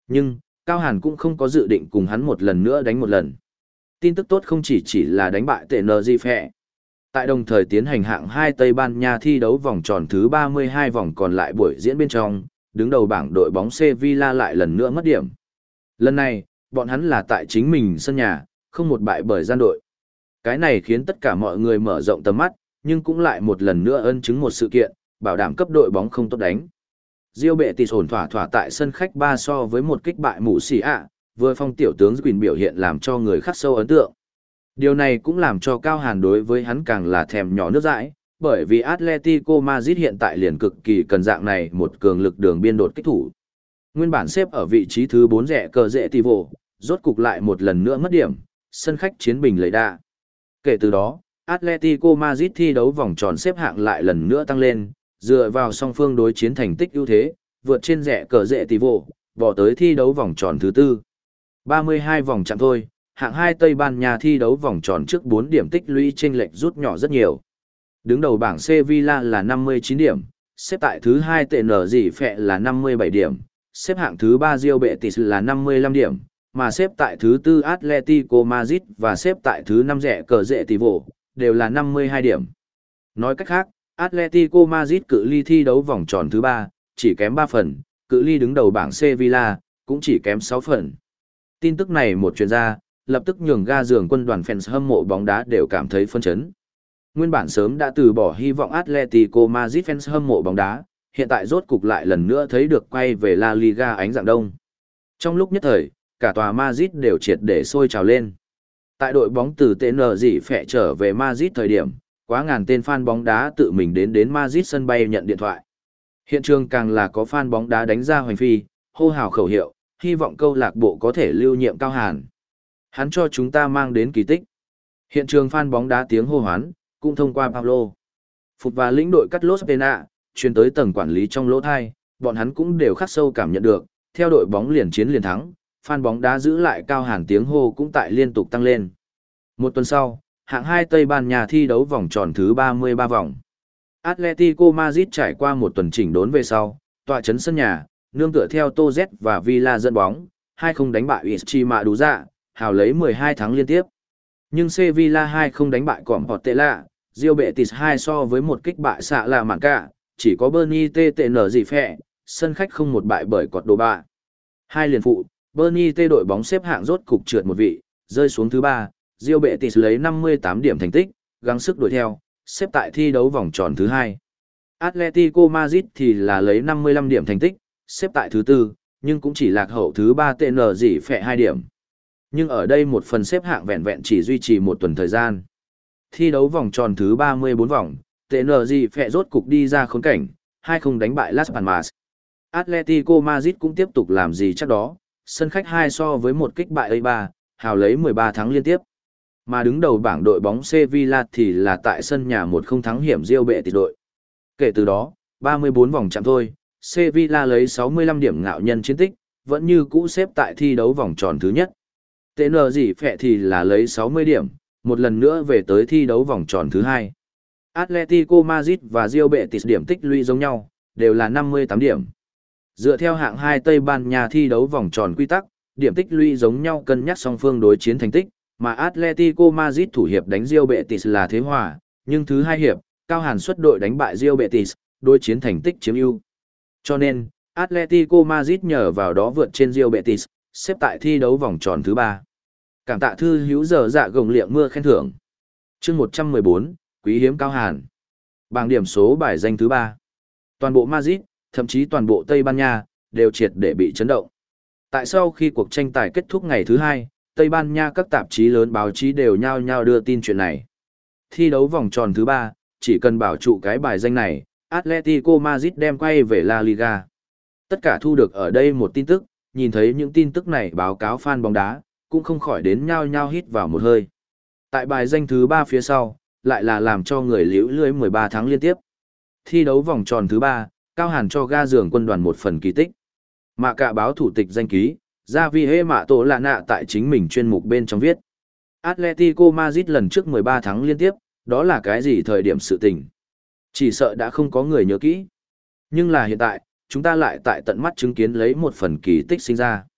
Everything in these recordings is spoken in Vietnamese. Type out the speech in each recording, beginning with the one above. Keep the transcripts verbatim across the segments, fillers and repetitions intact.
Nhưng, Cao Hàn cũng không có dự định cùng hắn một lần nữa đánh một lần. Tin tức tốt không chỉ chỉ là đánh bại tệ nờ gì phẹ. Tại đồng thời tiến hành hạng hai Tây Ban Nha thi đấu vòng tròn thứ ba mươi hai vòng còn lại buổi diễn bên trong, đứng đầu bảng đội bóng Sevilla lại lần nữa mất điểm. Lần này, bọn hắn là tại chính mình sân nhà, không một bại bởi gian đội. Cái này khiến tất cả mọi người mở rộng tầm mắt, nhưng cũng lại một lần nữa ân chứng một sự kiện, bảo đảm cấp đội bóng không tốt đánh. Real Betis ổn thỏa thỏa tại sân khách ba so với một kích bại mũ xì ạ, vừa phong tiểu tướng Quỳnh biểu hiện làm cho người khắc sâu ấn tượng. Điều này cũng làm cho Cao Hàn đối với hắn càng là thèm nhỏ nước dãi, bởi vì Atletico Madrid hiện tại liền cực kỳ cần dạng này một cường lực đường biên đột kích thủ. Nguyên bản xếp ở vị trí thứ bốn rẻ cờ rệ tỷ vô, rốt cục lại một lần nữa mất điểm, sân khách chiến bình lấy đa. Kể từ đó, Atletico Madrid thi đấu vòng tròn xếp hạng lại lần nữa tăng lên, dựa vào song phương đối chiến thành tích ưu thế, vượt trên rẻ cờ rệ tỷ vô, bỏ tới thi đấu vòng tròn thứ tư. ba mươi hai vòng chạm thôi, hạng hai Tây Ban Nha thi đấu vòng tròn trước bốn điểm tích lũy chênh lệch rút nhỏ rất nhiều. Đứng đầu bảng Sevilla là năm mươi chín điểm, xếp tại thứ hai tê en gì phẹ là năm mươi bảy điểm, xếp hạng thứ ba Real Betis là năm mươi lăm điểm, mà xếp tại thứ tư Atletico Madrid và xếp tại thứ năm rẻ cờ rệ tỷ vô, đều là năm mươi hai điểm. Nói cách khác, Atletico Madrid cự ly thi đấu vòng tròn thứ ba, chỉ kém ba phần, cự ly đứng đầu bảng Sevilla, cũng chỉ kém sáu phần. Tin tức này một truyền ra, lập tức nhường ga giường quân đoàn fans hâm mộ bóng đá đều cảm thấy phân chấn. Nguyên bản sớm đã từ bỏ hy vọng Atletico Madrid fans hâm mộ bóng đá, hiện tại rốt cục lại lần nữa thấy được quay về La Liga ánh dạng đông. Trong lúc nhất thời, cả tòa Madrid đều triệt để sôi trào lên. Tại đội bóng từ tê en gì phẹ trở về Madrid thời điểm, quá ngàn tên fan bóng đá tự mình đến đến Madrid sân bay nhận điện thoại. Hiện trường càng là có fan bóng đá đánh ra hoành phi, hô hào khẩu hiệu, hy vọng câu lạc bộ có thể lưu nhiệm Cao Hàn. Hắn cho chúng ta mang đến kỳ tích. Hiện trường fan bóng đá tiếng hô hoán, cũng thông qua Pablo Phục và lĩnh đội cắt Los Pena, truyền tới tầng quản lý trong lỗ thai, bọn hắn cũng đều khắc sâu cảm nhận được, theo đội bóng liền chiến liền thắng, fan bóng đá giữ lại Cao Hàn tiếng hô cũng tại liên tục tăng lên. Một tuần sau, hạng hai Tây Ban Nha thi đấu vòng tròn thứ ba mươi ba vòng. Atletico Madrid trải qua một tuần chỉnh đốn về sau, tọa trấn sân nhà, nương tựa theo Tô Z và Villa dẫn bóng, hai không đánh bại Extremadura, hào lấy mười hai thắng liên tiếp. Nhưng Sevilla hai không đánh bại Compostela, Real Betis hai so với một kích bại xạ là mạn cả, chỉ có Bernie tê tê en gì phẹ, sân khách không một bại bởi Cordoba. Hai liền phụ, Bernie T đội bóng xếp hạng rốt cục trượt một vị, rơi xuống thứ ba, Real Betis lấy năm mươi tám điểm thành tích, gắng sức đuổi theo, xếp tại thi đấu vòng tròn thứ hai. Atletico Madrid thì là lấy năm mươi lăm điểm thành tích, xếp tại thứ tư, nhưng cũng chỉ lạc hậu thứ ba tê en gì phẹ hai điểm. Nhưng ở đây một phần xếp hạng vẹn vẹn chỉ duy trì một tuần thời gian. Thi đấu vòng tròn thứ ba mươi bốn vòng, tê en gì phẹ rốt cục đi ra khốn cảnh, hai không đánh bại Las Palmas. Atletico Madrid cũng tiếp tục làm gì chắc đó, sân khách hai so với một kích bại a ba, hào lấy mười ba thắng liên tiếp. Mà đứng đầu bảng đội bóng Sevilla thì là tại sân nhà một không thắng hiểm Real Betis đội. Kể từ đó, ba mươi bốn vòng chạm thôi, Sevilla lấy sáu mươi lăm điểm ngạo nhân chiến tích, vẫn như cũ xếp tại thi đấu vòng tròn thứ nhất. tê en gì phẹ thì là lấy sáu mươi điểm, một lần nữa về tới thi đấu vòng tròn thứ hai. Atletico Madrid và Real Betis điểm tích lũy giống nhau, đều là năm mươi tám điểm. Dựa theo hạng hai Tây Ban Nha thi đấu vòng tròn quy tắc, điểm tích lũy giống nhau cân nhắc song phương đối chiến thành tích, mà Atletico Madrid thủ hiệp đánh Real Betis là thế hòa, nhưng thứ hai hiệp, Cao Hàn xuất đội đánh bại Real Betis, đối chiến thành tích chiếm ưu. Cho nên, Atletico Madrid nhờ vào đó vượt trên Real Betis, xếp tại thi đấu vòng tròn thứ ba. Cảm tạ thư hữu giờ dạ gồng liệng mưa khen thưởng. Chương một trăm mười bốn, Quý hiếm Cao Hàn. Bảng điểm số bài danh thứ ba. Toàn bộ Madrid, thậm chí toàn bộ Tây Ban Nha, đều triệt để bị chấn động. Tại sau khi cuộc tranh tài kết thúc ngày thứ hai, Tây Ban Nha các tạp chí lớn báo chí đều nhao nhao đưa tin chuyện này. Thi đấu vòng tròn thứ ba, chỉ cần bảo trụ cái bài danh này, Atletico Madrid đem quay về La Liga. Tất cả thu được ở đây một tin tức, nhìn thấy những tin tức này báo cáo fan bóng đá, cũng không khỏi đến nhao nhao hít vào một hơi. Tại bài danh thứ ba phía sau, lại là làm cho người liễu lưới mười ba tháng liên tiếp. Thi đấu vòng tròn thứ ba, Cao Hàn cho ga giường quân đoàn một phần kỳ tích. Mạ cả báo thủ tịch danh ký, ra vi hê mạ tổ lạ nạ tại chính mình chuyên mục bên trong viết. Atletico Madrid lần trước mười ba tháng liên tiếp, đó là cái gì thời điểm sự tình. Chỉ sợ đã không có người nhớ kỹ. Nhưng là hiện tại, chúng ta lại tại tận mắt chứng kiến lấy một phần kỳ tích sinh ra.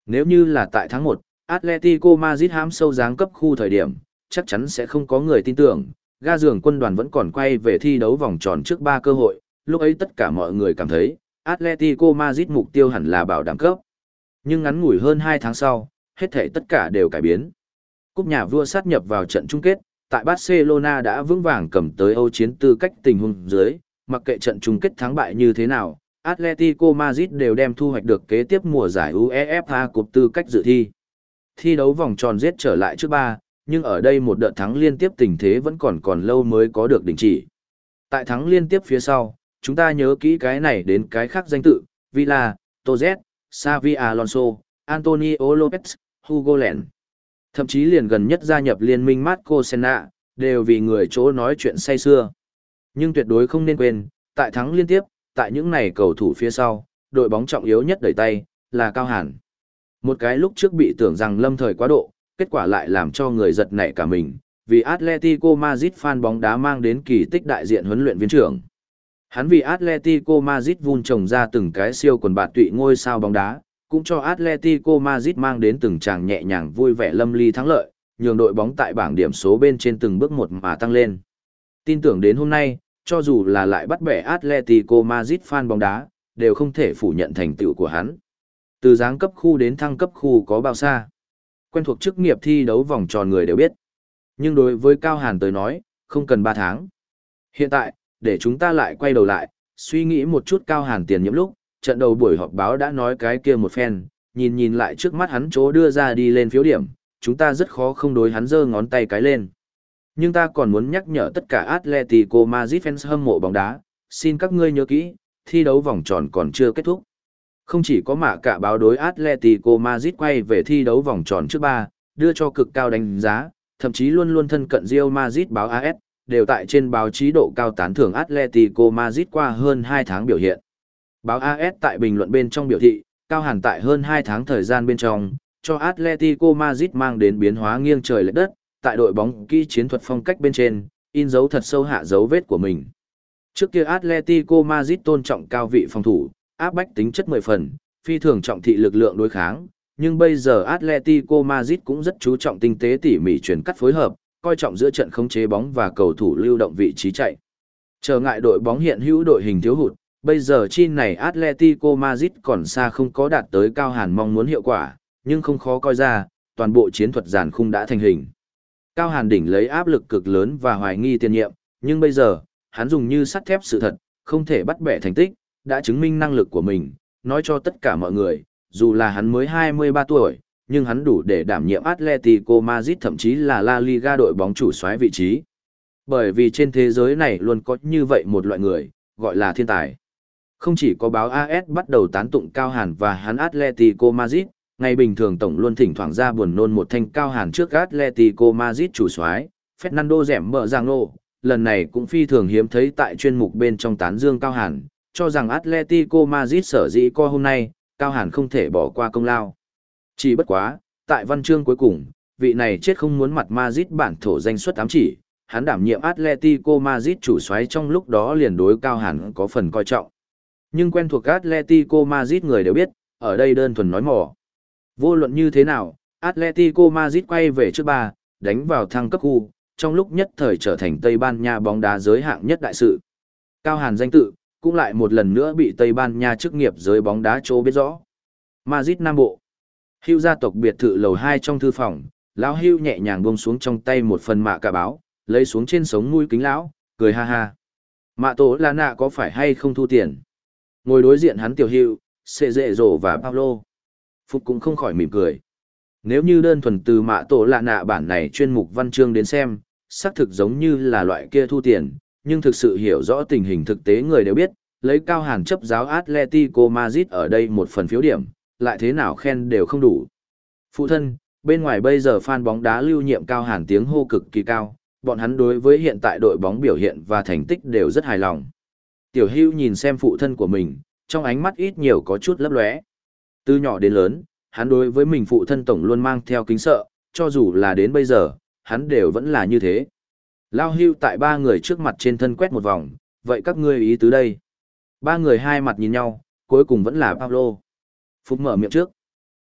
Nếu như là tại tháng một, Atletico Madrid hãm sâu giáng cấp khu thời điểm, chắc chắn sẽ không có người tin tưởng, ga giường quân đoàn vẫn còn quay về thi đấu vòng tròn trước ba cơ hội, lúc ấy tất cả mọi người cảm thấy, Atletico Madrid mục tiêu hẳn là bảo đảm cấp. Nhưng ngắn ngủi hơn hai tháng sau, hết thảy tất cả đều cải biến. Cúp nhà vua sát nhập vào trận chung kết, tại Barcelona đã vững vàng cầm tới Âu chiến tư cách tình huống dưới, mặc kệ trận chung kết thắng bại như thế nào, Atletico Madrid đều đem thu hoạch được kế tiếp mùa giải UEFA Cup tư cách dự thi. Thi đấu vòng tròn giết trở lại trước ba, nhưng ở đây một đợt thắng liên tiếp tình thế vẫn còn còn lâu mới có được đình chỉ. Tại thắng liên tiếp phía sau, chúng ta nhớ kỹ cái này đến cái khác danh tự, Villa, Toz, Xavi Alonso, Antonio Lopez, Hugo Len. Thậm chí liền gần nhất gia nhập liên minh Marco Senna, đều vì người chỗ nói chuyện say xưa. Nhưng tuyệt đối không nên quên, tại thắng liên tiếp, tại những này cầu thủ phía sau, đội bóng trọng yếu nhất đẩy tay, là Cao Hàn. Một cái lúc trước bị tưởng rằng lâm thời quá độ, kết quả lại làm cho người giật nảy cả mình, vì Atletico Madrid fan bóng đá mang đến kỳ tích đại diện huấn luyện viên trưởng. Hắn vì Atletico Madrid vun trồng ra từng cái siêu quần bạt tụy ngôi sao bóng đá, cũng cho Atletico Madrid mang đến từng tràng nhẹ nhàng vui vẻ lâm ly thắng lợi, nhường đội bóng tại bảng điểm số bên trên từng bước một mà tăng lên. Tin tưởng đến hôm nay, cho dù là lại bắt bẻ Atletico Madrid fan bóng đá, đều không thể phủ nhận thành tựu của hắn. Từ giáng cấp khu đến thăng cấp khu có bao xa? Quen thuộc chức nghiệp thi đấu vòng tròn người đều biết. Nhưng đối với Cao Hàn tới nói, không cần ba tháng. Hiện tại, để chúng ta lại quay đầu lại, suy nghĩ một chút Cao Hàn tiền nhiệm lúc, trận đầu buổi họp báo đã nói cái kia một phen, nhìn nhìn lại trước mắt hắn chỗ đưa ra đi lên phiếu điểm, chúng ta rất khó không đối hắn giơ ngón tay cái lên. Nhưng ta còn muốn nhắc nhở tất cả Atletico Madrid fans hâm mộ bóng đá, xin các ngươi nhớ kỹ, thi đấu vòng tròn còn chưa kết thúc. Không chỉ có mạ cả báo đối Atletico Madrid quay về thi đấu vòng tròn trước ba, đưa cho cực cao đánh giá, thậm chí luôn luôn thân cận Real Madrid báo a ét, đều tại trên báo chí độ cao tán thưởng Atletico Madrid qua hơn hai tháng biểu hiện. Báo a ét tại bình luận bên trong biểu thị, Cao Hàn tại hơn hai tháng thời gian bên trong, cho Atletico Madrid mang đến biến hóa nghiêng trời lệch đất, tại đội bóng kỹ chiến thuật phong cách bên trên, in dấu thật sâu hạ dấu vết của mình. Trước kia Atletico Madrid tôn trọng cao vị phòng thủ, áp bách tính chất mười phần, phi thường trọng thị lực lượng đối kháng, nhưng bây giờ Atletico Madrid cũng rất chú trọng tinh tế tỉ mỉ chuyển cắt phối hợp, coi trọng giữa trận khống chế bóng và cầu thủ lưu động vị trí chạy. Trở ngại đội bóng hiện hữu đội hình thiếu hụt, bây giờ chi này Atletico Madrid còn xa không có đạt tới Cao Hàn mong muốn hiệu quả, nhưng không khó coi ra, toàn bộ chiến thuật giàn khung đã thành hình. Cao Hàn đỉnh lấy áp lực cực lớn và hoài nghi tiền nhiệm, nhưng bây giờ, hắn dùng như sắt thép sự thật, không thể bắt bẻ thành tích, đã chứng minh năng lực của mình, nói cho tất cả mọi người, dù là hắn mới hai mươi ba tuổi, nhưng hắn đủ để đảm nhiệm Atletico Madrid thậm chí là La Liga đội bóng chủ soái vị trí. Bởi vì trên thế giới này luôn có như vậy một loại người, gọi là thiên tài. Không chỉ có báo a ét bắt đầu tán tụng Cao Hàn và hắn Atletico Madrid, ngày bình thường tổng luôn thỉnh thoảng ra buồn nôn một thanh Cao Hàn trước Atletico Madrid chủ soái, Fernando Dẻm mở giang nô, lần này cũng phi thường hiếm thấy tại chuyên mục bên trong tán dương Cao Hàn, cho rằng Atletico Madrid sở dĩ co hôm nay, Cao Hàn không thể bỏ qua công lao. Chỉ bất quá, tại văn chương cuối cùng, vị này chết không muốn mặt Madrid bản thổ danh xuất ám chỉ, hắn đảm nhiệm Atletico Madrid chủ soái trong lúc đó liền đối Cao Hàn có phần coi trọng. Nhưng quen thuộc Atletico Madrid người đều biết, ở đây đơn thuần nói mỏ. Vô luận như thế nào, Atletico Madrid quay về trước ba, đánh vào thăng cấp khu, trong lúc nhất thời trở thành Tây Ban Nha bóng đá giới hạng nhất đại sự. Cao Hàn danh tự, cũng lại một lần nữa bị Tây Ban Nha chức nghiệp giới bóng đá chỗ biết rõ. Madrid Nam Bộ. Hưu gia tộc biệt thự lầu hai trong thư phòng, lão Hưu nhẹ nhàng buông xuống trong tay một phần mạ cả báo, lấy xuống trên sống mũi kính lão, cười ha ha. Mạ tổ là nạ có phải hay không thu tiền? Ngồi đối diện hắn tiểu Hưu, Sệ Dệ Rổ và Paulo. Phục cũng không khỏi mỉm cười. Nếu như đơn thuần từ mạ tổ là nạ bản này chuyên mục văn chương đến xem, xác thực giống như là loại kia thu tiền, nhưng thực sự hiểu rõ tình hình thực tế người đều biết, lấy Cao Hàn chấp giáo Atletico Madrid ở đây một phần phiếu điểm, lại thế nào khen đều không đủ. Phụ thân, bên ngoài bây giờ fan bóng đá lưu nhiệm Cao Hàn tiếng hô cực kỳ cao, bọn hắn đối với hiện tại đội bóng biểu hiện và thành tích đều rất hài lòng. Tiểu Hưu nhìn xem phụ thân của mình, trong ánh mắt ít nhiều có chút lấp lóe. Từ nhỏ đến lớn, hắn đối với mình phụ thân tổng luôn mang theo kính sợ, cho dù là đến bây giờ, hắn đều vẫn là như thế. Lao Hưu tại ba người trước mặt trên thân quét một vòng, vậy các ngươi ý tứ đây. Ba người hai mặt nhìn nhau, cuối cùng vẫn là Paulo. Phúc mở miệng trước.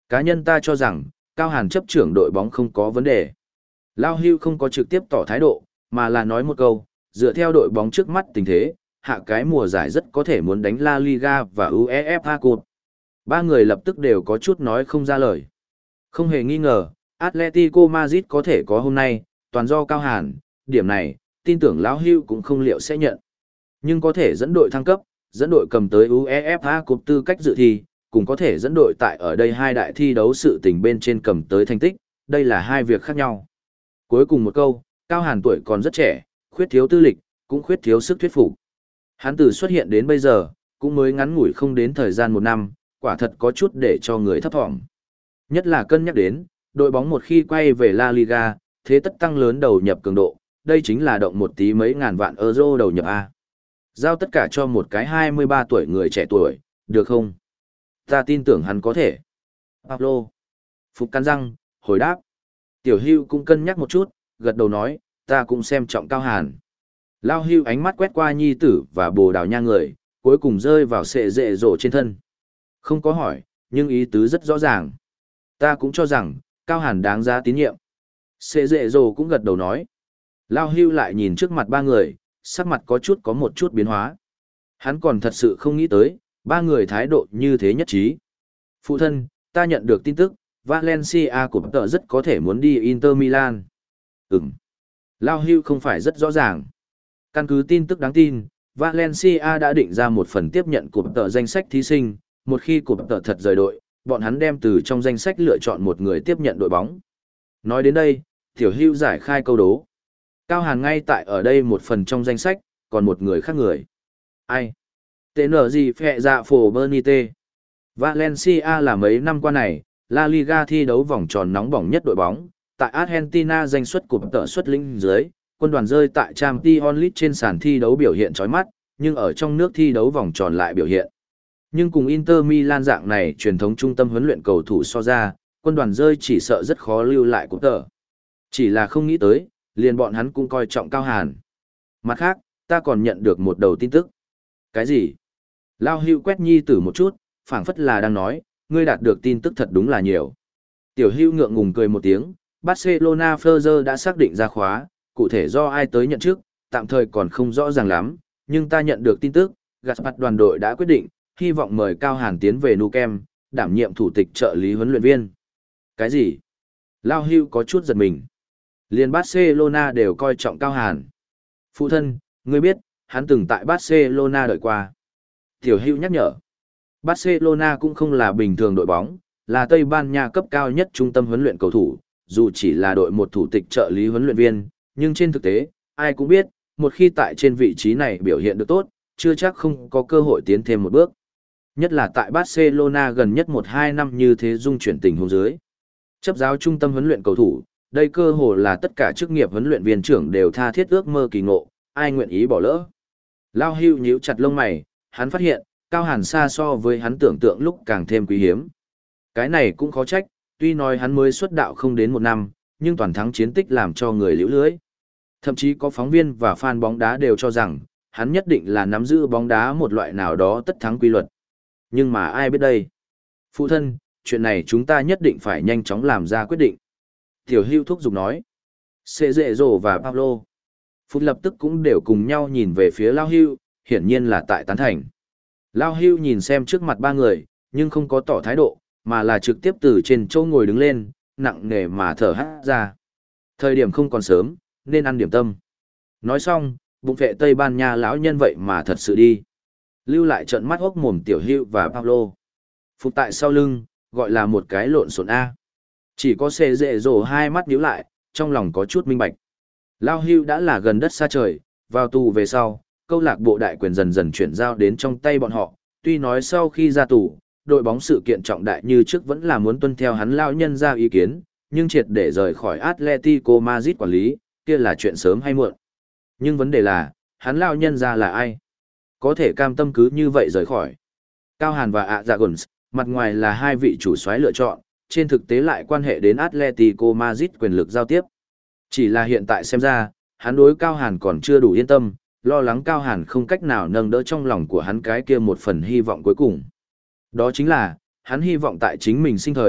Cá nhân ta cho rằng, Cao Hàn chấp trưởng đội bóng không có vấn đề. Lao Hưu không có trực tiếp tỏ thái độ, mà là nói một câu, dựa theo đội bóng trước mắt tình thế, hạ cái mùa giải rất có thể muốn đánh La Liga và UEFA Cup. Ba người lập tức đều có chút nói không ra lời. Không hề nghi ngờ, Atletico Madrid có thể có hôm nay, toàn do Cao Hàn, điểm này, tin tưởng Lão Hưu cũng không liệu sẽ nhận. Nhưng có thể dẫn đội thăng cấp, dẫn đội cầm tới UEFA Cup tư cách dự thi, cũng có thể dẫn đội tại ở đây hai đại thi đấu sự tình bên trên cầm tới thành tích, đây là hai việc khác nhau. Cuối cùng một câu, Cao Hàn tuổi còn rất trẻ, khuyết thiếu tư lịch, cũng khuyết thiếu sức thuyết phục. Hắn từ xuất hiện đến bây giờ, cũng mới ngắn ngủi không đến thời gian một năm, quả thật có chút để cho người thấp thỏm. Nhất là cân nhắc đến, đội bóng một khi quay về La Liga, thế tất tăng lớn đầu nhập cường độ, đây chính là động một tí mấy ngàn vạn euro đầu nhập A. Giao tất cả cho một cái hai mươi ba tuổi người trẻ tuổi, được không? Ta tin tưởng hắn có thể. Pablo. Phục cắn răng, hồi đáp. Tiểu Hưu cũng cân nhắc một chút, gật đầu nói, ta cũng xem trọng Cao Hàn. Lao Hưu ánh mắt quét qua nhi tử và bồ đào nha người, cuối cùng rơi vào sệ dệ rổ trên thân. Không có hỏi, nhưng ý tứ rất rõ ràng. Ta cũng cho rằng, Cao Hàn đáng giá tín nhiệm. Sệ dệ rổ cũng gật đầu nói. Lao Hưu lại nhìn trước mặt ba người, sắc mặt có chút có một chút biến hóa. Hắn còn thật sự không nghĩ tới, ba người thái độ như thế nhất trí. Phụ thân, ta nhận được tin tức, Valencia của tợ rất có thể muốn đi Inter Milan. Ừm. Lao Hưu không phải rất rõ ràng. Căn cứ tin tức đáng tin, Valencia đã định ra một phần tiếp nhận của tợ danh sách thí sinh, một khi của tợ thật rời đội, bọn hắn đem từ trong danh sách lựa chọn một người tiếp nhận đội bóng. Nói đến đây, Tiểu Hưu giải khai câu đố. Cao Hàn ngay tại ở đây một phần trong danh sách, còn một người khác người. Ai? Tên ở gì phẹ dạ phổ Bernite. Valencia là mấy năm qua này, La Liga thi đấu vòng tròn nóng bỏng nhất đội bóng, tại Argentina danh suất của tợ xuất lĩnh dưới, quân đoàn rơi tại Champions League trên sàn thi đấu biểu hiện chói mắt, nhưng ở trong nước thi đấu vòng tròn lại biểu hiện. Nhưng cùng Inter Milan dạng này truyền thống trung tâm huấn luyện cầu thủ so ra, quân đoàn rơi chỉ sợ rất khó lưu lại của tợ. Chỉ là không nghĩ tới, liền bọn hắn cũng coi trọng Cao Hàn. Mặt khác, ta còn nhận được một đầu tin tức. Cái gì? Lao Hưu quét nhi tử một chút, phảng phất là đang nói, ngươi đạt được tin tức thật đúng là nhiều. Tiểu Hưu ngượng ngùng cười một tiếng, Barcelona Ferrer đã xác định ra khóa, cụ thể do ai tới nhận trước, tạm thời còn không rõ ràng lắm, nhưng ta nhận được tin tức, Gaspar đoàn đội đã quyết định, hy vọng mời Cao Hàn tiến về Nou Camp, đảm nhiệm thủ tịch trợ lý huấn luyện viên. Cái gì? Lao Hưu có chút giật mình. Liên Barcelona đều coi trọng Cao Hàn. Phụ thân, ngươi biết, hắn từng tại Barcelona đợi qua. Tiểu Hưu nhắc nhở. Barcelona cũng không là bình thường đội bóng, là Tây Ban Nha cấp cao nhất trung tâm huấn luyện cầu thủ, dù chỉ là đội một thủ tịch trợ lý huấn luyện viên, nhưng trên thực tế, ai cũng biết, một khi tại trên vị trí này biểu hiện được tốt, chưa chắc không có cơ hội tiến thêm một bước. Nhất là tại Barcelona gần nhất một hai năm như thế dung chuyển tình huống dưới. Chấp giáo trung tâm huấn luyện cầu thủ, đây cơ hồ là tất cả chức nghiệp huấn luyện viên trưởng đều tha thiết ước mơ kỳ ngộ, ai nguyện ý bỏ lỡ. Lao Hưu nhíu chặt lông mày, hắn phát hiện, Cao Hàn xa so với hắn tưởng tượng lúc càng thêm quý hiếm. Cái này cũng khó trách, tuy nói hắn mới xuất đạo không đến một năm, nhưng toàn thắng chiến tích làm cho người liễu lưới. Thậm chí có phóng viên và fan bóng đá đều cho rằng, hắn nhất định là nắm giữ bóng đá một loại nào đó tất thắng quy luật. Nhưng mà ai biết đây? Phụ thân, chuyện này chúng ta nhất định phải nhanh chóng làm ra quyết định. Tiểu Hưu thúc giục nói. Sệ dệ rổ và Pablo. Phút lập tức cũng đều cùng nhau nhìn về phía Lao Hưu, hiển nhiên là tại tán thành. Lao Hưu nhìn xem trước mặt ba người, nhưng không có tỏ thái độ, mà là trực tiếp từ trên chỗ ngồi đứng lên, nặng nề mà thở hắt ra. Thời điểm không còn sớm, nên ăn điểm tâm. Nói xong, bụng vệ Tây Ban Nha lão nhân vậy mà thật sự đi. Lưu lại trận mắt hốc mồm Tiểu Hưu và Pablo. Phục tại sau lưng, gọi là một cái lộn xộn A. Chỉ có xê dệ rồ hai mắt nhíu lại, trong lòng có chút minh bạch. Lao Hưu đã là gần đất xa trời, vào tù về sau, câu lạc bộ đại quyền dần dần chuyển giao đến trong tay bọn họ. Tuy nói sau khi ra tù, đội bóng sự kiện trọng đại như trước vẫn là muốn tuân theo hắn lao nhân ra ý kiến, nhưng triệt để rời khỏi Atletico Madrid quản lý, kia là chuyện sớm hay muộn. Nhưng vấn đề là, hắn lao nhân ra là ai? Có thể cam tâm cứ như vậy rời khỏi. Cao Hàn và ạ dạ Gons, mặt ngoài là hai vị chủ soái lựa chọn, trên thực tế lại quan hệ đến Atletico Madrid quyền lực giao tiếp. Chỉ là hiện tại xem ra, hắn đối Cao Hàn còn chưa đủ yên tâm, lo lắng Cao Hàn không cách nào nâng đỡ trong lòng của hắn cái kia một phần hy vọng cuối cùng. Đó chính là, hắn hy vọng tại chính mình sinh thời,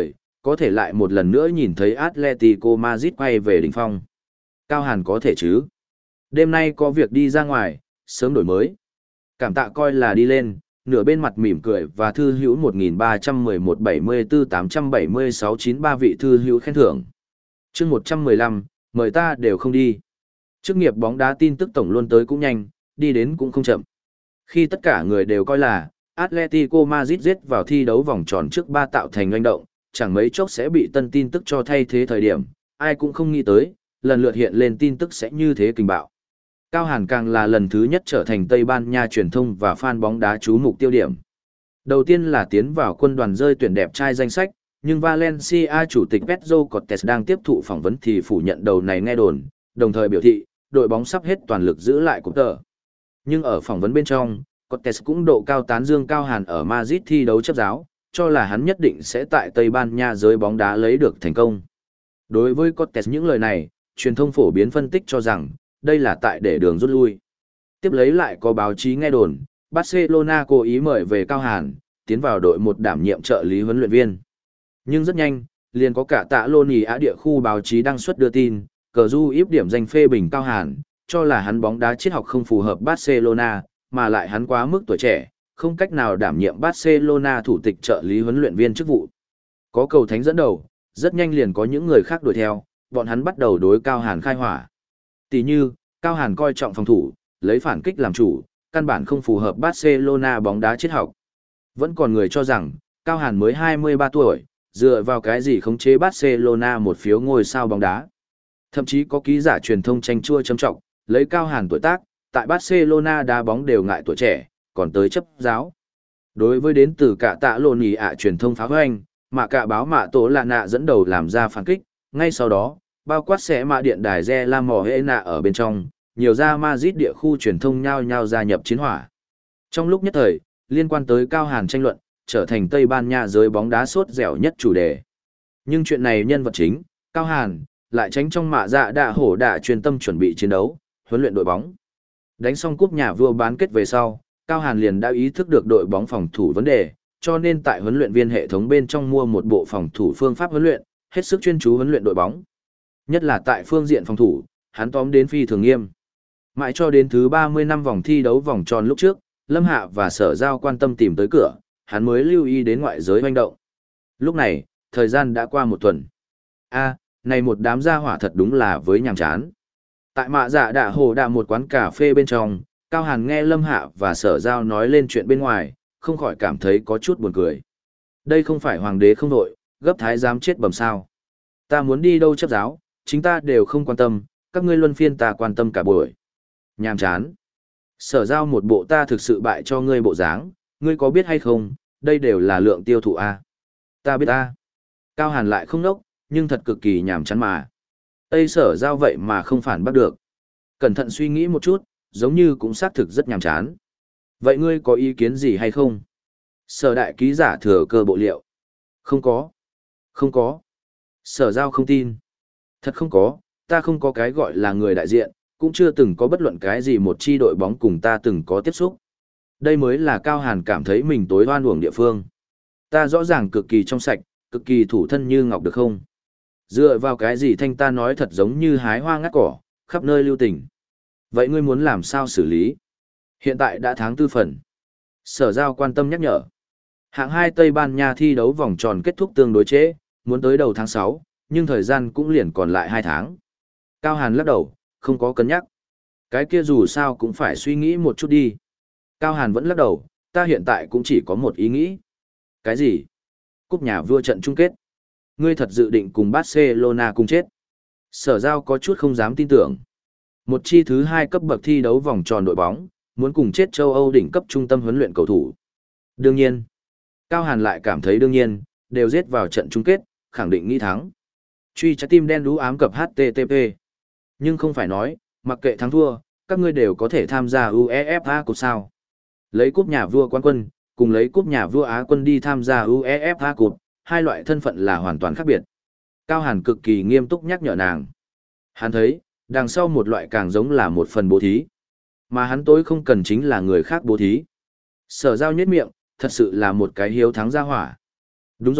có thể lại một lần nữa nhìn thấy Atletico Madrid quay về đỉnh phong. Cao Hàn có thể chứ? Đêm nay có việc đi ra ngoài, sớm đổi mới. Cảm tạ coi là đi lên, nửa bên mặt mỉm cười và thư hữu một nghìn ba trăm mười một bảy mươi tư tám trăm bảy mươi sáu chín ba vị thư hữu khen thưởng. Chương một trăm mười lăm, mời ta đều không đi. Chức nghiệp bóng đá tin tức tổng luôn tới cũng nhanh, đi đến cũng không chậm. Khi tất cả người đều coi là Atletico Madrid giết vào thi đấu vòng tròn trước ba tạo thành doanh động, chẳng mấy chốc sẽ bị tân tin tức cho thay thế thời điểm, ai cũng không nghĩ tới, lần lượt hiện lên tin tức sẽ như thế kinh bạo. Cao Hàn càng là lần thứ nhất trở thành Tây Ban Nha truyền thông và fan bóng đá chú mục tiêu điểm. Đầu tiên là tiến vào quân đoàn rơi tuyển đẹp trai danh sách, nhưng Valencia chủ tịch Pedro Cortés đang tiếp thụ phỏng vấn thì phủ nhận đầu này nghe đồn, đồng thời biểu thị, đội bóng sắp hết toàn lực giữ lại cúp tờ. Nhưng ở phỏng vấn bên trong, Cortés cũng độ cao tán dương Cao Hàn ở Madrid thi đấu chấp giáo, cho là hắn nhất định sẽ tại Tây Ban Nha giới bóng đá lấy được thành công. Đối với Cortés những lời này, truyền thông phổ biến phân tích cho rằng, đây là tại để đường rút lui. Tiếp lấy lại có báo chí nghe đồn, Barcelona cố ý mời về Cao Hàn, tiến vào đội một đảm nhiệm trợ lý huấn luyện viên. Nhưng rất nhanh, liền có cả tạ lôn ý á địa khu báo chí đăng xuất đưa tin, cờ du íp điểm danh phê bình Cao Hàn, cho là hắn bóng đá triết học không phù hợp Barcelona, mà lại hắn quá mức tuổi trẻ, không cách nào đảm nhiệm Barcelona thủ tịch trợ lý huấn luyện viên chức vụ. Có cầu thánh dẫn đầu, rất nhanh liền có những người khác đuổi theo, bọn hắn bắt đầu đối Cao Hàn khai hỏa. Tỷ như, Cao Hàn coi trọng phòng thủ, lấy phản kích làm chủ, căn bản không phù hợp Barcelona bóng đá triết học. Vẫn còn người cho rằng, Cao Hàn mới hai mươi ba tuổi, dựa vào cái gì khống chế Barcelona một phiếu ngôi sao bóng đá. Thậm chí có ký giả truyền thông tranh chua châm trọng, lấy Cao Hàn tuổi tác, tại Barcelona đá bóng đều ngại tuổi trẻ, còn tới chấp giáo. Đối với đến từ cả tạ lộn ý ạ truyền thông phá hoành, mà cả báo mạ tổ là nạ dẫn đầu làm ra phản kích, ngay sau đó, bao quát sẽ mạ điện đài Re La Mò Hệ Nạ ở bên trong, nhiều ra Madrid địa khu truyền thông nhao nhao gia nhập chiến hỏa. Trong lúc nhất thời, liên quan tới Cao Hàn tranh luận, trở thành Tây Ban Nha giới bóng đá sốt dẻo nhất chủ đề. Nhưng chuyện này nhân vật chính, Cao Hàn, lại tránh trong mạ dạ đạ hổ đạ chuyên tâm chuẩn bị chiến đấu, huấn luyện đội bóng. Đánh xong cúp nhà vua bán kết về sau, Cao Hàn liền đã ý thức được đội bóng phòng thủ vấn đề, cho nên tại huấn luyện viên hệ thống bên trong mua một bộ phòng thủ phương pháp huấn luyện, hết sức chuyên chú huấn luyện đội bóng. Nhất là tại phương diện phòng thủ, hắn tóm đến phi thường nghiêm. Mãi cho đến thứ ba mươi năm vòng thi đấu vòng tròn lúc trước, Lâm Hạ và Sở Giao quan tâm tìm tới cửa, hắn mới lưu ý đến ngoại giới hoành động. Lúc này, thời gian đã qua một tuần. A, này một đám gia hỏa thật đúng là với nhàm chán. Tại mạ dạ đạ hồ đạ một quán cà phê bên trong, Cao Hàn nghe Lâm Hạ và Sở Giao nói lên chuyện bên ngoài, không khỏi cảm thấy có chút buồn cười. Đây không phải hoàng đế không đội, gấp thái giám chết bầm sao. Ta muốn đi đâu chấp giáo, chính ta đều không quan tâm, các ngươi luân phiên ta quan tâm cả buổi. Nhàm chán. Sở Giao một bộ ta thực sự bại cho ngươi bộ dáng, ngươi có biết hay không, đây đều là lượng tiêu thụ A. Ta biết A. Cao Hàn lại không nốc, nhưng thật cực kỳ nhàm chán mà. Tây Sở Giao vậy mà không phản bắt được. Cẩn thận suy nghĩ một chút, giống như cũng xác thực rất nhàm chán. Vậy ngươi có ý kiến gì hay không? Sở đại ký giả thừa cơ bộ liệu. Không có. Không có. Sở Giao không tin. Thật không có, ta không có cái gọi là người đại diện, cũng chưa từng có bất luận cái gì một chi đội bóng cùng ta từng có tiếp xúc. Đây mới là Cao Hàn cảm thấy mình tối oan uổng địa phương. Ta rõ ràng cực kỳ trong sạch, cực kỳ thủ thân như ngọc được không? Dựa vào cái gì thanh ta nói thật giống như hái hoa ngắt cỏ, khắp nơi lưu tình. Vậy ngươi muốn làm sao xử lý? Hiện tại đã tháng tư phần. Sở Giao quan tâm nhắc nhở. Hạng hai Tây Ban Nha thi đấu vòng tròn kết thúc tương đối trễ, muốn tới đầu tháng sáu, nhưng thời gian cũng liền còn lại hai tháng. Cao Hàn lắc đầu, không có cân nhắc. Cái kia dù sao cũng phải suy nghĩ một chút đi. Cao Hàn vẫn lắc đầu, ta hiện tại cũng chỉ có một ý nghĩ. Cái gì? Cúp nhà vua trận chung kết. Ngươi thật dự định cùng Barcelona cùng chết. Sở Giao có chút không dám tin tưởng. Một chi thứ hai cấp bậc thi đấu vòng tròn đội bóng, muốn cùng chết châu Âu đỉnh cấp trung tâm huấn luyện cầu thủ. Đương nhiên. Cao Hàn lại cảm thấy đương nhiên, đều giết vào trận chung kết, khẳng định nghĩ thắng. Truy trái tim đen đú ám cập hát tê tê pê. Nhưng không phải nói, mặc kệ thắng thua, các ngươi đều có thể tham gia u e ép a Cup sao. Lấy cúp nhà vua quán quân, cùng lấy cúp nhà vua Á quân đi tham gia u e ép a Cup, hai loại thân phận là hoàn toàn khác biệt. Cao Hàn cực kỳ nghiêm túc nhắc nhở nàng. Hắn thấy, đằng sau một loại càng giống là một phần bố thí. Mà hắn tối không cần chính là người khác bố thí. Sở Giao nhếch miệng, thật sự là một cái hiếu thắng gia hỏa. Đúng rồi,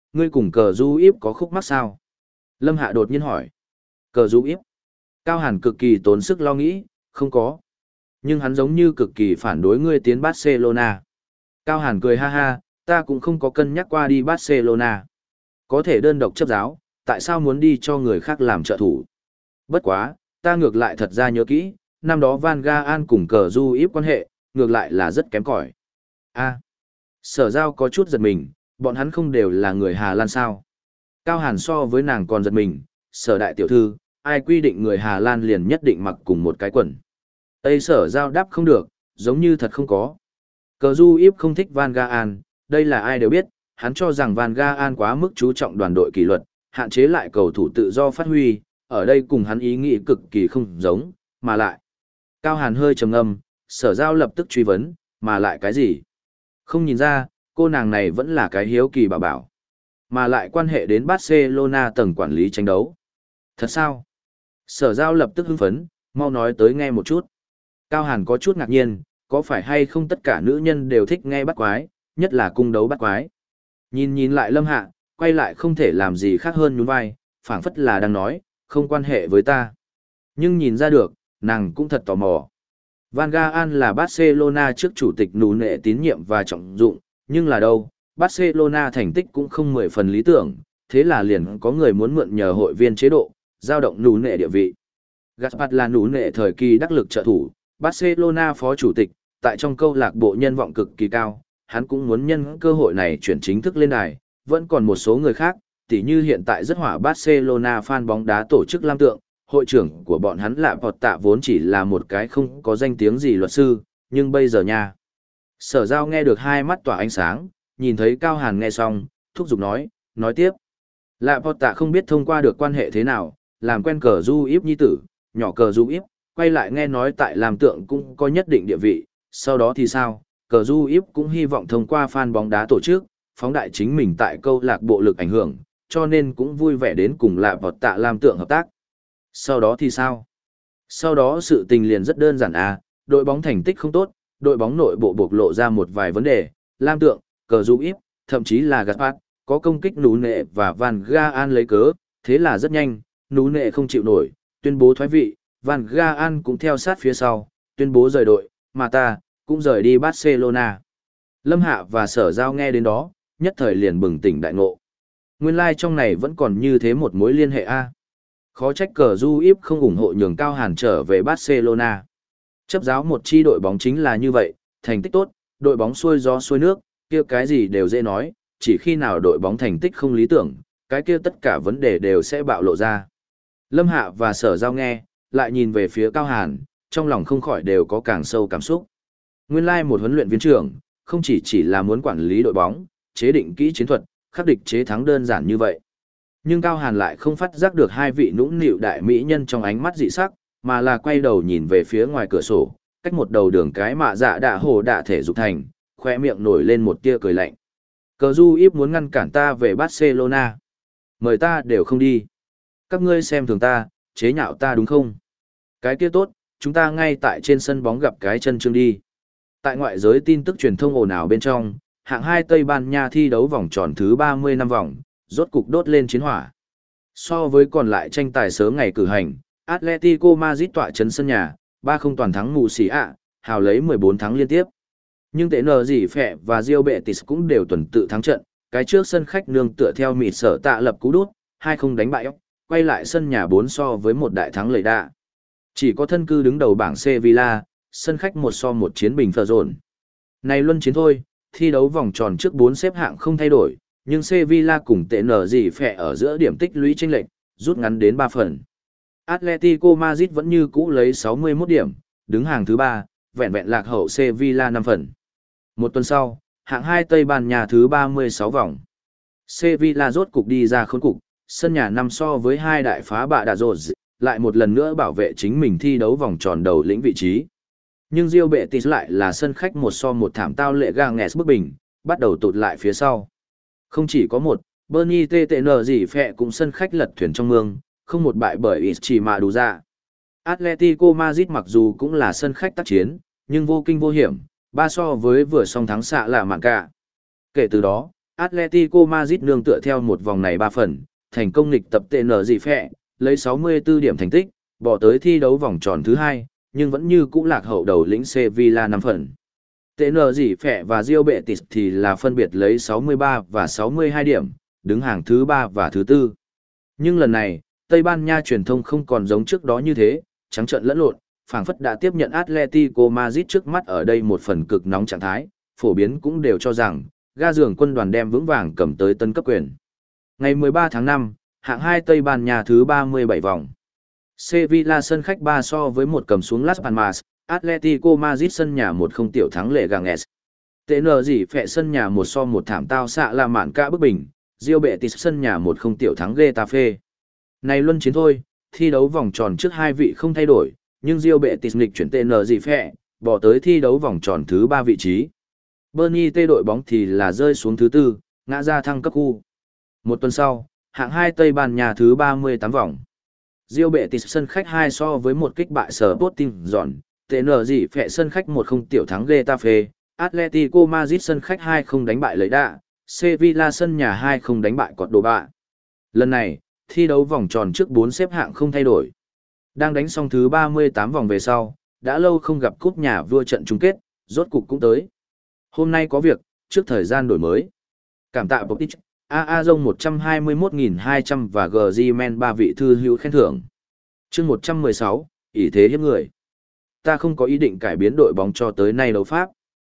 ngươi cùng cờ du íp có khúc mắc sao? Lâm Hạ đột nhiên hỏi. Cờ du íp. Cao Hàn cực kỳ tốn sức lo nghĩ, không có. Nhưng hắn giống như cực kỳ phản đối ngươi tiến Barcelona. Cao Hàn cười ha ha, ta cũng không có cân nhắc qua đi Barcelona. Có thể đơn độc chấp giáo, tại sao muốn đi cho người khác làm trợ thủ? Bất quá, ta ngược lại thật ra nhớ kỹ, năm đó Van Gaal cùng cờ du íp quan hệ, ngược lại là rất kém cỏi. A. Sở Giao có chút giật mình, bọn hắn không đều là người Hà Lan sao? Cao Hàn so với nàng còn giật mình, Sở đại tiểu thư, ai quy định người Hà Lan liền nhất định mặc cùng một cái quần. Tây Sở Giao đáp không được, giống như thật không có. Cờ du íp không thích Van Gaal, đây là ai đều biết, hắn cho rằng Van Gaal quá mức chú trọng đoàn đội kỷ luật, hạn chế lại cầu thủ tự do phát huy, ở đây cùng hắn ý nghĩ cực kỳ không giống, mà lại. Cao Hàn hơi trầm ngâm, Sở Giao lập tức truy vấn, mà lại cái gì? Không nhìn ra, cô nàng này vẫn là cái hiếu kỳ bảo bảo. Mà lại quan hệ đến Barcelona tầng quản lý tranh đấu. Thật sao? Sở Giao lập tức hưng phấn, mau nói tới nghe một chút. Cao Hàn có chút ngạc nhiên, có phải hay không tất cả nữ nhân đều thích nghe bắt quái, nhất là cung đấu bắt quái. Nhìn nhìn lại Lâm Hạ, quay lại không thể làm gì khác hơn nhún vai, phảng phất là đang nói, không quan hệ với ta. Nhưng nhìn ra được, nàng cũng thật tò mò. Van Gaal là Barcelona trước chủ tịch nụ nệ tín nhiệm và trọng dụng, nhưng là đâu, Barcelona thành tích cũng không mười phần lý tưởng, thế là liền có người muốn mượn nhờ hội viên chế độ, giao động nụ nệ địa vị. Gaspar là nụ nệ thời kỳ đắc lực trợ thủ, Barcelona phó chủ tịch, tại trong câu lạc bộ nhân vọng cực kỳ cao, hắn cũng muốn nhân cơ hội này chuyển chính thức lên đài, vẫn còn một số người khác, tỉ như hiện tại rất hỏa Barcelona fan bóng đá tổ chức Lam Tượng, hội trưởng của bọn hắn là Bọt Tạ vốn chỉ là một cái không có danh tiếng gì luật sư, nhưng bây giờ nha. Sở Giao nghe được hai mắt tỏa ánh sáng, nhìn thấy Cao Hàn nghe xong, thúc giục nói, nói tiếp. Lạ Bọt Tạ không biết thông qua được quan hệ thế nào, làm quen cờ du íp nhi tử, nhỏ cờ du íp, quay lại nghe nói tại Lam Tượng cũng có nhất định địa vị, sau đó thì sao, cờ du íp cũng hy vọng thông qua fan bóng đá tổ chức, phóng đại chính mình tại câu lạc bộ lực ảnh hưởng, cho nên cũng vui vẻ đến cùng Lạ Bọt Tạ Lam Tượng hợp tác. Sau đó thì sao? Sau đó sự tình liền rất đơn giản à, đội bóng thành tích không tốt, đội bóng nội bộ bộc lộ ra một vài vấn đề, Lam Tượng, cờ du íp, thậm chí là Gaspar, có công kích nú nệ và Van Gaal lấy cớ, thế là rất nhanh, nú nệ không chịu nổi, tuyên bố thoái vị, Van Gaal cũng theo sát phía sau, tuyên bố rời đội, mà ta, cũng rời đi Barcelona. Lâm Hạ và Sở Giao nghe đến đó, nhất thời liền bừng tỉnh đại ngộ. Nguyên lai like trong này vẫn còn như thế một mối liên hệ a. Khó trách cờ du íp không ủng hộ nhường Cao Hàn trở về Barcelona. Chấp giáo một chi đội bóng chính là như vậy, thành tích tốt, đội bóng xuôi gió xuôi nước, kia cái gì đều dễ nói, chỉ khi nào đội bóng thành tích không lý tưởng, cái kia tất cả vấn đề đều sẽ bạo lộ ra. Lâm Hạ và Sở Giao nghe, lại nhìn về phía Cao Hàn, trong lòng không khỏi đều có càng sâu cảm xúc. Nguyên lai like một huấn luyện viên trưởng, không chỉ chỉ là muốn quản lý đội bóng, chế định kỹ chiến thuật, khắc địch chế thắng đơn giản như vậy. Nhưng Cao Hàn lại không phát giác được hai vị nũng nịu đại mỹ nhân trong ánh mắt dị sắc, mà là quay đầu nhìn về phía ngoài cửa sổ, cách một đầu đường cái mạ dạ đạ hồ đạ thể dục thành, khoe miệng nổi lên một tia cười lạnh. Cờ du íp muốn ngăn cản ta về Barcelona. Mời ta đều không đi. Các ngươi xem thường ta, chế nhạo ta đúng không? Cái kia tốt, chúng ta ngay tại trên sân bóng gặp cái chân chương đi. Tại ngoại giới tin tức truyền thông ồn ào bên trong, hạng hai Tây Ban Nha thi đấu vòng tròn thứ ba mươi năm vòng, rốt cục đốt lên chiến hỏa. So với còn lại tranh tài sớm ngày cử hành, Atletico Madrid tọa trấn sân nhà, ba không toàn thắng mù xỉ ạ, hào lấy mười bốn thắng liên tiếp. Nhưng tệ nờ gì phẹ và Real Betis cũng đều tuần tự thắng trận, cái trước sân khách nương tựa theo mịt sở tạ lập cú đút, hai không đánh bại ốc, quay lại sân nhà bốn so với một đại thắng lợi đa. Chỉ có thân cư đứng đầu bảng Sevilla, sân khách một so một chiến bình phờ dồn. Này luân chiến thôi, thi đấu vòng tròn trước bốn xếp hạng không thay đổi, nhưng Sevilla cùng tệ nở gì phẹ ở giữa điểm tích lũy chênh lệch, rút ngắn đến ba phần. Atletico Madrid vẫn như cũ lấy sáu mươi mốt điểm, đứng hàng thứ ba, vẹn vẹn lạc hậu Sevilla năm phần. Một tuần sau, hạng hai Tây Ban Nha thứ ba mươi sáu vòng. Sevilla rốt cục đi ra khốn cục, sân nhà năm so với hai đại phá bạ đà rột, lại một lần nữa bảo vệ chính mình thi đấu vòng tròn đầu lĩnh vị trí. Nhưng Real Betis lại là sân khách một so một thảm tao lệ Ganges bức bình, bắt đầu tụt lại phía sau. Không chỉ có một, Bernie tê tê en gì phẹ cũng sân khách lật thuyền trong mương, không một bại bởi Extremadura. Atletico Madrid mặc dù cũng là sân khách tác chiến, nhưng vô kinh vô hiểm, ba so với vừa song thắng xạ là mạn cả. Kể từ đó, Atletico Madrid nương tựa theo một vòng này ba phần, thành công nghịch tập tê en gì phẹ, lấy sáu mươi tư điểm thành tích, bỏ tới thi đấu vòng tròn thứ hai, nhưng vẫn như cũ lạc hậu đầu lĩnh Sevilla năm phần. tê en gì phẹ và Real Betis thì là phân biệt lấy sáu mươi ba và sáu mươi hai điểm, đứng hàng thứ ba và thứ tư. Nhưng lần này, Tây Ban Nha truyền thông không còn giống trước đó như thế, trắng trợn lẫn lộn, phảng phất đã tiếp nhận Atletico Madrid trước mắt ở đây một phần cực nóng trạng thái, phổ biến cũng đều cho rằng, ga giường quân đoàn đem vững vàng cầm tới tân cấp quyền. Ngày mười ba tháng năm, hạng hai Tây Ban Nha thứ ba mươi bảy vòng. Sevilla sân khách ba so với một cầm xuống Las Palmas, Atletico Madrid sân nhà một không tiểu thắng lệ Ganges. tê en gì phẹ sân nhà một so một thảm tao xạ La Mạn cả bức bình, Real Betis sân nhà một không tiểu thắng Getafe. Này luân chiến thôi, thi đấu vòng tròn trước hai vị không thay đổi, nhưng Real Betis nghịch chuyển tê en gì phẹ, bỏ tới thi đấu vòng tròn thứ ba vị trí. Bernie T đội bóng thì là rơi xuống thứ tư, ngã ra thăng cấp khu. Một tuần sau, hạng hai Tây Ban Nha thứ ba mươi tám vòng. Real Betis sân khách hai so với một kích bại Sporting dọn, tê en gì phẹ sân khách một không tiểu thắng Getafe, Atletico Madrid sân khách hai không đánh bại lấy đạ, Sevilla sân nhà hai không đánh bại Cordoba. Lần này, thi đấu vòng tròn trước bốn xếp hạng không thay đổi. Đang đánh xong thứ ba mươi tám vòng về sau, đã lâu không gặp cúp nhà vua trận chung kết, rốt cục cũng tới. Hôm nay có việc, trước thời gian đổi mới. Cảm tạ Boptich, a a Dông một trăm hai mươi mốt nghìn hai trăm và G-Men ba vị thư hữu khen thưởng. Chương một trăm mười sáu, ỷ thế hiếp người. Ta không có ý định cải biến đội bóng cho tới nay đấu pháp.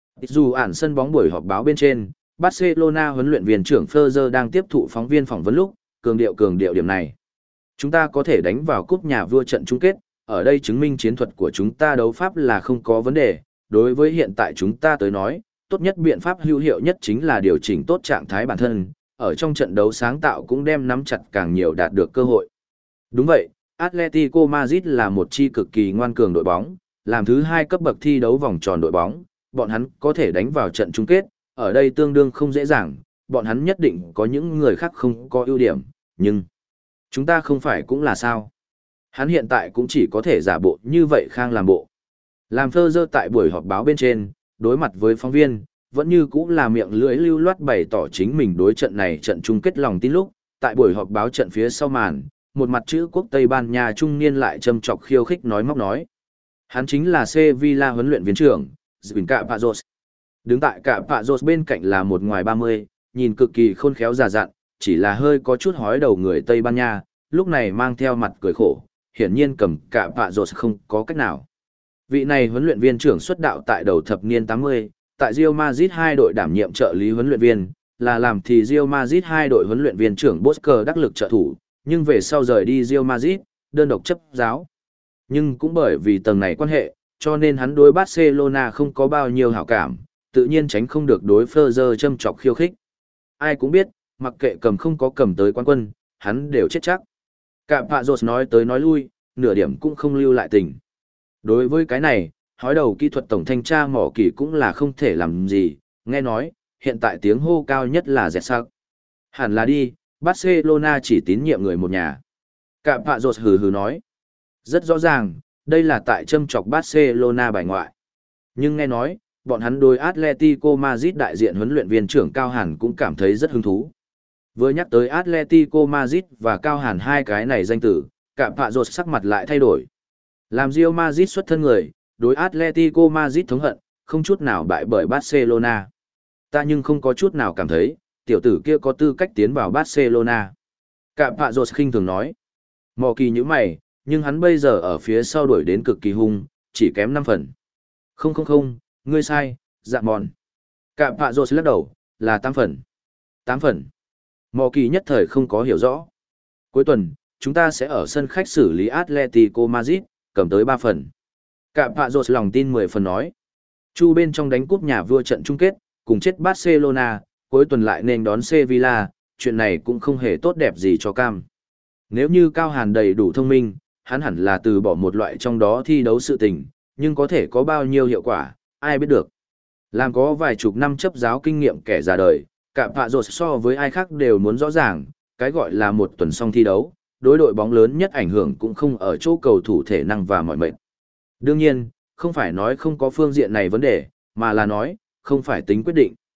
Dù ản sân bóng buổi họp báo bên trên, Barcelona huấn luyện viên trưởng Ferrer đang tiếp thụ phóng viên phỏng vấn lúc, cường điệu cường điệu điểm này. Chúng ta có thể đánh vào cúp nhà vua trận chung kết, ở đây chứng minh chiến thuật của chúng ta đấu pháp là không có vấn đề. Đối với hiện tại chúng ta tới nói, tốt nhất biện pháp hữu hiệu nhất chính là điều chỉnh tốt trạng thái bản thân, ở trong trận đấu sáng tạo cũng đem nắm chặt càng nhiều đạt được cơ hội. Đúng vậy, Atletico Madrid là một chi cực kỳ ngoan cường đội bóng, làm thứ hai cấp bậc thi đấu vòng tròn đội bóng, bọn hắn có thể đánh vào trận chung kết, ở đây tương đương không dễ dàng, bọn hắn nhất định có những người khác không có ưu điểm, nhưng chúng ta không phải cũng là sao. Hắn hiện tại cũng chỉ có thể giả bộ như vậy khang làm bộ. Làm phơ dơ tại buổi họp báo bên trên, đối mặt với phóng viên, vẫn như cũng là miệng lưỡi lưu loát bày tỏ chính mình đối trận này trận chung kết lòng tin lúc, tại buổi họp báo trận phía sau màn, một mặt chữ quốc Tây Ban Nha trung niên lại châm chọc khiêu khích nói móc nói. Hắn chính là Sevilla huấn luyện viên trưởng, Zubin Capazos. Đứng tại Capazos bên cạnh là một ngoài ba mươi, nhìn cực kỳ khôn khéo già dặn, chỉ là hơi có chút hói đầu người Tây Ban Nha, lúc này mang theo mặt cười khổ, hiển nhiên cầm Capazos không có cách nào. Vị này huấn luyện viên trưởng xuất đạo tại đầu thập niên tám mươi, tại Real Madrid hai đội đảm nhiệm trợ lý huấn luyện viên, là làm thì Real Madrid hai đội huấn luyện viên trưởng Bosker đắc lực trợ thủ, nhưng về sau rời đi Real Madrid, đơn độc chấp giáo. Nhưng cũng bởi vì tầng này quan hệ, cho nên hắn đối Barcelona không có bao nhiêu hảo cảm, tự nhiên tránh không được đối Ferrer châm chọc khiêu khích. Ai cũng biết, mặc kệ cầm không có cầm tới quán quân, hắn đều chết chắc. Capazos nói tới nói lui, nửa điểm cũng không lưu lại tình. Đối với cái này, hói đầu kỹ thuật tổng thanh tra mỏ kỳ cũng là không thể làm gì, nghe nói, hiện tại tiếng hô cao nhất là dẹt sắc. Hẳn là đi, Barcelona chỉ tín nhiệm người một nhà. Capazos hừ hừ nói. Rất rõ ràng, đây là tại châm chọc Barcelona bài ngoại. Nhưng nghe nói, bọn hắn đối Atletico Madrid đại diện huấn luyện viên trưởng Cao Hàn cũng cảm thấy rất hứng thú. Vừa nhắc tới Atletico Madrid và Cao Hàn hai cái này danh tử, Capazos sắc mặt lại thay đổi. Làm Real Madrid xuất thân người, đối Atletico Madrid thống hận, không chút nào bại bởi Barcelona. Ta nhưng không có chút nào cảm thấy, tiểu tử kia có tư cách tiến vào Barcelona. Capazos khinh thường nói. Mò kỳ như mày, nhưng hắn bây giờ ở phía sau đuổi đến cực kỳ hung, chỉ kém năm phần. Không không không, ngươi sai, dạ mòn. Capazos lắc đầu, là tám phần. tám phần. Mò kỳ nhất thời không có hiểu rõ. Cuối tuần, chúng ta sẽ ở sân khách xử lý Atletico Madrid, cầm tới ba phần. Capazos lòng tin mười phần nói. Chu bên trong đánh cúp nhà vua trận chung kết, cùng chết Barcelona, cuối tuần lại nên đón Sevilla, chuyện này cũng không hề tốt đẹp gì cho Cam. Nếu như Cao Hàn đầy đủ thông minh, hắn hẳn là từ bỏ một loại trong đó thi đấu sự tình, nhưng có thể có bao nhiêu hiệu quả, ai biết được. Làm có vài chục năm chấp giáo kinh nghiệm kẻ già đời, Capazos so với ai khác đều muốn rõ ràng, cái gọi là một tuần xong thi đấu, đối đội bóng lớn nhất ảnh hưởng cũng không ở chỗ cầu thủ thể năng và mọi mệnh. Đương nhiên, không phải nói không có phương diện này vấn đề, mà là nói, không phải tính quyết định.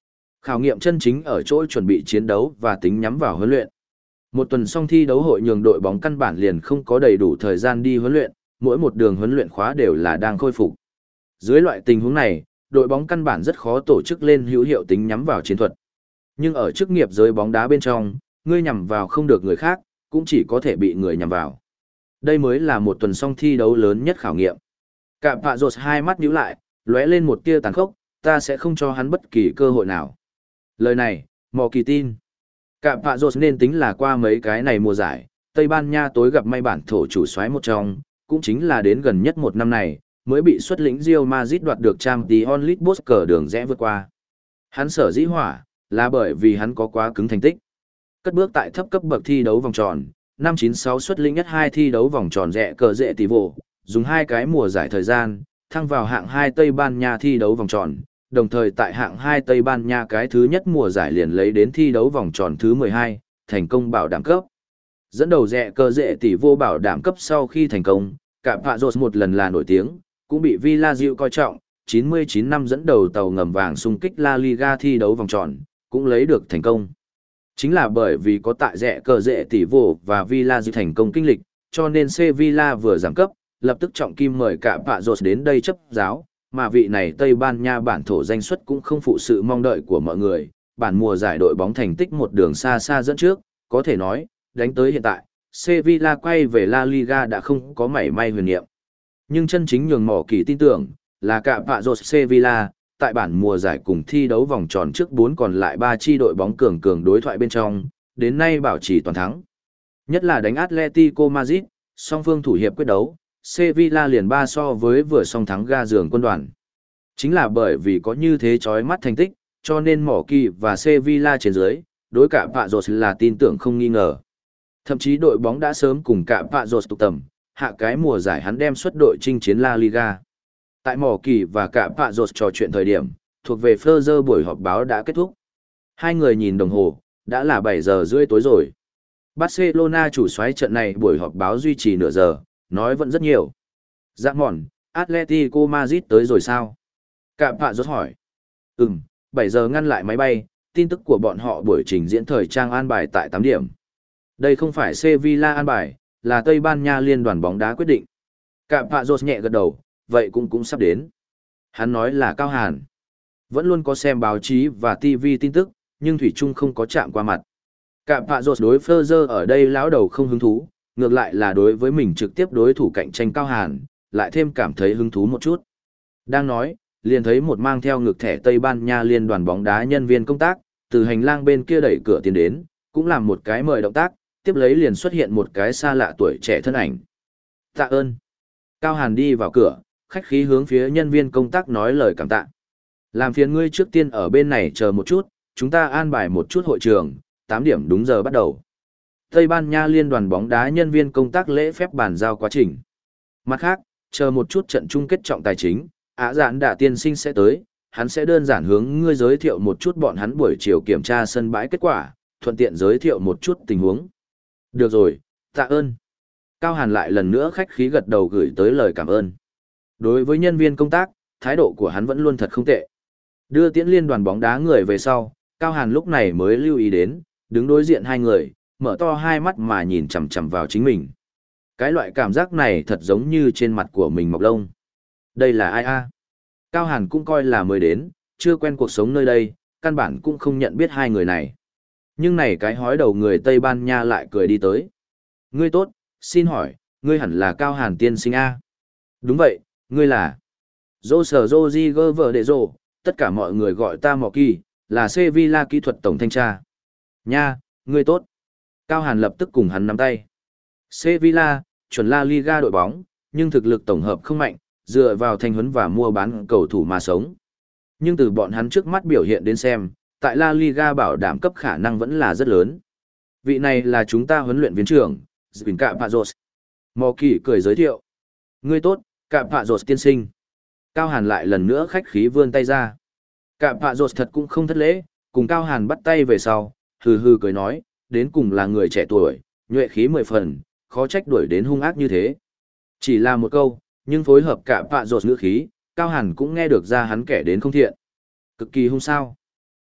Khảo nghiệm chân chính ở chỗ chuẩn bị chiến đấu và tính nhắm vào huấn luyện. Một tuần xong thi đấu hội nhường đội bóng căn bản liền không có đầy đủ thời gian đi huấn luyện, mỗi một đường huấn luyện khóa đều là đang khôi phục. Dưới loại tình huống này, đội bóng căn bản rất khó tổ chức lên hữu hiệu tính nhắm vào chiến thuật. Nhưng ở chức nghiệp giới bóng đá bên trong, ngươi nhắm vào không được người khác, cũng chỉ có thể bị người nhắm vào. Đây mới là một tuần xong thi đấu lớn nhất khảo nghiệm. Cả Pạ Rột hai mắt nhíu lại, lóe lên một tia tàn khốc, ta sẽ không cho hắn bất kỳ cơ hội nào. Lời này, Mò Kỳ tin. Cả Pạ Rột nên tính là qua mấy cái này mùa giải, Tây Ban Nha tối gặp may bản thổ chủ soái một trong, cũng chính là đến gần nhất một năm này, mới bị xuất lĩnh Real Madrid đoạt được Champions League boss cờ đường rẽ vượt qua. Hắn sở dĩ hỏa, là bởi vì hắn có quá cứng thành tích. Cất bước tại thấp cấp bậc thi đấu vòng tròn, năm chín sáu xuất lĩnh nhất hai thi đấu vòng tròn rẽ cờ rẽ tỷ vụ, dùng hai cái mùa giải thời gian, thăng vào hạng hai Tây Ban Nha thi đấu vòng tròn, đồng thời tại hạng hai Tây Ban Nha cái thứ nhất mùa giải liền lấy đến thi đấu vòng tròn thứ mười hai, thành công bảo đảm cấp. Dẫn đầu rẽ cờ rẽ tỷ vô bảo đảm cấp sau khi thành công, cả Pạ Rột một lần là nổi tiếng, cũng bị Villarreal coi trọng, chín mươi chín năm dẫn đầu tàu ngầm vàng xung kích La Liga thi đấu vòng tròn, cũng lấy được thành công. Chính là bởi vì có tại rẽ cờ rẽ tỷ vô và Villarreal thành công kinh lịch, cho nên Sevilla vừa giảm cấp, lập tức trọng kim mời cả Pạ Rột đến đây chấp giáo, mà vị này Tây Ban Nha bản thổ danh xuất cũng không phụ sự mong đợi của mọi người, bản mùa giải đội bóng thành tích một đường xa xa dẫn trước, có thể nói, đánh tới hiện tại, Sevilla quay về La Liga đã không có mảy may huyền niệm. Nhưng chân chính nhường Mỏ Kỳ tin tưởng, là cả Pạ Rột Sevilla, tại bản mùa giải cùng thi đấu vòng tròn trước bốn còn lại ba chi đội bóng cường cường đối thoại bên trong, đến nay bảo trì toàn thắng. Nhất là đánh Atletico Madrid, song phương thủ hiệp quyết đấu, Sevilla liền ba so với vừa song thắng ga giường quân đoàn. Chính là bởi vì có như thế chói mắt thành tích, cho nên Mỏ Kỳ và Sevilla trên dưới, đối cả Pạ Rột là tin tưởng không nghi ngờ. Thậm chí đội bóng đã sớm cùng cả Pạ Rột tụ tầm, hạ cái mùa giải hắn đem xuất đội chinh chiến La Liga. Tại Mỏ Kỳ và cả Pạ Rột trò chuyện thời điểm, thuộc về Fleur buổi họp báo đã kết thúc. Hai người nhìn đồng hồ, đã là bảy giờ rưỡi tối rồi. Barcelona chủ soái trận này buổi họp báo duy trì nửa giờ, nói vẫn rất nhiều. Dạ mòn, Atletico Madrid tới rồi sao? Cả Pạ Rột hỏi. Ừm, bảy giờ ngăn lại máy bay, tin tức của bọn họ buổi trình diễn thời trang an bài tại tám điểm. Đây không phải Sevilla an bài, là Tây Ban Nha liên đoàn bóng đá quyết định. Cả Pạ Rột nhẹ gật đầu, vậy cũng cũng sắp đến. Hắn nói là Cao Hàn. Vẫn luôn có xem báo chí và ti vi tin tức, nhưng Thủy Trung không có chạm qua mặt. Cả Pạ Rột đối Fleur ở đây lão đầu không hứng thú, ngược lại là đối với mình trực tiếp đối thủ cạnh tranh Cao Hàn, lại thêm cảm thấy hứng thú một chút. Đang nói, liền thấy một mang theo ngực thẻ Tây Ban Nha liên đoàn bóng đá nhân viên công tác, từ hành lang bên kia đẩy cửa tiến đến, cũng làm một cái mời động tác, tiếp lấy liền xuất hiện một cái xa lạ tuổi trẻ thân ảnh. Tạ ơn. Cao Hàn đi vào cửa, khách khí hướng phía nhân viên công tác nói lời cảm tạ. Làm phiền ngươi trước tiên ở bên này chờ một chút, chúng ta an bài một chút hội trường, tám điểm đúng giờ bắt đầu. Tây Ban Nha liên đoàn bóng đá nhân viên công tác lễ phép bàn giao quá trình. Mặt khác, chờ một chút trận chung kết trọng tài chính, Ả Dạn Đạ tiên sinh sẽ tới, hắn sẽ đơn giản hướng ngươi giới thiệu một chút bọn hắn buổi chiều kiểm tra sân bãi kết quả, thuận tiện giới thiệu một chút tình huống. Được rồi, tạ ơn. Cao Hàn lại lần nữa khách khí gật đầu gửi tới lời cảm ơn. Đối với nhân viên công tác, thái độ của hắn vẫn luôn thật không tệ. Đưa tiễn liên đoàn bóng đá người về sau, Cao Hàn lúc này mới lưu ý đến, đứng đối diện hai người, mở to hai mắt mà nhìn chằm chằm vào chính mình. Cái loại cảm giác này thật giống như trên mặt của mình mọc lông. Đây là ai a? Cao Hàn cũng coi là mới đến, chưa quen cuộc sống nơi đây, căn bản cũng không nhận biết hai người này. Nhưng này cái hói đầu người Tây Ban Nha lại cười đi tới. Ngươi tốt, xin hỏi, ngươi hẳn là Cao Hàn tiên sinh A. Đúng vậy, ngươi là Dô sở Dô Di Gơ Vợ Đệ Dô, tất cả mọi người gọi ta Mỏ Kỳ, là Sevilla kỹ thuật tổng thanh tra. Nha, ngươi tốt. Cao Hàn lập tức cùng hắn nắm tay. Sevilla, chuẩn La Liga đội bóng, nhưng thực lực tổng hợp không mạnh, dựa vào thanh huấn và mua bán cầu thủ mà sống. Nhưng từ bọn hắn trước mắt biểu hiện đến xem, tại La Liga bảo đảm cấp khả năng vẫn là rất lớn. Vị này là chúng ta huấn luyện viên trưởng, Zvin Cạ Pạ Rột. Mò Kỳ cười giới thiệu. Ngươi tốt, Cạ Pạ Rột tiên sinh. Cao Hàn lại lần nữa khách khí vươn tay ra. Cạ Pạ Rột thật cũng không thất lễ, cùng Cao Hàn bắt tay về sau, hừ hừ cười nói, đến cùng là người trẻ tuổi, nhuệ khí mười phần, khó trách đuổi đến hung ác như thế. Chỉ là một câu, nhưng phối hợp Cạ Pạ Rột ngữ khí, Cao Hàn cũng nghe được ra hắn kẻ đến không thiện. Cực kỳ hung sao.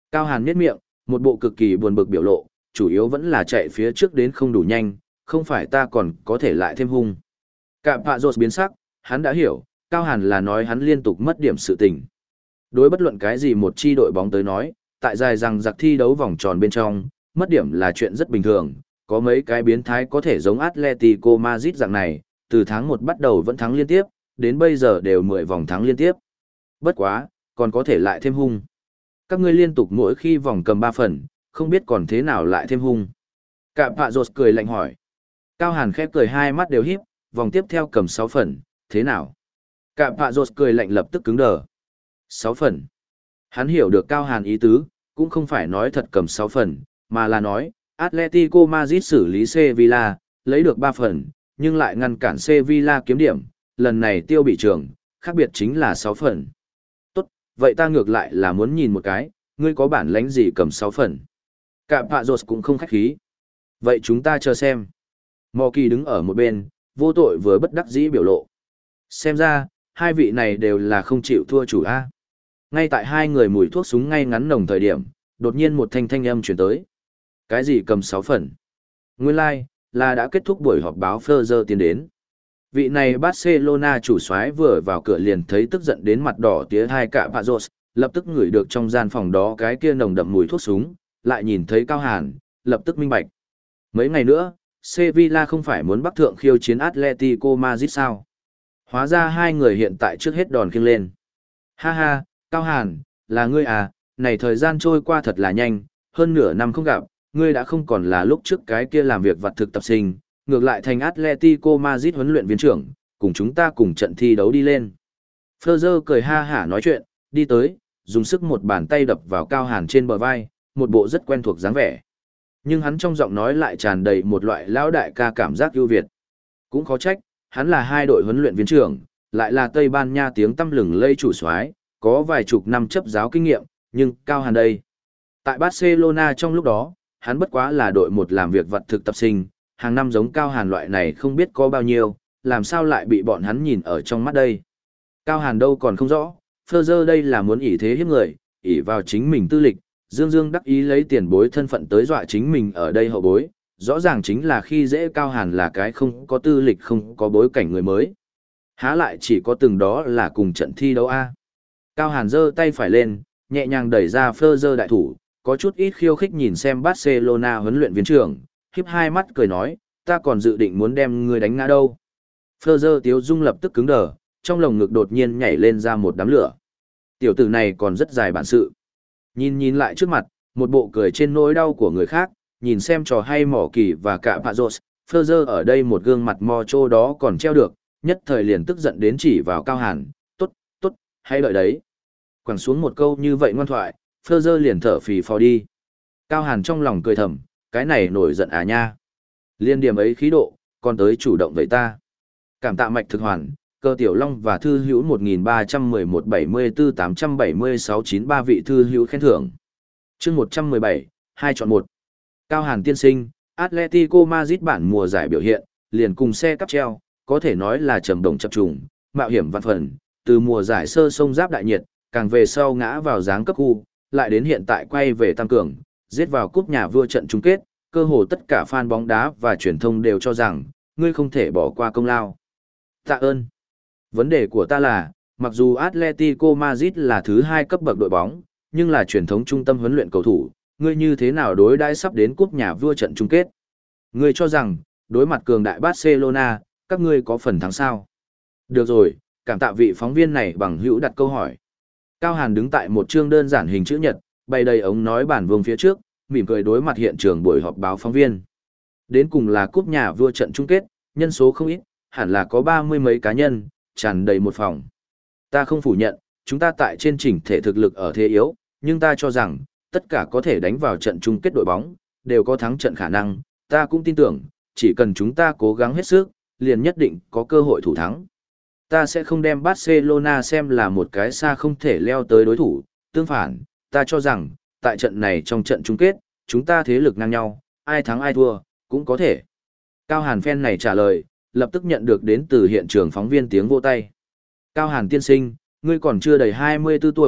Cao Hàn nhếch miệng, một bộ cực kỳ buồn bực biểu lộ, chủ yếu vẫn là chạy phía trước đến không đủ nhanh, không phải ta còn có thể lại thêm hung. Cạm Pạ Rột biến sắc, hắn đã hiểu, Cao Hàn là nói hắn liên tục mất điểm sự tình. Đối bất luận cái gì một chi đội bóng tới nói, tại dài rằng giặc thi đấu vòng tròn bên trong, mất điểm là chuyện rất bình thường, có mấy cái biến thái có thể giống Atletico Madrid dạng này, từ tháng một bắt đầu vẫn thắng liên tiếp, đến bây giờ đều mười vòng thắng liên tiếp. Bất quá, còn có thể lại thêm hung. Các ngươi liên tục mỗi khi vòng cầm ba phần, không biết còn thế nào lại thêm hung. Cạm Pạ Rột cười lạnh hỏi. Cao Hàn khép cười hai mắt đều híp, vòng tiếp theo cầm sáu phần, thế nào? Cạm Pạ Rột cười lạnh lập tức cứng đờ. sáu phần. Hắn hiểu được Cao Hàn ý tứ, cũng không phải nói thật cầm sáu phần, mà là nói, Atletico Madrid xử lý Sevilla, lấy được ba phần, nhưng lại ngăn cản Sevilla kiếm điểm, lần này tiêu bị trường, khác biệt chính là sáu phần. Tốt, vậy ta ngược lại là muốn nhìn một cái, ngươi có bản lãnh gì cầm sáu phần. Cạm Pạ Rột cũng không khách khí. Vậy chúng ta chờ xem. Mò Kỳ đứng ở một bên, vô tội vừa bất đắc dĩ biểu lộ. Xem ra, hai vị này đều là không chịu thua chủ A. Ngay tại hai người mùi thuốc súng ngay ngắn nồng thời điểm, đột nhiên một thanh thanh âm chuyển tới. Cái gì cầm sáu phần? Nguyên lai, like, là đã kết thúc buổi họp báo Fleur tiến đến. Vị này Barcelona chủ soái vừa vào cửa liền thấy tức giận đến mặt đỏ tía hai cả Pạ Rột, lập tức ngửi được trong gian phòng đó cái kia nồng đậm mùi thuốc súng, lại nhìn thấy Cao Hàn, lập tức minh bạch. Mấy ngày nữa, Sevilla không phải muốn bắc thượng khiêu chiến Atletico Madrid sao? Hóa ra hai người hiện tại trước hết đòn khiêng lên. Ha ha, Cao Hàn, là ngươi à, này thời gian trôi qua thật là nhanh, hơn nửa năm không gặp, ngươi đã không còn là lúc trước cái kia làm việc vặt thực tập sinh, ngược lại thành Atletico Madrid huấn luyện viên trưởng, cùng chúng ta cùng trận thi đấu đi lên. Fleur cười ha hả nói chuyện, đi tới, dùng sức một bàn tay đập vào Cao Hàn trên bờ vai, một bộ rất quen thuộc dáng vẻ. Nhưng hắn trong giọng nói lại tràn đầy một loại lão đại ca cảm giác ưu việt. Cũng khó trách, hắn là hai đội huấn luyện viên trưởng, lại là Tây Ban Nha tiếng tăm lừng lây chủ soái, có vài chục năm chấp giáo kinh nghiệm, nhưng Cao Hàn đây. Tại Barcelona trong lúc đó, hắn bất quá là đội một làm việc vật thực tập sinh, hàng năm giống Cao Hàn loại này không biết có bao nhiêu, làm sao lại bị bọn hắn nhìn ở trong mắt đây. Cao Hàn đâu còn không rõ, Fleur đây là muốn ỷ thế hiếp người, ỷ vào chính mình tư lịch, dương dương đắc ý lấy tiền bối thân phận tới dọa chính mình ở đây hậu bối, rõ ràng chính là khi dễ Cao Hàn là cái không có tư lịch không có bối cảnh người mới. Há lại chỉ có từng đó là cùng trận thi đấu A. Cao Hàn giơ tay phải lên, nhẹ nhàng đẩy ra Fleur đại thủ, có chút ít khiêu khích nhìn xem Barcelona huấn luyện viên trưởng, khiếp hai mắt cười nói, ta còn dự định muốn đem ngươi đánh ngã đâu. Fleur tiếu dung lập tức cứng đờ, trong lồng ngực đột nhiên nhảy lên ra một đám lửa. Tiểu tử này còn rất dài bản sự. Nhìn nhìn lại trước mặt, một bộ cười trên nỗi đau của người khác, nhìn xem trò hay mỏ kỳ và cả Pạ Rột, Fleur ở đây một gương mặt mò trô đó còn treo được, nhất thời liền tức giận đến chỉ vào Cao Hàn, tốt, tốt, hãy đợi đấy. Quẳng xuống một câu như vậy ngoan thoại, Fleur liền thở phì phò đi. Cao Hàn trong lòng cười thầm, cái này nổi giận à nha. Liên điểm ấy khí độ, còn tới chủ động với ta. Cảm tạ mạch thực hoàn, cơ tiểu long và thư hữu một nghìn ba trăm mười một bảy mươi tư tám trăm bảy mươi sáu chín ba vị thư hữu khen thưởng. Chương một trăm mười bảy, hai chọn một. Cao Hàn tiên sinh, Atletico Madrid bản mùa giải biểu hiện, liền cùng xe cắp treo, có thể nói là trầm đồng chập trùng, mạo hiểm vạn phần, từ mùa giải sơ sông giáp đại nhiệt, càng về sau ngã vào dáng cấp khu, lại đến hiện tại quay về tăng cường, giết vào cúp nhà vua trận chung kết, cơ hồ tất cả fan bóng đá và truyền thông đều cho rằng, ngươi không thể bỏ qua công lao. Tạ ơn. Vấn đề của ta là, mặc dù Atletico Madrid là thứ hai cấp bậc đội bóng, nhưng là truyền thống trung tâm huấn luyện cầu thủ, ngươi như thế nào đối đãi sắp đến cúp nhà vua trận chung kết? Ngươi cho rằng, đối mặt cường đại Barcelona, các ngươi có phần thắng sao? Được rồi, cảm tạ vị phóng viên này bằng hữu đặt câu hỏi. Cao Hàn đứng tại một chương đơn giản hình chữ nhật, bày đầy ống nói bản vương phía trước, mỉm cười đối mặt hiện trường buổi họp báo phóng viên. Đến cùng là cúp nhà vua trận chung kết, nhân số không ít, hẳn là có ba mươi mấy cá nhân, tràn đầy một phòng. Ta không phủ nhận, chúng ta tại trên chỉnh thể thực lực ở thế yếu, nhưng ta cho rằng, tất cả có thể đánh vào trận chung kết đội bóng, đều có thắng trận khả năng, ta cũng tin tưởng, chỉ cần chúng ta cố gắng hết sức, liền nhất định có cơ hội thủ thắng. Ta sẽ không đem Barcelona xem là một cái xa không thể leo tới đối thủ, tương phản, ta cho rằng, tại trận này trong trận chung kết, chúng ta thế lực ngang nhau, ai thắng ai thua, cũng có thể. Cao Hàn fan này trả lời, lập tức nhận được đến từ hiện trường phóng viên tiếng vỗ tay. Cao Hàn tiên sinh, ngươi còn chưa đầy hai mươi tư tuổi,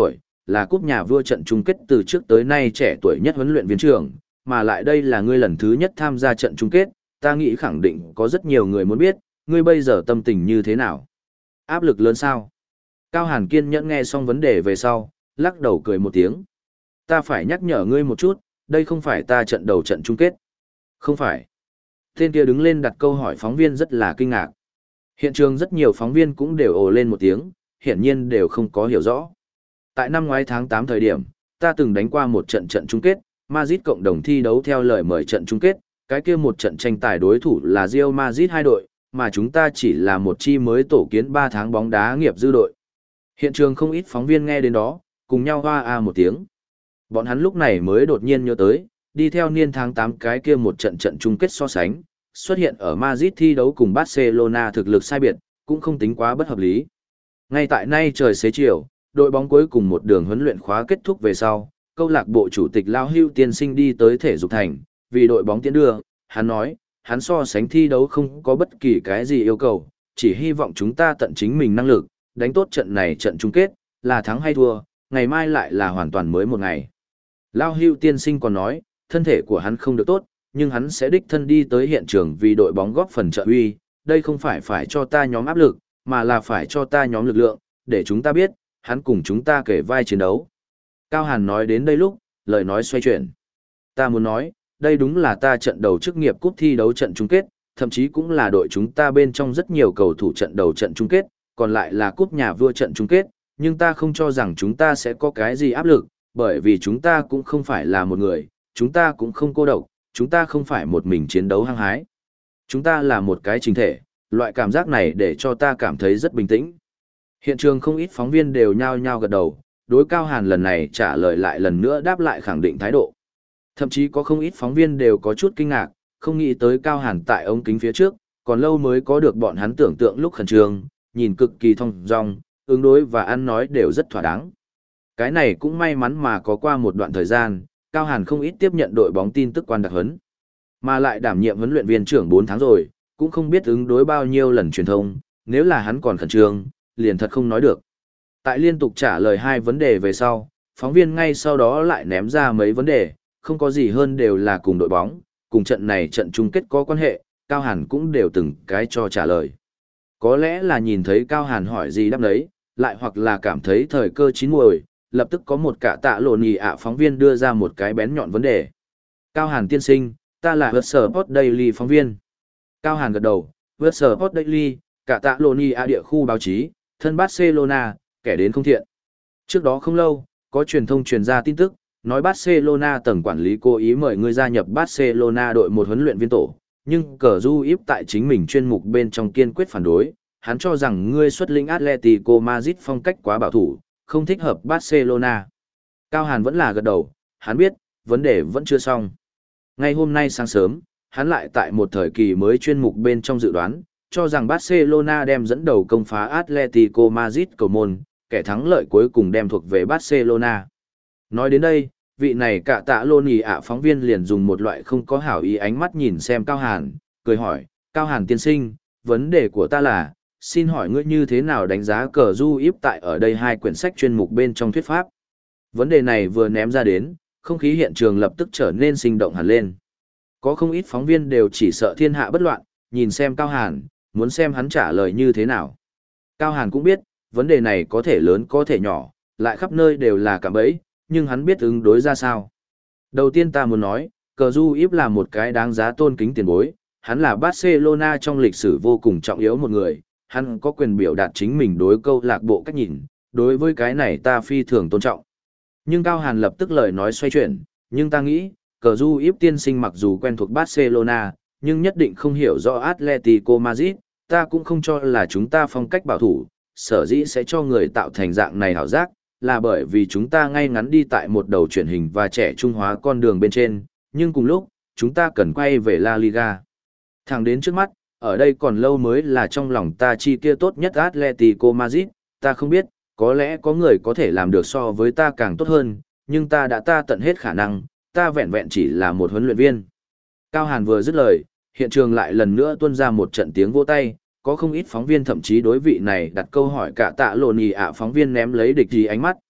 là cúp nhà vua trận chung kết từ trước tới nay trẻ tuổi nhất huấn luyện viên trưởng, mà lại đây là ngươi lần thứ nhất tham gia trận chung kết, ta nghĩ khẳng định có rất nhiều người muốn biết, ngươi bây giờ tâm tình như thế nào? Áp lực lớn sao? Cao Hàn kiên nhẫn nghe xong vấn đề về sau, lắc đầu cười một tiếng. Ta phải nhắc nhở ngươi một chút, đây không phải ta trận đầu trận chung kết. Không phải. Tên kia đứng lên đặt câu hỏi phóng viên rất là kinh ngạc. Hiện trường rất nhiều phóng viên cũng đều ồ lên một tiếng, hiển nhiên đều không có hiểu rõ. Tại năm ngoái tháng tám thời điểm, ta từng đánh qua một trận trận chung kết, Madrid cộng đồng thi đấu theo lời mời trận chung kết, cái kia một trận tranh tài đối thủ là Real Madrid hai đội, mà chúng ta chỉ là một chi mới tổ kiến ba tháng bóng đá nghiệp dư đội. Hiện trường không ít phóng viên nghe đến đó, cùng nhau hoa a một tiếng. Bọn hắn lúc này mới đột nhiên nhớ tới, đi theo niên tháng tám cái kia một trận trận chung kết so sánh, xuất hiện ở Madrid thi đấu cùng Barcelona thực lực sai biệt, cũng không tính quá bất hợp lý. Ngay tại nay trời xế chiều, đội bóng cuối cùng một đường huấn luyện khóa kết thúc về sau, câu lạc bộ chủ tịch Lao Hưu tiên sinh đi tới thể dục thành, vì đội bóng tiến đưa, hắn nói, hắn so sánh thi đấu không có bất kỳ cái gì yêu cầu, chỉ hy vọng chúng ta tận chính mình năng lực, đánh tốt trận này trận chung kết, là thắng hay thua, ngày mai lại là hoàn toàn mới một ngày. Lao Hưu tiên sinh còn nói, thân thể của hắn không được tốt, nhưng hắn sẽ đích thân đi tới hiện trường vì đội bóng góp phần trợ uy, đây không phải phải cho ta nhóm áp lực, mà là phải cho ta nhóm lực lượng, để chúng ta biết, hắn cùng chúng ta kể vai chiến đấu. Cao Hàn nói đến đây lúc, lời nói xoay chuyển. Ta muốn nói, đây đúng là ta trận đầu chức nghiệp cúp thi đấu trận chung kết, thậm chí cũng là đội chúng ta bên trong rất nhiều cầu thủ trận đầu trận chung kết, còn lại là cúp nhà vua trận chung kết, nhưng ta không cho rằng chúng ta sẽ có cái gì áp lực, bởi vì chúng ta cũng không phải là một người, chúng ta cũng không cô độc, chúng ta không phải một mình chiến đấu hăng hái. Chúng ta là một cái chính thể, loại cảm giác này để cho ta cảm thấy rất bình tĩnh. Hiện trường không ít phóng viên đều nhao nhao gật đầu, đối Cao Hàn lần này trả lời lại lần nữa đáp lại khẳng định thái độ. Thậm chí có không ít phóng viên đều có chút kinh ngạc, không nghĩ tới Cao Hàn tại ống kính phía trước, còn lâu mới có được bọn hắn tưởng tượng lúc khẩn trương, nhìn cực kỳ thông dong, ứng đối và ăn nói đều rất thỏa đáng. Cái này cũng may mắn mà có qua một đoạn thời gian, Cao Hàn không ít tiếp nhận đội bóng tin tức quan đặc huấn, mà lại đảm nhiệm huấn luyện viên trưởng bốn tháng rồi, cũng không biết ứng đối bao nhiêu lần truyền thông, nếu là hắn còn khẩn trương, liền thật không nói được. Tại liên tục trả lời hai vấn đề về sau, phóng viên ngay sau đó lại ném ra mấy vấn đề, không có gì hơn đều là cùng đội bóng, cùng trận này trận chung kết có quan hệ, Cao Hàn cũng đều từng cái cho trả lời. Có lẽ là nhìn thấy Cao Hàn hỏi gì đáp đấy, lại hoặc là cảm thấy thời cơ chín muồi, lập tức có một cả tạ lộn nhì ạ phóng viên đưa ra một cái bén nhọn vấn đề. Cao Hàn tiên sinh, ta là vượt sở Sport Daily phóng viên. Cao Hàn gật đầu, vượt sở Sport Daily, cả tạ lộn nhì ạ địa khu báo chí, thân Barcelona, kẻ đến không thiện. Trước đó không lâu, có truyền thông truyền ra tin tức, nói Barcelona tầng quản lý cố ý mời ngươi gia nhập Barcelona đội một huấn luyện viên tổ, nhưng cờ du íp tại chính mình chuyên mục bên trong kiên quyết phản đối, hắn cho rằng ngươi xuất lĩnh Atletico Madrid phong cách quá bảo thủ, không thích hợp Barcelona. Cao Hàn vẫn là gật đầu, hắn biết, vấn đề vẫn chưa xong. Ngay hôm nay sáng sớm, hắn lại tại một thời kỳ mới chuyên mục bên trong dự đoán, cho rằng Barcelona đem dẫn đầu công phá Atletico Madrid cầu môn, kẻ thắng lợi cuối cùng đem thuộc về Barcelona. Nói đến đây, vị này cả tạ lôn ý ạ phóng viên liền dùng một loại không có hảo ý ánh mắt nhìn xem Cao Hàn, cười hỏi, Cao Hàn tiên sinh, vấn đề của ta là, xin hỏi ngươi như thế nào đánh giá cờ du íp tại ở đây hai quyển sách chuyên mục bên trong thuyết pháp. Vấn đề này vừa ném ra đến, không khí hiện trường lập tức trở nên sinh động hẳn lên. Có không ít phóng viên đều chỉ sợ thiên hạ bất loạn, nhìn xem Cao Hàn, muốn xem hắn trả lời như thế nào. Cao Hàn cũng biết, vấn đề này có thể lớn có thể nhỏ, lại khắp nơi đều là cạm bẫy, nhưng hắn biết ứng đối ra sao. Đầu tiên ta muốn nói, cờ du íp là một cái đáng giá tôn kính tiền bối, hắn là Barcelona trong lịch sử vô cùng trọng yếu một người, hắn có quyền biểu đạt chính mình đối câu lạc bộ cách nhìn, đối với cái này ta phi thường tôn trọng. Nhưng Cao Hàn lập tức lời nói xoay chuyển, nhưng ta nghĩ, cờ du íp tiên sinh mặc dù quen thuộc Barcelona, nhưng nhất định không hiểu rõ Atletico Madrid, ta cũng không cho là chúng ta phong cách bảo thủ, sở dĩ sẽ cho người tạo thành dạng này hảo giác, là bởi vì chúng ta ngay ngắn đi tại một đầu chuyển hình và trẻ trung hóa con đường bên trên, nhưng cùng lúc, chúng ta cần quay về La Liga. Thẳng đến trước mắt, ở đây còn lâu mới là trong lòng ta chi kia tốt nhất Atletico Madrid, ta không biết, có lẽ có người có thể làm được so với ta càng tốt hơn, nhưng ta đã ta tận hết khả năng, ta vẹn vẹn chỉ là một huấn luyện viên. Cao Hàn vừa dứt lời, hiện trường lại lần nữa tuôn ra một trận tiếng vỗ tay, có không ít phóng viên thậm chí đối vị này đặt câu hỏi cả tạ lộn ý ạ phóng viên ném lấy địch gì ánh mắt.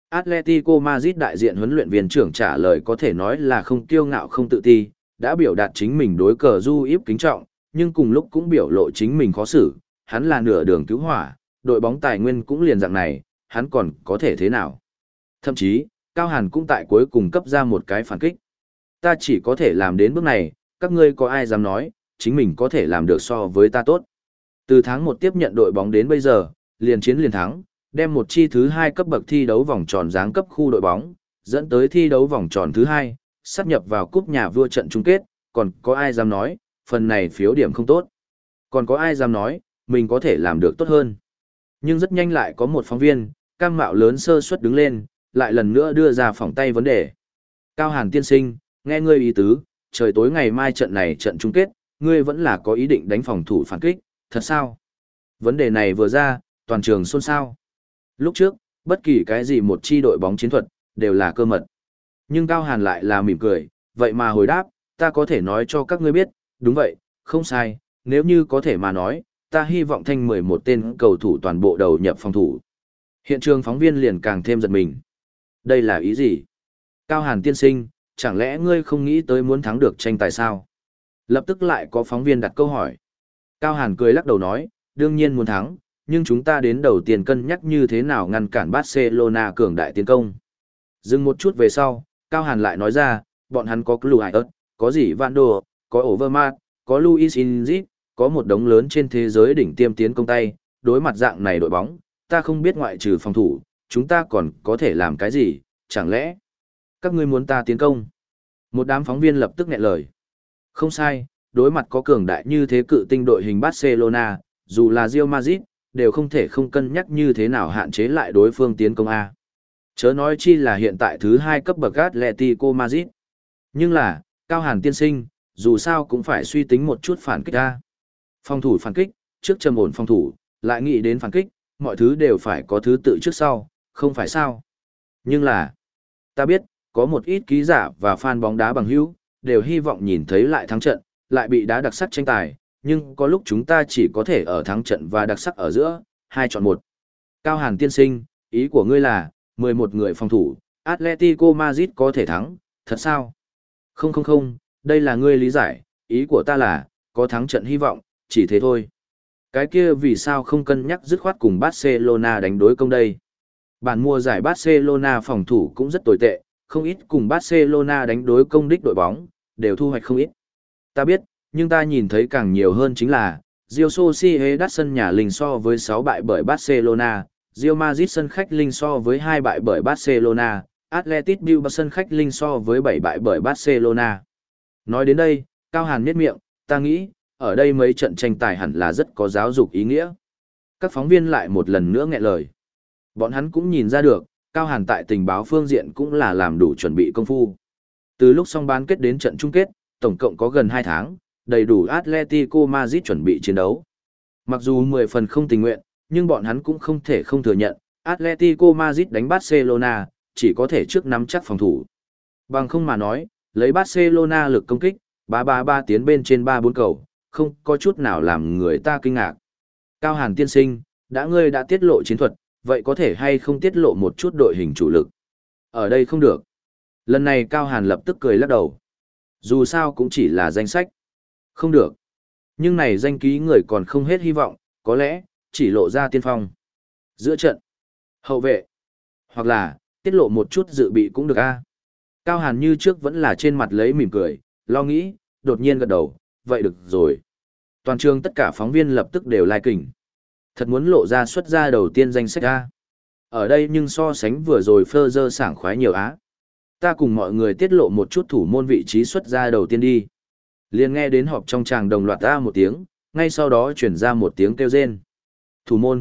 Atletico Madrid đại diện huấn luyện viên trưởng trả lời có thể nói là không kiêu ngạo không tự ti, đã biểu đạt chính mình đối cờ du íp kính trọng, nhưng cùng lúc cũng biểu lộ chính mình khó xử, hắn là nửa đường cứu hỏa, đội bóng tài nguyên cũng liền dạng này, hắn còn có thể thế nào. Thậm chí, Cao Hàn cũng tại cuối cùng cấp ra một cái phản kích. Ta chỉ có thể làm đến bước này, các ngươi có ai dám nói, chính mình có thể làm được so với ta tốt. Từ tháng một tiếp nhận đội bóng đến bây giờ, liền chiến liền thắng, đem một chi thứ hai cấp bậc thi đấu vòng tròn giáng cấp khu đội bóng, dẫn tới thi đấu vòng tròn thứ hai, sắp nhập vào cúp nhà vua trận chung kết, còn có ai dám nói, phần này phiếu điểm không tốt. Còn có ai dám nói, mình có thể làm được tốt hơn. Nhưng rất nhanh lại có một phóng viên, cam mạo lớn sơ suất đứng lên, lại lần nữa đưa ra phỏng tay vấn đề. Cao Hàn tiên sinh, nghe ngươi ý tứ, trời tối ngày mai trận này trận chung kết, ngươi vẫn là có ý định đánh phòng thủ phản kích, thật sao? Vấn đề này vừa ra, toàn trường xôn xao. Lúc trước, bất kỳ cái gì một chi đội bóng chiến thuật, đều là cơ mật. Nhưng Cao Hàn lại là mỉm cười, vậy mà hồi đáp, ta có thể nói cho các ngươi biết, đúng vậy, không sai, nếu như có thể mà nói, ta hy vọng thanh mười một tên cầu thủ toàn bộ đầu nhập phòng thủ. Hiện trường phóng viên liền càng thêm giật mình. Đây là ý gì? Cao Hàn tiên sinh, chẳng lẽ ngươi không nghĩ tới muốn thắng được tranh tài sao? Lập tức lại có phóng viên đặt câu hỏi. Cao Hàn cười lắc đầu nói, đương nhiên muốn thắng, nhưng chúng ta đến đầu tiên cân nhắc như thế nào ngăn cản Barcelona cường đại tiến công. Dừng một chút về sau, Cao Hàn lại nói ra, bọn hắn có Kluivert, có gì Vando, có Overmars, có Luis Enrique, có một đống lớn trên thế giới đỉnh tiêm tiến công tay, đối mặt dạng này đội bóng, ta không biết ngoại trừ phòng thủ, chúng ta còn có thể làm cái gì, chẳng lẽ các ngươi muốn ta tiến công? Một đám phóng viên lập tức nghẹn lời. Không sai, đối mặt có cường đại như thế cự tinh đội hình Barcelona, dù là Real Madrid, đều không thể không cân nhắc như thế nào hạn chế lại đối phương tiến công A. Chớ nói chi là hiện tại thứ hai cấp bậc Atletico Madrid. Nhưng là, Cao Hàn tiên sinh, dù sao cũng phải suy tính một chút phản kích A. Phòng thủ phản kích, trước trầm ổn phòng thủ, lại nghĩ đến phản kích, mọi thứ đều phải có thứ tự trước sau, không phải sao. Nhưng là, ta biết, có một ít ký giả và fan bóng đá bằng hữu, đều hy vọng nhìn thấy lại thắng trận, lại bị đá đặc sắc tranh tài, nhưng có lúc chúng ta chỉ có thể ở thắng trận và đặc sắc ở giữa, hai chọn một. Cao Hàn tiên sinh, ý của ngươi là, mười một người phòng thủ, Atletico Madrid có thể thắng, thật sao? Không không không, đây là ngươi lý giải, ý của ta là, có thắng trận hy vọng, chỉ thế thôi. Cái kia vì sao không cân nhắc dứt khoát cùng Barcelona đánh đối công đây? Bản mùa giải Barcelona phòng thủ cũng rất tồi tệ, không ít cùng Barcelona đánh đối công đích đội bóng, đều thu hoạch không ít. Ta biết, nhưng ta nhìn thấy càng nhiều hơn chính là, Real Sociedad sân nhà linh so với sáu bại bởi Barcelona, Real Madrid sân khách linh so với hai bại bởi Barcelona, Athletic Bilbao sân khách linh so với bảy bại bởi Barcelona. Nói đến đây, Cao Hàn nhếch miệng, ta nghĩ, ở đây mấy trận tranh tài hẳn là rất có giáo dục ý nghĩa. Các phóng viên lại một lần nữa nghẹn lời. Bọn hắn cũng nhìn ra được, Cao Hàn tại tình báo phương diện cũng là làm đủ chuẩn bị công phu. Từ lúc xong bán kết đến trận chung kết, tổng cộng có gần hai tháng, đầy đủ Atletico Madrid chuẩn bị chiến đấu. Mặc dù mười phần không tình nguyện, nhưng bọn hắn cũng không thể không thừa nhận, Atletico Madrid đánh Barcelona, chỉ có thể trước nắm chắc phòng thủ. Bằng không mà nói, lấy Barcelona lực công kích, ba ba ba tiến bên trên ba bốn cầu, không có chút nào làm người ta kinh ngạc. Cao Hàn tiên sinh, đã ngươi đã tiết lộ chiến thuật, vậy có thể hay không tiết lộ một chút đội hình chủ lực? Ở đây không được. Lần này Cao Hàn lập tức cười lắc đầu. Dù sao cũng chỉ là danh sách. Không được. Nhưng này danh ký người còn không hết hy vọng, có lẽ, chỉ lộ ra tiên phong. Giữa trận, hậu vệ, hoặc là, tiết lộ một chút dự bị cũng được a. Cao Hàn như trước vẫn là trên mặt lấy mỉm cười, lo nghĩ, đột nhiên gật đầu, vậy được rồi. Toàn trường tất cả phóng viên lập tức đều lai kỉnh. Thật muốn lộ ra xuất ra đầu tiên danh sách a. Ở đây nhưng so sánh vừa rồi phơ dơ sảng khoái nhiều á. Ta cùng mọi người tiết lộ một chút thủ môn vị trí xuất ra đầu tiên đi. Liền nghe đến họp trong tràng đồng loạt ra một tiếng, ngay sau đó chuyển ra một tiếng kêu rên. Thủ môn.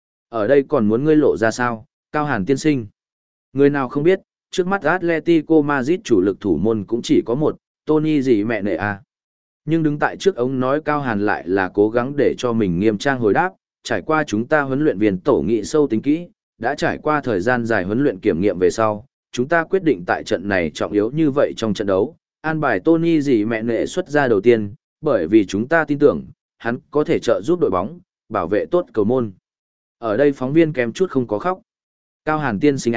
Ở đây còn muốn ngươi lộ ra sao, Cao Hàn tiên sinh. Người nào không biết, trước mắt Atletico Madrid chủ lực thủ môn cũng chỉ có một, Tony gì mẹ nệ à. Nhưng đứng tại trước ống nói Cao Hàn lại là cố gắng để cho mình nghiêm trang hồi đáp, trải qua chúng ta huấn luyện viên tổ nghị sâu tính kỹ, đã trải qua thời gian dài huấn luyện kiểm nghiệm về sau, chúng ta quyết định tại trận này trọng yếu như vậy trong trận đấu, an bài Tony gì mẹ nệ xuất ra đầu tiên, bởi vì chúng ta tin tưởng, hắn có thể trợ giúp đội bóng, bảo vệ tốt cầu môn. Ở đây phóng viên kém chút không có khóc. Cao Hàn tiên sinh à,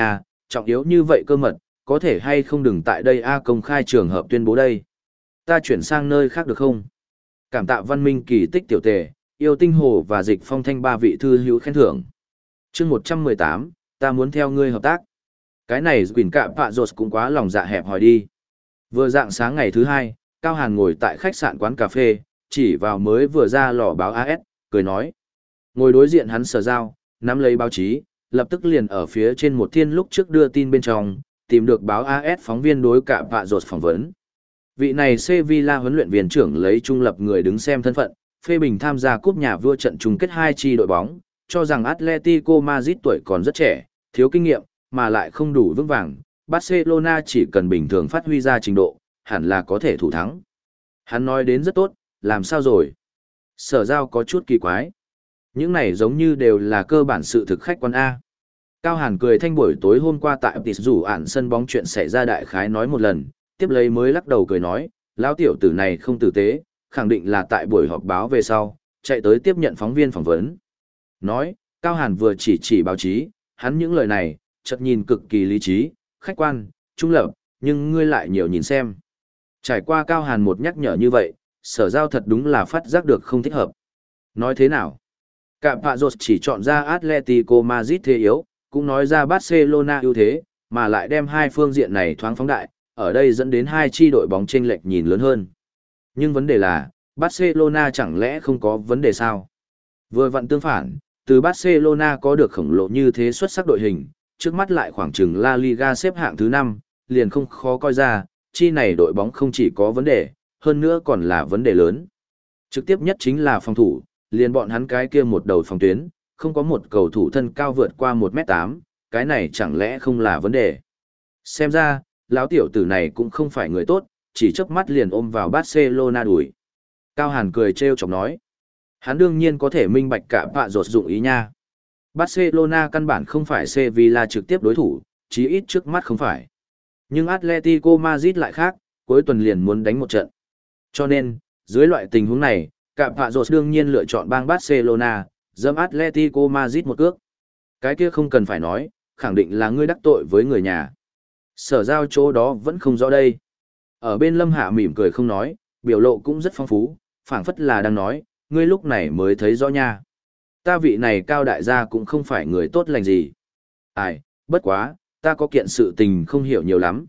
trọng yếu như vậy cơ mật, có thể hay không đừng tại đây a công khai trường hợp tuyên bố đây. Ta chuyển sang nơi khác được không? Cảm tạ văn minh kỳ tích tiểu tề, yêu tinh hồ và dịch phong thanh ba vị thư hữu khen thưởng. chương một trăm mười tám, ta muốn theo ngươi hợp tác. Cái này quỳnh cạm bạ rột cũng quá lòng dạ hẹp hòi đi. Vừa dạng sáng ngày thứ hai, Cao Hàn ngồi tại khách sạn quán cà phê, chỉ vào mới vừa ra lò báo a ét, cười nói. Ngồi đối diện hắn Sở Giao, nắm lấy báo chí, lập tức liền ở phía trên một thiên lúc trước đưa tin bên trong, tìm được báo a ét phóng viên đối cạm bạ rột phỏng vấn. Vị này Sevilla huấn luyện viên trưởng lấy trung lập người đứng xem thân phận, phê bình tham gia cúp nhà vua trận chung kết hai chi đội bóng, cho rằng Atletico Madrid tuổi còn rất trẻ, thiếu kinh nghiệm, mà lại không đủ vững vàng, Barcelona chỉ cần bình thường phát huy ra trình độ, hẳn là có thể thủ thắng. Hắn nói đến rất tốt, làm sao rồi? Sở Giao có chút kỳ quái. Những này giống như đều là cơ bản sự thực khách quan A. Cao Hàn cười thanh buổi tối hôm qua tại tịt rủ ản sân bóng chuyện xảy ra đại khái nói một lần, tiếp lấy mới lắc đầu cười nói, lão tiểu tử này không tử tế, khẳng định là tại buổi họp báo về sau, chạy tới tiếp nhận phóng viên phỏng vấn. Nói, Cao Hàn vừa chỉ chỉ báo chí, hắn những lời này, chợt nhìn cực kỳ lý trí, khách quan, trung lập, nhưng ngươi lại nhiều nhìn xem. Trải qua Cao Hàn một nhắc nhở như vậy, Sở Giao thật đúng là phát giác được không thích hợp. Nói thế nào? Cạm Pạ Rột chỉ chọn ra Atletico Madrid thế yếu, cũng nói ra Barcelona ưu thế, mà lại đem hai phương diện này thoáng phóng đại, ở đây dẫn đến hai chi đội bóng chênh lệch nhìn lớn hơn. Nhưng vấn đề là, Barcelona chẳng lẽ không có vấn đề sao? Vừa vặn tương phản, từ Barcelona có được khổng lồ như thế xuất sắc đội hình, trước mắt lại khoảng chừng La Liga xếp hạng thứ năm, liền không khó coi ra, chi này đội bóng không chỉ có vấn đề, hơn nữa còn là vấn đề lớn. Trực tiếp nhất chính là phòng thủ, liền bọn hắn cái kia một đầu phòng tuyến, không có một cầu thủ thân cao vượt qua một mét tám, cái này chẳng lẽ không là vấn đề. Xem ra, lão tiểu tử này cũng không phải người tốt, chỉ chớp mắt liền ôm vào Barcelona đuổi. Cao Hàn cười trêu chọc nói. Hắn đương nhiên có thể minh bạch cả bạ rột dụng ý nha. Barcelona căn bản không phải Sevilla trực tiếp đối thủ, chí ít trước mắt không phải. Nhưng Atletico Madrid lại khác, cuối tuần liền muốn đánh một trận. Cho nên, dưới loại tình huống này, cả bạ rột đương nhiên lựa chọn bang Barcelona, dẫm Atletico Madrid một cước. Cái kia không cần phải nói, khẳng định là ngươi đắc tội với người nhà. Sở Giao chỗ đó vẫn không rõ đây. Ở bên Lâm Hạ mỉm cười không nói, biểu lộ cũng rất phong phú, phảng phất là đang nói, ngươi lúc này mới thấy rõ nha. Ta vị này Cao đại gia cũng không phải người tốt lành gì. Ai, bất quá, ta có kiện sự tình không hiểu nhiều lắm.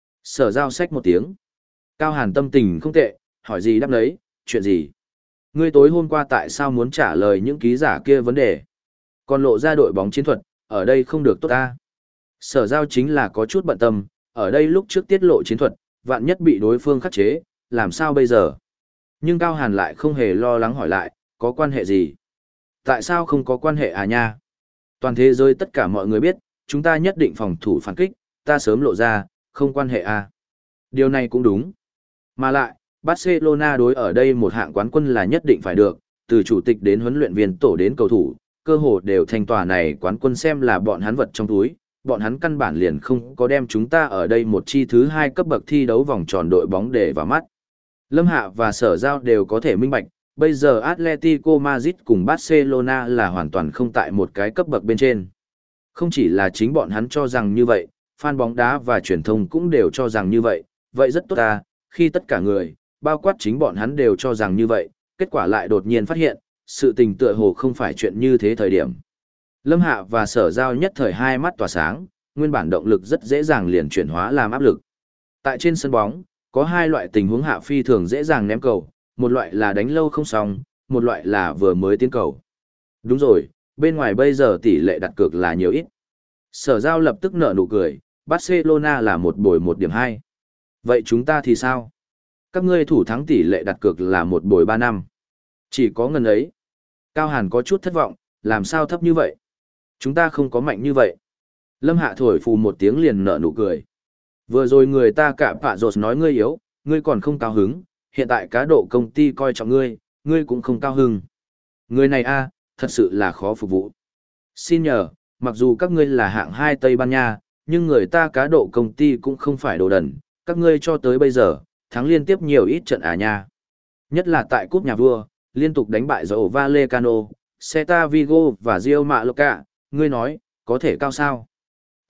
Sở Giao xách một tiếng. Cao Hàn tâm tình không tệ, hỏi gì đáp lấy, chuyện gì? Ngươi tối hôm qua tại sao muốn trả lời những ký giả kia vấn đề? Còn lộ ra đội bóng chiến thuật, ở đây không được tốt ta. Sở Giao chính là có chút bận tâm, ở đây lúc trước tiết lộ chiến thuật, vạn nhất bị đối phương khắc chế, làm sao bây giờ? Nhưng Cao Hàn lại không hề lo lắng hỏi lại, có quan hệ gì? Tại sao không có quan hệ à nha? Toàn thế giới tất cả mọi người biết, chúng ta nhất định phòng thủ phản kích, ta sớm lộ ra, không quan hệ à? Điều này cũng đúng. Mà lại, Barcelona đối ở đây một hạng quán quân là nhất định phải được, từ chủ tịch đến huấn luyện viên tổ đến cầu thủ, cơ hồ đều thành tòa này quán quân xem là bọn hắn vật trong túi, bọn hắn căn bản liền không có đem chúng ta ở đây một chi thứ hai cấp bậc thi đấu vòng tròn đội bóng để vào mắt. Lâm Hạ và Sở Giao đều có thể minh bạch, bây giờ Atletico Madrid cùng Barcelona là hoàn toàn không tại một cái cấp bậc bên trên. Không chỉ là chính bọn hắn cho rằng như vậy, fan bóng đá và truyền thông cũng đều cho rằng như vậy, vậy rất tốt ta, khi tất cả người, bao quát chính bọn hắn đều cho rằng như vậy, kết quả lại đột nhiên phát hiện, sự tình tựa hồ không phải chuyện như thế thời điểm. Lâm Hạ và Sở Giao nhất thời hai mắt tỏa sáng, nguyên bản động lực rất dễ dàng liền chuyển hóa làm áp lực. Tại trên sân bóng, có hai loại tình huống hạ phi thường dễ dàng ném cầu, một loại là đánh lâu không xong, một loại là vừa mới tiến cầu. Đúng rồi, bên ngoài bây giờ tỷ lệ đặt cược là nhiều ít. Sở Giao lập tức nở nụ cười, Barcelona là một bồi một điểm hai. Vậy chúng ta thì sao? Các ngươi thủ thắng tỷ lệ đặt cược là một bồi ba năm. Chỉ có ngần ấy. Cao Hàn có chút thất vọng, làm sao thấp như vậy? Chúng ta không có mạnh như vậy. Lâm Hạ thổi phù một tiếng liền nở nụ cười. Vừa rồi người ta cả Pạ Rột nói ngươi yếu, ngươi còn không cao hứng, hiện tại cá độ công ty coi trọng ngươi, ngươi cũng không cao hứng. Người này a, thật sự là khó phục vụ. Xin nhờ, mặc dù các ngươi là hạng hai Tây Ban Nha, nhưng người ta cá độ công ty cũng không phải đồ đần, các ngươi cho tới bây giờ, thắng liên tiếp nhiều ít trận à nha. Nhất là tại cúp nhà vua, liên tục đánh bại Rayo Vallecano, Celta Vigo và Real Mallorca, ngươi nói, có thể cao sao?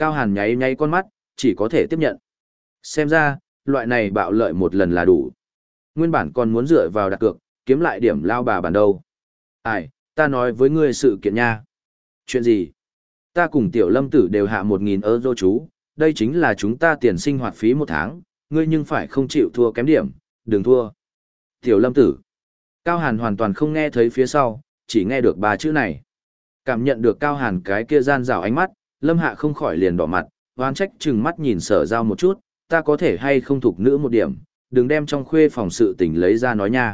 Cao Hàn nháy nháy con mắt, chỉ có thể tiếp nhận. Xem ra, loại này bạo lợi một lần là đủ. Nguyên bản còn muốn dựa vào đặt cược, kiếm lại điểm lao bà bản đâu. Ai, ta nói với ngươi sự kiện nha. Chuyện gì? Ta cùng tiểu lâm tử đều hạ một nghìn euro chú, đây chính là chúng ta tiền sinh hoạt phí một tháng, ngươi nhưng phải không chịu thua kém điểm, đừng thua. Tiểu lâm tử. Cao Hàn hoàn toàn không nghe thấy phía sau, chỉ nghe được ba chữ này. Cảm nhận được Cao Hàn cái kia gian rào ánh mắt, Lâm Hạ không khỏi liền đỏ mặt, oán trách chừng mắt nhìn Sở Giao một chút, ta có thể hay không thục nữ một điểm, đừng đem trong khuê phòng sự tình lấy ra nói nha.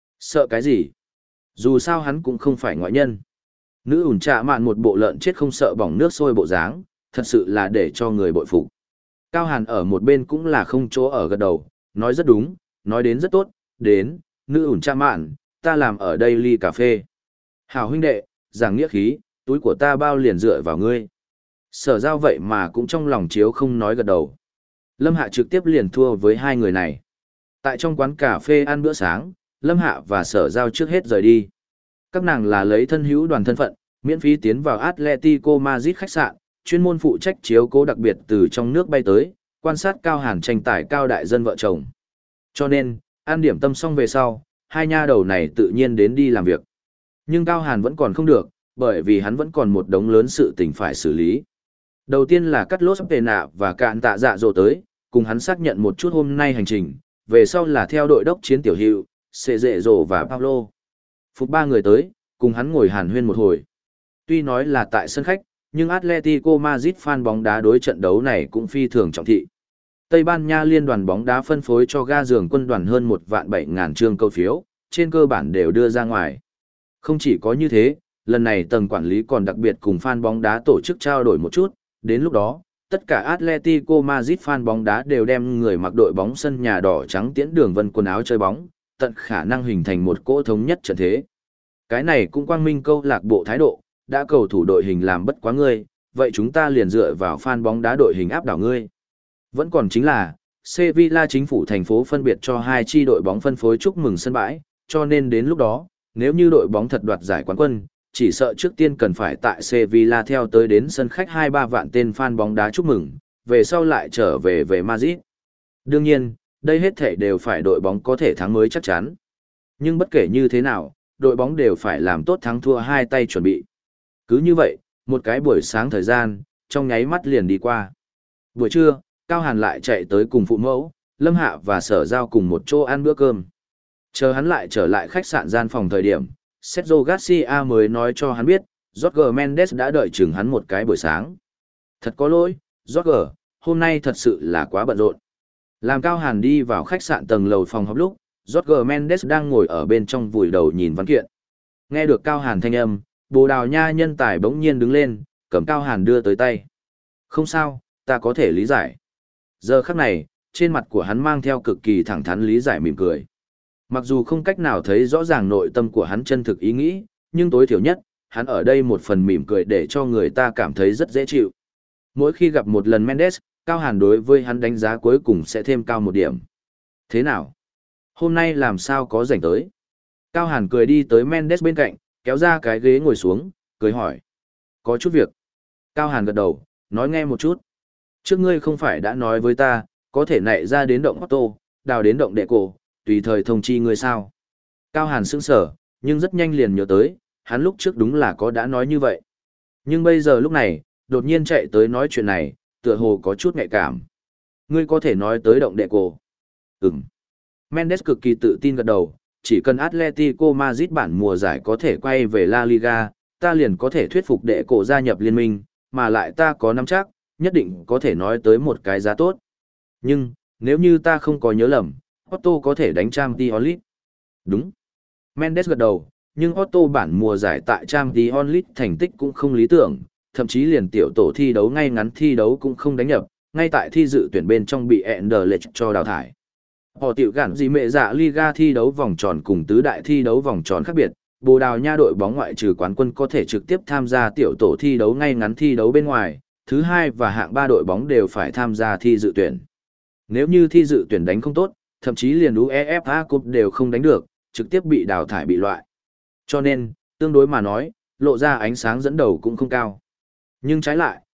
Sợ cái gì? Dù sao hắn cũng không phải ngoại nhân. Nữ ủn trạ mạn một bộ lợn chết không sợ bỏng nước sôi bộ dáng, thật sự là để cho người bội phục. Cao Hàn ở một bên cũng là không chỗ ở gật đầu, nói rất đúng, nói đến rất tốt, đến, nữ ủn trạ mạn, ta làm ở đây ly cà phê. Hảo huynh đệ, giảng nghĩa khí, túi của ta bao liền dựa vào ngươi. Sở Giao vậy mà cũng trong lòng chiếu không nói gật đầu. Lâm Hạ trực tiếp liền thua với hai người này. Tại trong quán cà phê ăn bữa sáng, Lâm Hạ và Sở Giao trước hết rời đi. Các nàng là lấy thân hữu đoàn thân phận, miễn phí tiến vào Atletico Madrid khách sạn, chuyên môn phụ trách chiếu cố đặc biệt từ trong nước bay tới, quan sát Cao Hàn tranh tài cao đại dân vợ chồng. Cho nên, ăn điểm tâm xong về sau, hai nha đầu này tự nhiên đến đi làm việc. Nhưng Cao Hàn vẫn còn không được, bởi vì hắn vẫn còn một đống lớn sự tình phải xử lý. Đầu tiên là cắt lốt sắp tề nạ và cạn tạ dạ dỗ tới, cùng hắn xác nhận một chút hôm nay hành trình, về sau là theo đội đốc chiến tiểu hiệu, Sệ Dệ Dỗ và Paulo. Phục ba người tới, cùng hắn ngồi hàn huyên một hồi. Tuy nói là tại sân khách, nhưng Atletico Madrid fan bóng đá đối trận đấu này cũng phi thường trọng thị. Tây Ban Nha liên đoàn bóng đá phân phối cho ga giường quân đoàn hơn một vạn bảy ngàn trương câu phiếu, trên cơ bản đều đưa ra ngoài. Không chỉ có như thế, lần này tầng quản lý còn đặc biệt cùng fan bóng đá tổ chức trao đổi một chút, đến lúc đó, tất cả Atletico Madrid fan bóng đá đều đem người mặc đội bóng sân nhà đỏ trắng tiễn đường vân quần áo chơi bóng, tận khả năng hình thành một cỗ thống nhất trận thế. Cái này cũng quang minh câu lạc bộ thái độ, đã cầu thủ đội hình làm bất quá ngươi, vậy chúng ta liền dựa vào fan bóng đá đội hình áp đảo ngươi. Vẫn còn chính là, Sevilla chính phủ thành phố phân biệt cho hai chi đội bóng phân phối chúc mừng sân bãi, cho nên đến lúc đó, nếu như đội bóng thật đoạt giải quán quân, chỉ sợ trước tiên cần phải tại Sevilla theo tới đến sân khách hai ba vạn tên fan bóng đá chúc mừng, về sau lại trở về về Madrid. Đương nhiên, đây hết thể đều phải đội bóng có thể thắng mới chắc chắn. Nhưng bất kể như thế nào, đội bóng đều phải làm tốt thắng thua hai tay chuẩn bị. Cứ như vậy, một cái buổi sáng thời gian, trong nháy mắt liền đi qua. Buổi trưa, Cao Hàn lại chạy tới cùng phụ mẫu, Lâm Hạ và Sở Giao cùng một chỗ ăn bữa cơm. Chờ hắn lại trở lại khách sạn gian phòng thời điểm, Sergio Garcia mới nói cho hắn biết, Jorge Mendes đã đợi chừng hắn một cái buổi sáng. Thật có lỗi, Jorge, hôm nay thật sự là quá bận rộn. Làm Cao Hàn đi vào khách sạn tầng lầu phòng họp lúc, Jorge Mendes đang ngồi ở bên trong vùi đầu nhìn văn kiện. Nghe được Cao Hàn thanh âm, Bồ Đào Nha nhân tài bỗng nhiên đứng lên, cầm Cao Hàn đưa tới tay. Không sao, ta có thể lý giải. Giờ khắc này, trên mặt của hắn mang theo cực kỳ thẳng thắn lý giải mỉm cười. Mặc dù không cách nào thấy rõ ràng nội tâm của hắn chân thực ý nghĩ, nhưng tối thiểu nhất, hắn ở đây một phần mỉm cười để cho người ta cảm thấy rất dễ chịu. Mỗi khi gặp một lần Mendes, Cao Hàn đối với hắn đánh giá cuối cùng sẽ thêm cao một điểm. Thế nào? Hôm nay làm sao có rảnh tới? Cao Hàn cười đi tới Mendes bên cạnh, kéo ra cái ghế ngồi xuống, cười hỏi. Có chút việc. Cao Hàn gật đầu, nói nghe một chút. Trước ngươi không phải đã nói với ta, có thể nảy ra đến động Otto, đào đến động đệ cổ, tùy thời thông chi ngươi sao. Cao Hàn sững sở, nhưng rất nhanh liền nhớ tới, hắn lúc trước đúng là có đã nói như vậy. Nhưng bây giờ lúc này, đột nhiên chạy tới nói chuyện này, tựa hồ có chút nhạy cảm. Ngươi có thể nói tới động đệ cổ. Ừm. Mendes cực kỳ tự tin gật đầu, chỉ cần Atletico Madrid bản mùa giải có thể quay về La Liga, ta liền có thể thuyết phục đệ cổ gia nhập liên minh, mà lại ta có nắm chắc, nhất định có thể nói tới một cái giá tốt. Nhưng, nếu như ta không có nhớ lầm, Otto có thể đánh Champions League. Đúng. Mendes gật đầu, nhưng Otto bản mùa giải tại Champions League thành tích cũng không lý tưởng, thậm chí liền tiểu tổ thi đấu ngay ngắn thi đấu cũng không đánh nhập, ngay tại thi dự tuyển bên trong bị Anderlecht cho đào thải. Họ tiểu gạn gì mẹ dạ Liga thi đấu vòng tròn cùng tứ đại thi đấu vòng tròn khác biệt, Bồ Đào Nha đội bóng ngoại trừ quán quân có thể trực tiếp tham gia tiểu tổ thi đấu ngay ngắn thi đấu bên ngoài, thứ hai và hạng ba đội bóng đều phải tham gia thi dự tuyển. Nếu như thi dự tuyển đánh không tốt, thậm chí liền UEFA Cup đều không đánh được, trực tiếp bị đào thải bị loại. Cho nên, tương đối mà nói, lộ ra ánh sáng dẫn đầu cũng không cao. Nhưng trái lại,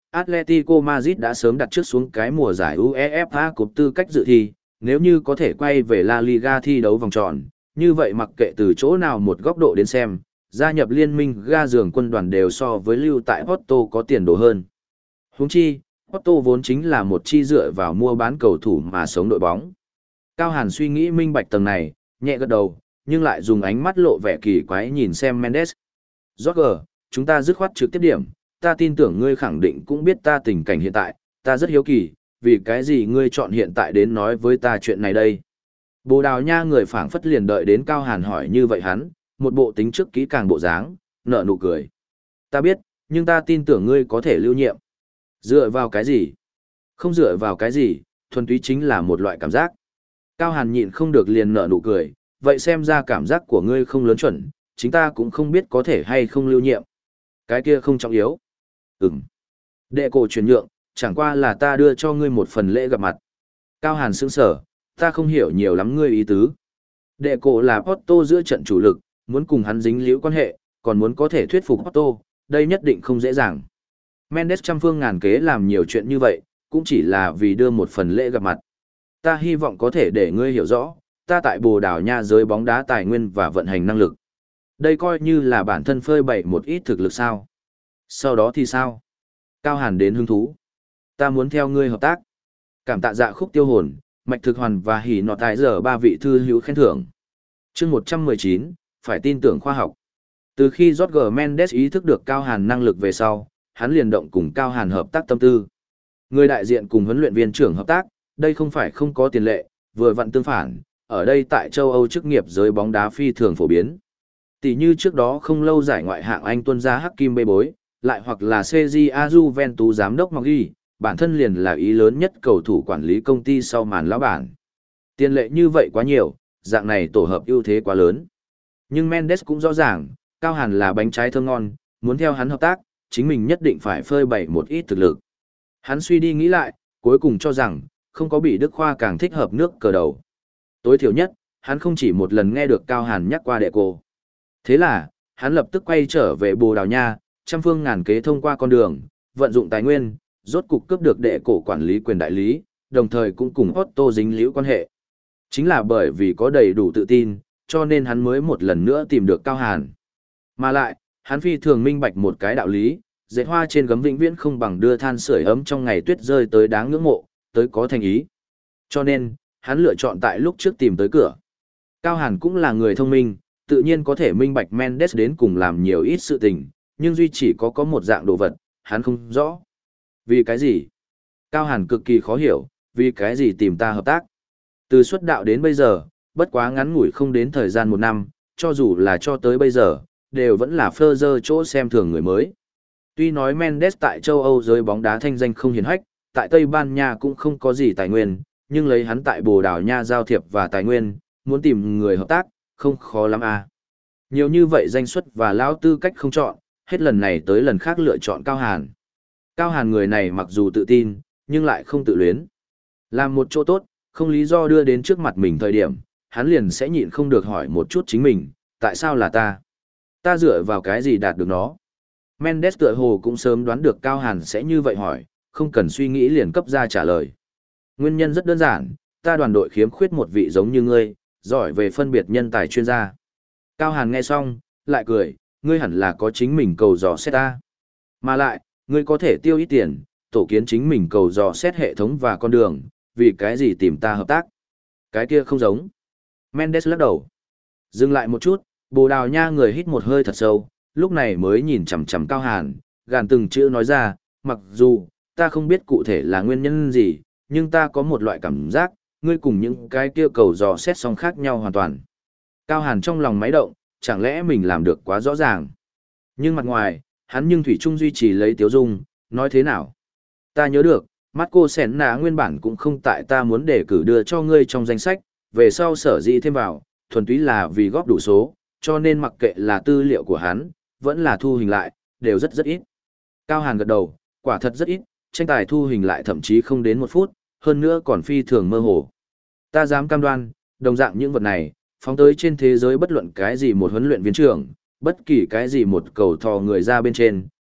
Atletico Madrid đã sớm đặt trước xuống cái mùa giải UEFA Cup tư cách dự thi, nếu như có thể quay về La Liga thi đấu vòng tròn, như vậy mặc kệ từ chỗ nào một góc độ đến xem, gia nhập liên minh ga giường quân đoàn đều so với lưu tại Porto có tiền đồ hơn. Huống chi, Porto vốn chính là một chi dựa vào mua bán cầu thủ mà sống đội bóng. Cao Hàn suy nghĩ minh bạch tầng này, nhẹ gật đầu, nhưng lại dùng ánh mắt lộ vẻ kỳ quái nhìn xem Mendes. Roger, chúng ta dứt khoát trực tiếp điểm, ta tin tưởng ngươi khẳng định cũng biết ta tình cảnh hiện tại, ta rất hiếu kỳ, vì cái gì ngươi chọn hiện tại đến nói với ta chuyện này đây. Bồ Đào Nha người phảng phất liền đợi đến Cao Hàn hỏi như vậy hắn, một bộ tính trước kỹ càng bộ dáng, nở nụ cười. Ta biết, nhưng ta tin tưởng ngươi có thể lưu nhiệm. Dựa vào cái gì? Không dựa vào cái gì, thuần túy chính là một loại cảm giác. Cao Hàn nhịn không được liền nở nụ cười, vậy xem ra cảm giác của ngươi không lớn chuẩn, chính ta cũng không biết có thể hay không lưu nhiệm. Cái kia không trọng yếu. Ừm. Đệ cổ chuyển nhượng, chẳng qua là ta đưa cho ngươi một phần lễ gặp mặt. Cao Hàn sững sở, ta không hiểu nhiều lắm ngươi ý tứ. Đệ cổ là Porto giữa trận chủ lực, muốn cùng hắn dính liễu quan hệ, còn muốn có thể thuyết phục Porto, đây nhất định không dễ dàng. Mendes trăm phương ngàn kế làm nhiều chuyện như vậy, cũng chỉ là vì đưa một phần lễ gặp mặt. Ta hy vọng có thể để ngươi hiểu rõ, ta tại Bồ Đào Nha giới bóng đá tài nguyên và vận hành năng lực. Đây coi như là bản thân phơi bày một ít thực lực sao. Sau đó thì sao? Cao Hàn đến hứng thú. Ta muốn theo ngươi hợp tác. Cảm tạ dạ khúc tiêu hồn, mạch thực hoàn và hỉ nọ tài giờ ba vị thư hữu khen thưởng. chương một trăm mười chín, phải tin tưởng khoa học. Từ khi Jorge Mendes ý thức được Cao Hàn năng lực về sau, hắn liền động cùng Cao Hàn hợp tác tâm tư. Người đại diện cùng huấn luyện viên trưởng hợp tác, đây không phải không có tiền lệ, vừa vặn tương phản, ở đây tại châu Âu chức nghiệp giới bóng đá phi thường phổ biến. Tỷ như trước đó không lâu giải ngoại hạng Anh tuân ra Hakim bê bối, lại hoặc là xê giê a Juventus giám đốc Moggi, bản thân liền là ý lớn nhất cầu thủ quản lý công ty sau màn lão bản. Tiền lệ như vậy quá nhiều, dạng này tổ hợp ưu thế quá lớn. Nhưng Mendes cũng rõ ràng, Cao Hàn là bánh trái thơm ngon, muốn theo hắn hợp tác, chính mình nhất định phải phơi bày một ít thực lực. Hắn suy đi nghĩ lại, cuối cùng cho rằng, không có bị Đức Khoa càng thích hợp nước cờ đầu. Tối thiểu nhất, hắn không chỉ một lần nghe được Cao Hàn nhắc qua đệ cô. Thế là, hắn lập tức quay trở về Bồ Đào Nha, trăm phương ngàn kế thông qua con đường, vận dụng tài nguyên, rốt cục cướp được đệ cổ quản lý quyền đại lý, đồng thời cũng cùng Otto dính liễu quan hệ. Chính là bởi vì có đầy đủ tự tin, cho nên hắn mới một lần nữa tìm được Cao Hàn. Mà lại, hắn phi thường minh bạch một cái đạo lý, dệt hoa trên gấm vĩnh viễn không bằng đưa than sưởi ấm trong ngày tuyết rơi tới đáng ngưỡng mộ, tới có thành ý. Cho nên, hắn lựa chọn tại lúc trước tìm tới cửa. Cao Hàn cũng là người thông minh, tự nhiên có thể minh bạch Mendes đến cùng làm nhiều ít sự tình, nhưng duy chỉ có có một dạng đồ vật, hắn không rõ. Vì cái gì? Cao Hàn cực kỳ khó hiểu, vì cái gì tìm ta hợp tác? Từ xuất đạo đến bây giờ, bất quá ngắn ngủi không đến thời gian một năm, cho dù là cho tới bây giờ, đều vẫn là phơ dơ chỗ xem thường người mới. Tuy nói Mendes tại châu Âu giới bóng đá thanh danh không hiển hách, tại Tây Ban Nha cũng không có gì tài nguyên, nhưng lấy hắn tại Bồ Đào Nha giao thiệp và tài nguyên, muốn tìm người hợp tác, không khó lắm à. Nhiều như vậy danh suất và lão tư cách không chọn, hết lần này tới lần khác lựa chọn Cao Hàn. Cao Hàn người này mặc dù tự tin, nhưng lại không tự luyến. Làm một chỗ tốt, không lý do đưa đến trước mặt mình thời điểm, hắn liền sẽ nhịn không được hỏi một chút chính mình, tại sao là ta? Ta dựa vào cái gì đạt được nó? Mendes tựa hồ cũng sớm đoán được Cao Hàn sẽ như vậy hỏi, không cần suy nghĩ liền cấp ra trả lời. Nguyên nhân rất đơn giản, ta đoàn đội khiếm khuyết một vị giống như ngươi, giỏi về phân biệt nhân tài chuyên gia. Cao Hàn nghe xong, lại cười, ngươi hẳn là có chính mình cầu dò xét ta. Mà lại, ngươi có thể tiêu ít tiền, tổ kiến chính mình cầu dò xét hệ thống và con đường, vì cái gì tìm ta hợp tác. Cái kia không giống. Mendes lắc đầu. Dừng lại một chút, Bồ Đào Nha người hít một hơi thật sâu, lúc này mới nhìn chằm chằm Cao Hàn, gàn từng chữ nói ra, mặc dù, ta không biết cụ thể là nguyên nhân gì, nhưng ta có một loại cảm giác, ngươi cùng những cái kia cầu dò xét song khác nhau hoàn toàn. Cao Hàn trong lòng máy động, chẳng lẽ mình làm được quá rõ ràng. Nhưng mặt ngoài, hắn nhưng thủy chung duy trì lấy tiếu dung, nói thế nào. Ta nhớ được, Marco Senna nguyên bản cũng không tại ta muốn đề cử đưa cho ngươi trong danh sách, về sau sở dĩ thêm vào, thuần túy là vì góp đủ số, cho nên mặc kệ là tư liệu của hắn, vẫn là thu hình lại, đều rất rất ít. Cao Hàn gật đầu, quả thật rất ít, tranh tài thu hình lại thậm chí không đến một phút, hơn nữa còn phi thường mơ hồ. Ta dám cam đoan, đồng dạng những vật này, phóng tới trên thế giới bất luận cái gì một huấn luyện viên trưởng, bất kỳ cái gì một cầu thò người ra bên trên,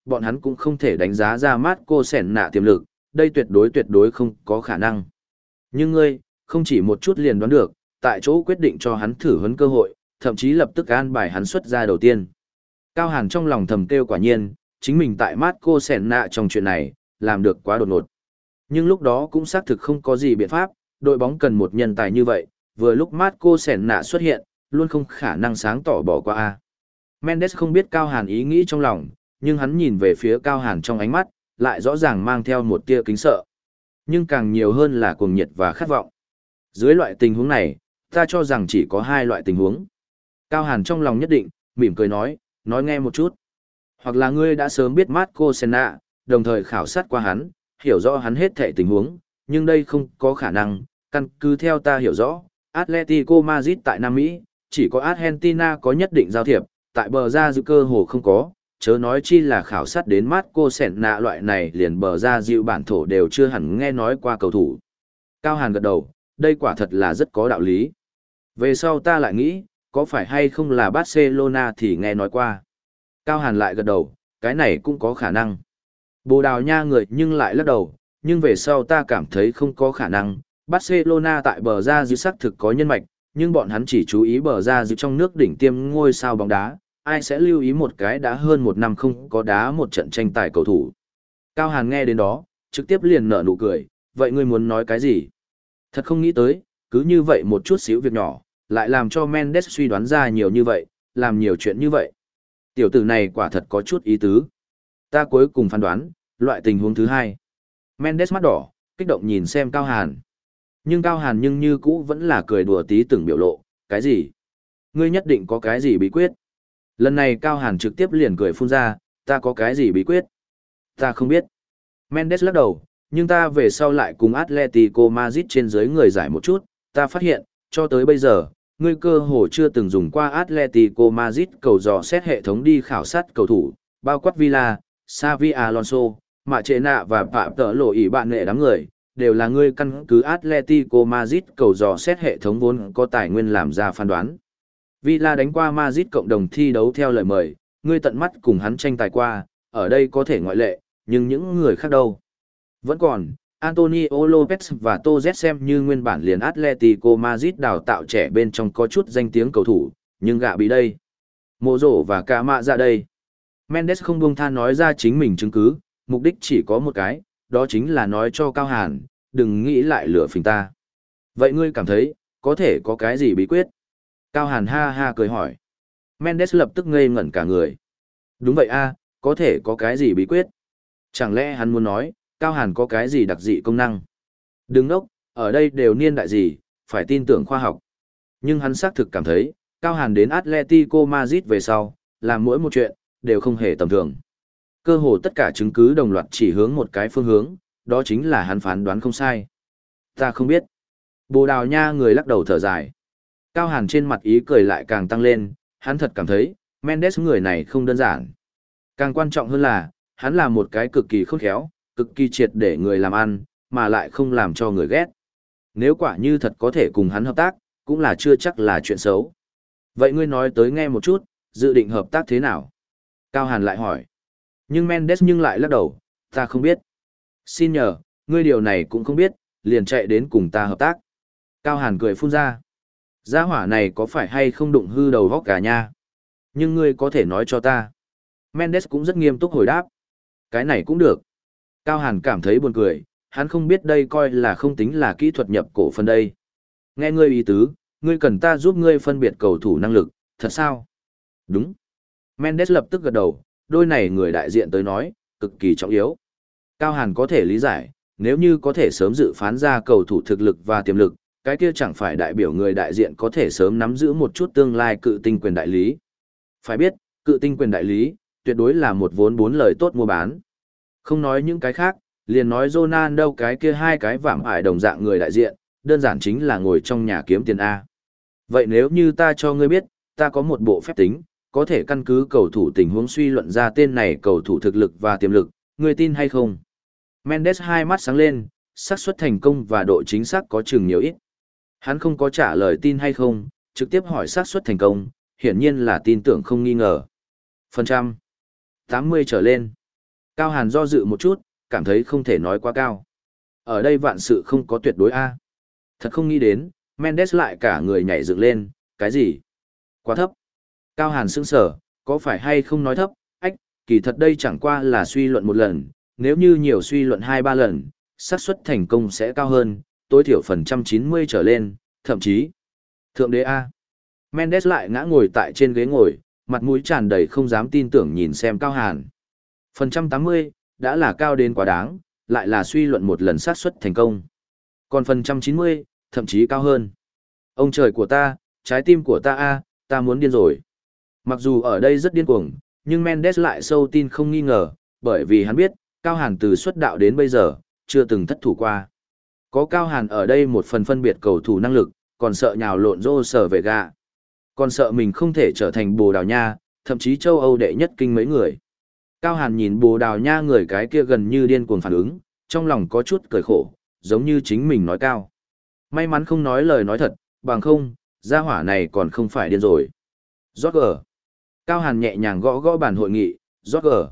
bọn hắn cũng không thể đánh giá ra Marco Senna tiềm lực, đây tuyệt đối tuyệt đối không có khả năng. Nhưng ngươi, không chỉ một chút liền đoán được, tại chỗ quyết định cho hắn thử huấn cơ hội, thậm chí lập tức an bài hắn xuất ra đầu tiên. Cao Hàn trong lòng thầm kêu quả nhiên, chính mình tại Marco Senna trong chuyện này, làm được quá đột ngột. Nhưng lúc đó cũng xác thực không có gì biện pháp, đội bóng cần một nhân tài như vậy, vừa lúc Marco Senna xuất hiện, luôn không khả năng sáng tỏ bỏ qua a. Mendes không biết Cao Hàn ý nghĩ trong lòng, nhưng hắn nhìn về phía Cao Hàn trong ánh mắt, lại rõ ràng mang theo một tia kính sợ. Nhưng càng nhiều hơn là cuồng nhiệt và khát vọng. Dưới loại tình huống này, ta cho rằng chỉ có hai loại tình huống. Cao Hàn trong lòng nhất định, mỉm cười nói, nói nghe một chút. Hoặc là ngươi đã sớm biết Marco Senna, đồng thời khảo sát qua hắn, hiểu rõ hắn hết thảy tình huống, nhưng đây không có khả năng, căn cứ theo ta hiểu rõ, Atletico Madrid tại Nam Mỹ, chỉ có Argentina có nhất định giao thiệp, tại bờ ra dự cơ hồ không có, chớ nói chi là khảo sát đến Marco Senna loại này liền bờ ra dịu bản thổ đều chưa hẳn nghe nói qua cầu thủ. Cao Hàn gật đầu, đây quả thật là rất có đạo lý. Về sau ta lại nghĩ, có phải hay không là Barcelona thì nghe nói qua. Cao Hàn lại gật đầu, cái này cũng có khả năng. Bồ Đào Nha người nhưng lại lắc đầu, nhưng về sau ta cảm thấy không có khả năng. Barcelona tại bờ ra dịu xác thực có nhân mạch, nhưng bọn hắn chỉ chú ý bờ ra dịu trong nước đỉnh tiêm ngôi sao bóng đá, ai sẽ lưu ý một cái đã hơn một năm không có đá một trận tranh tài cầu thủ. Cao Hàn nghe đến đó, trực tiếp liền nở nụ cười, vậy ngươi muốn nói cái gì? Thật không nghĩ tới, cứ như vậy một chút xíu việc nhỏ, lại làm cho Mendes suy đoán ra nhiều như vậy, làm nhiều chuyện như vậy. Tiểu tử này quả thật có chút ý tứ. Ta cuối cùng phán đoán, loại tình huống thứ hai. Mendes mắt đỏ, kích động nhìn xem Cao Hàn. Nhưng Cao Hàn nhưng như cũ vẫn là cười đùa tí từng biểu lộ, cái gì? Ngươi nhất định có cái gì bí quyết? Lần này Cao Hàn trực tiếp liền cười phun ra, ta có cái gì bí quyết? Ta không biết. Mendes lắc đầu, nhưng ta về sau lại cùng Atletico Madrid trên dưới người giải một chút, ta phát hiện, cho tới bây giờ, ngươi cơ hồ chưa từng dùng qua Atletico Madrid cầu dò xét hệ thống đi khảo sát cầu thủ, bao quát Villa, Xavi Alonso, Mạ Trệ Nạ và Phạm Tợ Lộ ỷ bạn nghệ đám người, đều là ngươi căn cứ Atletico Madrid cầu dò xét hệ thống vốn có tài nguyên làm ra phán đoán. Villa đánh qua Madrid cộng đồng thi đấu theo lời mời, ngươi tận mắt cùng hắn tranh tài qua, ở đây có thể ngoại lệ, nhưng những người khác đâu? Vẫn còn, Antonio Lopez và Toz xem như nguyên bản liền Atletico Madrid đào tạo trẻ bên trong có chút danh tiếng cầu thủ, nhưng gạ bị đây. Mộ rổ và cả mạ ra đây. Mendes không buông tha nói ra chính mình chứng cứ, mục đích chỉ có một cái, đó chính là nói cho Cao Hàn, đừng nghĩ lại lửa phình ta. Vậy ngươi cảm thấy, có thể có cái gì bí quyết? Cao Hàn ha ha cười hỏi. Mendes lập tức ngây ngẩn cả người. Đúng vậy a, có thể có cái gì bí quyết? Chẳng lẽ hắn muốn nói, Cao Hàn có cái gì đặc dị công năng? Đừng nốc, ở đây đều niên đại gì, phải tin tưởng khoa học. Nhưng hắn xác thực cảm thấy, Cao Hàn đến Atletico Madrid về sau, làm mỗi một chuyện, đều không hề tầm thường. Cơ hồ tất cả chứng cứ đồng loạt chỉ hướng một cái phương hướng, đó chính là hắn phán đoán không sai. Ta không biết. Bồ Đào Nha người lắc đầu thở dài. Cao Hàn trên mặt ý cười lại càng tăng lên, hắn thật cảm thấy, Mendes người này không đơn giản. Càng quan trọng hơn là, hắn là một cái cực kỳ khôn khéo, cực kỳ triệt để người làm ăn, mà lại không làm cho người ghét. Nếu quả như thật có thể cùng hắn hợp tác, cũng là chưa chắc là chuyện xấu. Vậy ngươi nói tới nghe một chút, dự định hợp tác thế nào? Cao Hàn lại hỏi. Nhưng Mendes nhưng lại lắc đầu, ta không biết. Xin nhờ, ngươi điều này cũng không biết, liền chạy đến cùng ta hợp tác. Cao Hàn cười phun ra. Gia hỏa này có phải hay không đụng hư đầu vóc cả nha? Nhưng ngươi có thể nói cho ta. Mendes cũng rất nghiêm túc hồi đáp. Cái này cũng được. Cao Hàn cảm thấy buồn cười, hắn không biết đây coi là không tính là kỹ thuật nhập cổ phần đây. Nghe ngươi ý tứ, ngươi cần ta giúp ngươi phân biệt cầu thủ năng lực, thật sao? Đúng. Mendes lập tức gật đầu, đôi này người đại diện tới nói, cực kỳ trọng yếu. Cao Hàn có thể lý giải, nếu như có thể sớm dự phán ra cầu thủ thực lực và tiềm lực, cái kia chẳng phải đại biểu người đại diện có thể sớm nắm giữ một chút tương lai cự tinh quyền đại lý. Phải biết, cự tinh quyền đại lý, tuyệt đối là một vốn bốn lời tốt mua bán. Không nói những cái khác, liền nói Ronaldo cái kia hai cái vạm ải đồng dạng người đại diện, đơn giản chính là ngồi trong nhà kiếm tiền A. Vậy nếu như ta cho ngươi biết, ta có một bộ phép tính, có thể căn cứ cầu thủ tình huống suy luận ra tên này cầu thủ thực lực và tiềm lực, ngươi tin hay không? Mendes hai mắt sáng lên, xác suất thành công và độ chính xác có chừng nhiều ít. Hắn không có trả lời tin hay không, trực tiếp hỏi xác suất thành công, hiển nhiên là tin tưởng không nghi ngờ. Phần trăm. tám mươi trở lên. Cao Hàn do dự một chút, cảm thấy không thể nói quá cao. Ở đây vạn sự không có tuyệt đối A. Thật không nghĩ đến, Mendes lại cả người nhảy dựng lên, cái gì? Quá thấp. Cao Hàn sững sờ, có phải hay không nói thấp, ách, kỳ thật đây chẳng qua là suy luận một lần, nếu như nhiều suy luận hai ba lần, xác suất thành công sẽ cao hơn, tối thiểu phần trăm chín mươi trở lên, thậm chí. Thượng đế A. Mendes lại ngã ngồi tại trên ghế ngồi, mặt mũi tràn đầy không dám tin tưởng nhìn xem Cao Hàn. Phần trăm tám mươi, đã là cao đến quá đáng, lại là suy luận một lần xác suất thành công. Còn phần trăm chín mươi, thậm chí cao hơn. Ông trời của ta, trái tim của ta A, ta muốn điên rồi. Mặc dù ở đây rất điên cuồng, nhưng Mendes lại sâu tin không nghi ngờ, bởi vì hắn biết, Cao Hàn từ xuất đạo đến bây giờ, chưa từng thất thủ qua. Có Cao Hàn ở đây một phần phân biệt cầu thủ năng lực, còn sợ nhào lộn rô sở về gạ. Còn sợ mình không thể trở thành Bồ Đào Nha, thậm chí châu Âu đệ nhất kinh mấy người. Cao Hàn nhìn Bồ Đào Nha người cái kia gần như điên cuồng phản ứng, trong lòng có chút cười khổ, giống như chính mình nói cao. May mắn không nói lời nói thật, bằng không, gia hỏa này còn không phải điên rồi. Roger. Cao Hàn nhẹ nhàng gõ gõ bàn hội nghị, Roger.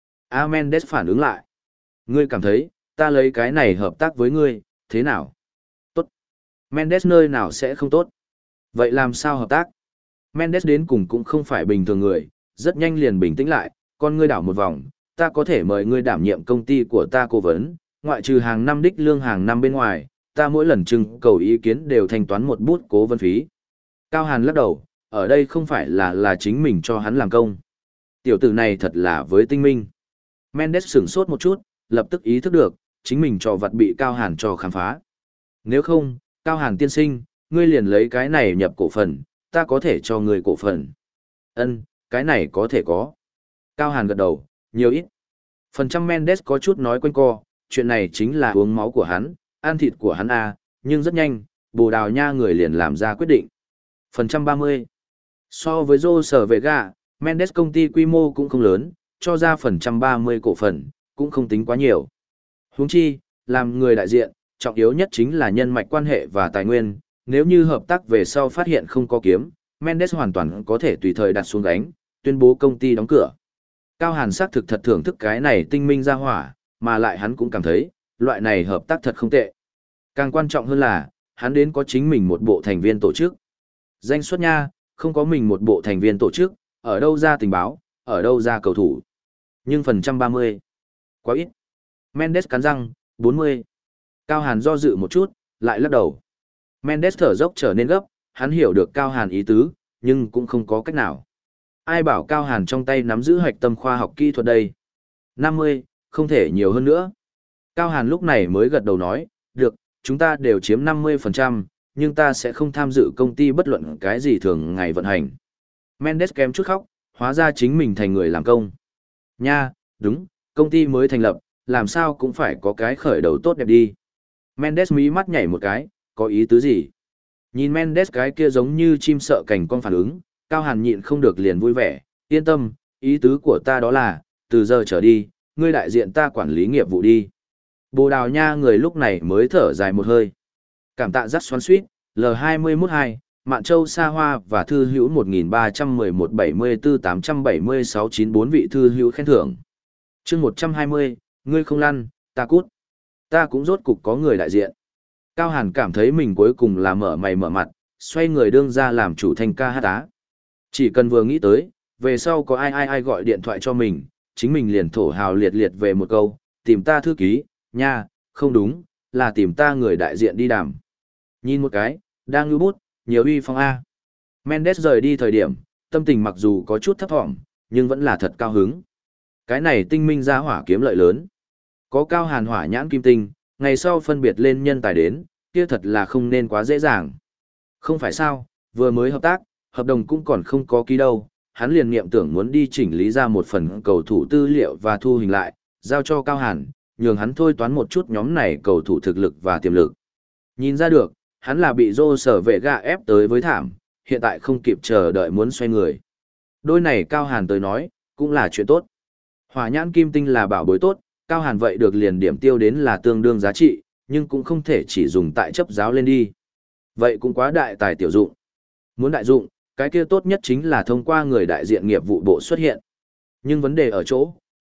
A Mendes phản ứng lại. Ngươi cảm thấy, ta lấy cái này hợp tác với ngươi, thế nào? Tốt. Mendes nơi nào sẽ không tốt? Vậy làm sao hợp tác? Mendes đến cùng cũng không phải bình thường người, rất nhanh liền bình tĩnh lại, con ngươi đảo một vòng, ta có thể mời ngươi đảm nhiệm công ty của ta cố vấn, ngoại trừ hàng năm đích lương hàng năm bên ngoài, ta mỗi lần trưng cầu ý kiến đều thanh toán một bút cố vấn phí. Cao Hàn lắc đầu, ở đây không phải là là chính mình cho hắn làm công. Tiểu tử này thật là với tinh minh. Mendes sửng sốt một chút, lập tức ý thức được, chính mình cho vật bị Cao Hàn cho khám phá. Nếu không, Cao Hàn tiên sinh, ngươi liền lấy cái này nhập cổ phần, ta có thể cho ngươi cổ phần. Ân, cái này có thể có. Cao Hàn gật đầu, nhiều ít. Phần trăm Mendes có chút nói quanh co, chuyện này chính là uống máu của hắn, ăn thịt của hắn à, nhưng rất nhanh, Bồ Đào Nha người liền làm ra quyết định. Phần trăm ba mươi. So với Rô Sở Vega, Mendes công ty quy mô cũng không lớn, cho ra phần trăm ba mươi cổ phần, cũng không tính quá nhiều. Huống chi, làm người đại diện, trọng yếu nhất chính là nhân mạch quan hệ và tài nguyên, nếu như hợp tác về sau phát hiện không có kiếm, Mendes hoàn toàn có thể tùy thời đặt xuống gánh, tuyên bố công ty đóng cửa. Cao Hàn xác thực thật thưởng thức cái này tinh minh ra hỏa, mà lại hắn cũng cảm thấy, loại này hợp tác thật không tệ. Càng quan trọng hơn là, hắn đến có chính mình một bộ thành viên tổ chức. Danh xuất nha, không có mình một bộ thành viên tổ chức, ở đâu ra tình báo, ở đâu ra cầu thủ. Nhưng phần trăm ba mươi, quá ít. Mendes cắn răng, bốn mươi. Cao Hàn do dự một chút, lại lắc đầu. Mendes thở dốc trở nên gấp, hắn hiểu được Cao Hàn ý tứ, nhưng cũng không có cách nào. Ai bảo Cao Hàn trong tay nắm giữ hạch tâm khoa học kỹ thuật đây? năm mươi, không thể nhiều hơn nữa. Cao Hàn lúc này mới gật đầu nói, được, chúng ta đều chiếm năm mươi phần trăm, nhưng ta sẽ không tham dự công ty bất luận cái gì thường ngày vận hành. Mendes kém chút khóc, hóa ra chính mình thành người làm công. Nha, đúng, công ty mới thành lập, làm sao cũng phải có cái khởi đầu tốt đẹp đi. Mendes mí mắt nhảy một cái, có ý tứ gì? Nhìn Mendes cái kia giống như chim sợ cành con phản ứng, Cao Hàn nhịn không được liền vui vẻ, yên tâm, ý tứ của ta đó là, từ giờ trở đi, ngươi đại diện ta quản lý nghiệp vụ đi. Bồ Đào Nha người lúc này mới thở dài một hơi. Cảm tạ rất xoắn suýt, L hai mốt hai, Mạn Châu Sa Hoa và thư hữu một nghìn ba trăm mười một bảy mươi tư tám trăm bảy mươi sáu chín bốn vị thư hữu khen thưởng. chương một trăm hai mươi, ngươi không lăn, ta cút. Ta cũng rốt cục có người đại diện. Cao Hàn cảm thấy mình cuối cùng là mở mày mở mặt, xoay người đương ra làm chủ thanh ca hát á. Chỉ cần vừa nghĩ tới, về sau có ai ai ai gọi điện thoại cho mình, chính mình liền thổ hào liệt liệt về một câu, tìm ta thư ký, nha, không đúng, là tìm ta người đại diện đi đàm. Nhìn một cái, đang ngư bút, nhiều uy phong A. Mendes rời đi thời điểm, tâm tình mặc dù có chút thấp thỏm, nhưng vẫn là thật cao hứng. Cái này tinh minh ra hỏa kiếm lợi lớn. Có Cao Hàn hỏa nhãn kim tinh, ngày sau phân biệt lên nhân tài đến, kia thật là không nên quá dễ dàng. Không phải sao, vừa mới hợp tác, hợp đồng cũng còn không có ký đâu, hắn liền niệm tưởng muốn đi chỉnh lý ra một phần cầu thủ tư liệu và thu hình lại, giao cho Cao Hàn, nhường hắn thôi toán một chút nhóm này cầu thủ thực lực và tiềm lực. Nhìn ra được, hắn là bị Rô Sở Vệ gạ ép tới với thảm, hiện tại không kịp chờ đợi muốn xoay người. Đôi này Cao Hàn tới nói, cũng là chuyện tốt. Hỏa nhãn kim tinh là bảo bối tốt, Cao Hàn vậy được liền điểm tiêu đến là tương đương giá trị, nhưng cũng không thể chỉ dùng tại chấp giáo lên đi. Vậy cũng quá đại tài tiểu dụng. Muốn đại dụng, cái kia tốt nhất chính là thông qua người đại diện nghiệp vụ bộ xuất hiện. Nhưng vấn đề ở chỗ,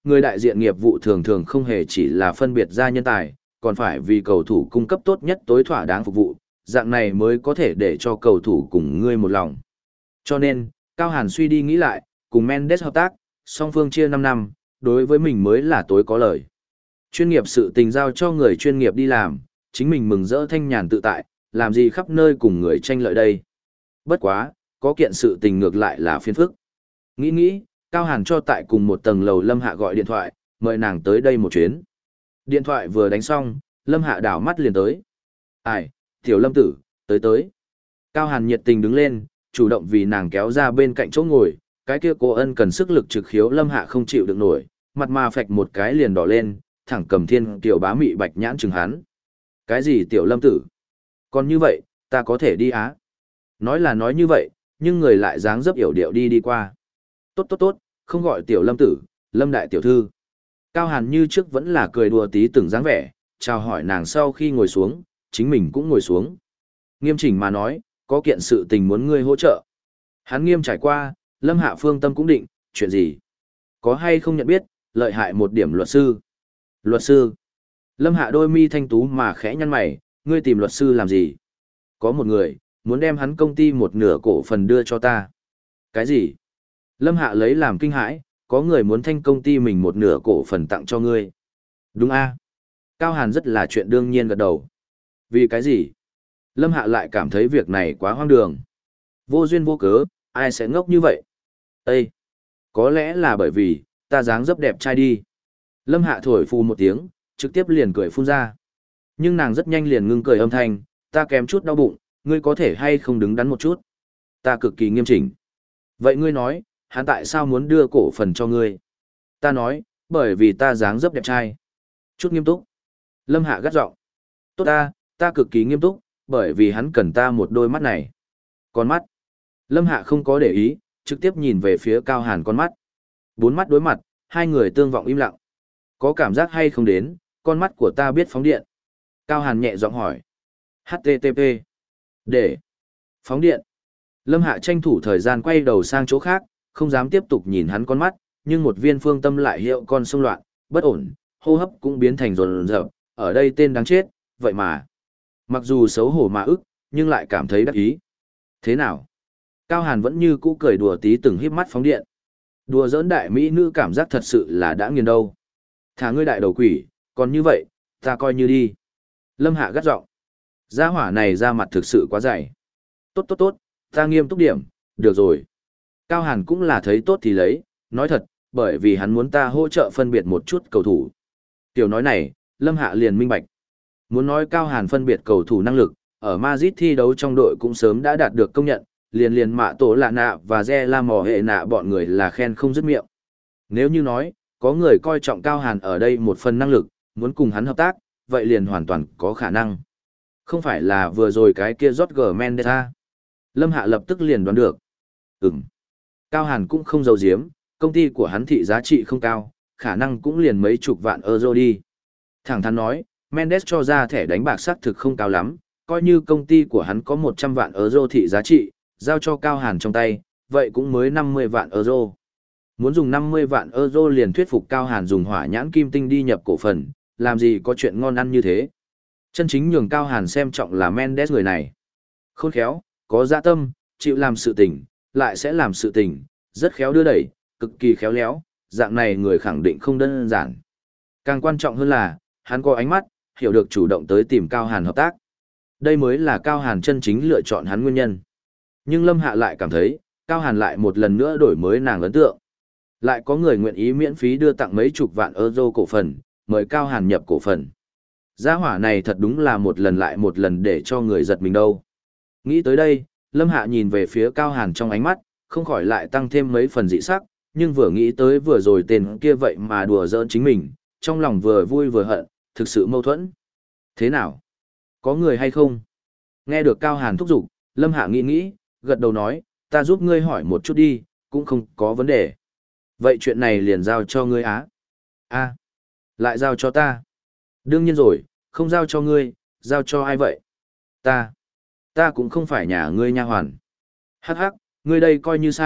người đại diện nghiệp vụ thường thường không hề chỉ là phân biệt ra nhân tài, còn phải vì cầu thủ cung cấp tốt nhất tối thỏa đáng phục vụ, dạng này mới có thể để cho cầu thủ cùng ngươi một lòng. Cho nên, Cao Hàn suy đi nghĩ lại, cùng Mendes hợp tác, song phương chia năm năm, đối với mình mới là tối có lợi. Chuyên nghiệp sự tình giao cho người chuyên nghiệp đi làm, chính mình mừng rỡ thanh nhàn tự tại, làm gì khắp nơi cùng người tranh lợi đây. Bất quá, có kiện sự tình ngược lại là phiền phức. Nghĩ nghĩ, Cao Hàn cho tại cùng một tầng lầu Lâm Hạ gọi điện thoại, mời nàng tới đây một chuyến. Điện thoại vừa đánh xong, Lâm Hạ đảo mắt liền tới. Ai, tiểu Lâm tử, tới tới. Cao Hàn nhiệt tình đứng lên, chủ động vì nàng kéo ra bên cạnh chỗ ngồi, cái kia cô ân cần sức lực trực khiếu Lâm Hạ không chịu được nổi, mặt mà phạch một cái liền đỏ lên, thẳng cầm thiên tiểu bá mị bạch nhãn chừng hắn. Cái gì tiểu Lâm tử? Còn như vậy, ta có thể đi á? Nói là nói như vậy, nhưng người lại dáng dấp yểu điệu đi đi qua. Tốt tốt tốt, không gọi tiểu Lâm tử, Lâm đại tiểu thư. Cao Hàn như trước vẫn là cười đùa tí từng dáng vẻ, chào hỏi nàng sau khi ngồi xuống, chính mình cũng ngồi xuống. Nghiêm chỉnh mà nói, có kiện sự tình muốn ngươi hỗ trợ. Hắn nghiêm trải qua, Lâm Hạ phương tâm cũng định, chuyện gì? Có hay không nhận biết, lợi hại một điểm luật sư. Luật sư. Lâm Hạ đôi mi thanh tú mà khẽ nhăn mày, ngươi tìm luật sư làm gì? Có một người, muốn đem hắn công ty một nửa cổ phần đưa cho ta. Cái gì? Lâm Hạ lấy làm kinh hãi, có người muốn thanh công ty mình một nửa cổ phần tặng cho ngươi. Đúng a? Cao Hàn rất là chuyện đương nhiên gật đầu. Vì cái gì? Lâm Hạ lại cảm thấy việc này quá hoang đường. Vô duyên vô cớ, ai sẽ ngốc như vậy? Ê! Có lẽ là bởi vì, ta dáng dấp đẹp trai đi. Lâm Hạ thổi phù một tiếng, trực tiếp liền cười phun ra. Nhưng nàng rất nhanh liền ngưng cười âm thanh, ta kém chút đau bụng, ngươi có thể hay không đứng đắn một chút. Ta cực kỳ nghiêm chỉnh. Vậy ngươi nói, hắn tại sao muốn đưa cổ phần cho ngươi? Ta nói, bởi vì ta dáng dấp đẹp trai. Chút nghiêm túc. Lâm Hạ gắt giọng. Tốt ta, ta cực kỳ nghiêm túc, bởi vì hắn cần ta một đôi mắt này. Con mắt. Lâm Hạ không có để ý, trực tiếp nhìn về phía Cao Hàn con mắt. Bốn mắt đối mặt, hai người tương vọng im lặng. Có cảm giác hay không đến, con mắt của ta biết phóng điện. Cao Hàn nhẹ giọng hỏi. hát tê tê pê. Để. Phóng điện. Lâm Hạ tranh thủ thời gian quay đầu sang chỗ khác, không dám tiếp tục nhìn hắn con mắt, nhưng một viên phương tâm lại hiệu con sông loạn, bất ổn, hô hấp cũng biến thành rồn rợp, ở đây tên đáng chết, vậy mà. Mặc dù xấu hổ mà ức, nhưng lại cảm thấy đắc ý. Thế nào? Cao Hàn vẫn như cũ cười đùa tí từng híp mắt phóng điện. Đùa giỡn đại mỹ nữ cảm giác thật sự là đã nghiền đâu. Thả ngươi đại đầu quỷ, còn như vậy, ta coi như đi. Lâm Hạ gắt giọng. Gia hỏa này ra mặt thực sự quá dày. Tốt tốt tốt, ta nghiêm túc điểm, được rồi. Cao Hàn cũng là thấy tốt thì lấy, nói thật, bởi vì hắn muốn ta hỗ trợ phân biệt một chút cầu thủ. Tiểu nói này, Lâm Hạ liền minh bạch. Muốn nói Cao Hàn phân biệt cầu thủ năng lực, ở Madrid thi đấu trong đội cũng sớm đã đạt được công nhận, liền liền mạ tổ lạ nạ và Re La Mò hệ nạ bọn người là khen không dứt miệng. Nếu như nói, có người coi trọng Cao Hàn ở đây một phần năng lực, muốn cùng hắn hợp tác, vậy liền hoàn toàn có khả năng. Không phải là vừa rồi cái kia Jorge Mendes. Lâm Hạ lập tức liền đoán được. Ừm. Cao Hàn cũng không giấu giếm, công ty của hắn thị giá trị không cao, khả năng cũng liền mấy chục vạn euro đi. Thẳng thắn nói, Mendes cho ra thẻ đánh bạc xác thực không cao lắm, coi như công ty của hắn có một trăm vạn euro thị giá trị, giao cho Cao Hàn trong tay, vậy cũng mới năm mươi vạn euro. Muốn dùng năm mươi vạn euro liền thuyết phục Cao Hàn dùng hỏa nhãn kim tinh đi nhập cổ phần, làm gì có chuyện ngon ăn như thế. Chân chính nhường Cao Hàn xem trọng là Mendes người này. Khôn khéo, có dạ tâm, chịu làm sự tình, lại sẽ làm sự tình, rất khéo đưa đẩy, cực kỳ khéo léo, dạng này người khẳng định không đơn giản. Càng quan trọng hơn là, hắn có ánh mắt, hiểu được chủ động tới tìm Cao Hàn hợp tác. Đây mới là Cao Hàn chân chính lựa chọn hắn nguyên nhân. Nhưng Lâm Hạ lại cảm thấy, Cao Hàn lại một lần nữa đổi mới nàng ấn tượng. Lại có người nguyện ý miễn phí đưa tặng mấy chục vạn euro cổ phần, mời Cao Hàn nhập cổ phần. Gia hỏa này thật đúng là một lần lại một lần để cho người giật mình đâu. Nghĩ tới đây, Lâm Hạ nhìn về phía Cao Hàn trong ánh mắt, không khỏi lại tăng thêm mấy phần dị sắc, nhưng vừa nghĩ tới vừa rồi tên kia vậy mà đùa giỡn chính mình, trong lòng vừa vui vừa hận, thực sự mâu thuẫn. Thế nào? Có người hay không? Nghe được Cao Hàn thúc giục, Lâm Hạ nghĩ nghĩ, gật đầu nói, ta giúp ngươi hỏi một chút đi, cũng không có vấn đề. Vậy chuyện này liền giao cho ngươi á. A, lại giao cho ta. Đương nhiên rồi, không giao cho ngươi, giao cho ai vậy? Ta. Ta cũng không phải nhà ngươi nha hoàn. Hắc hắc, ngươi đây coi như sai,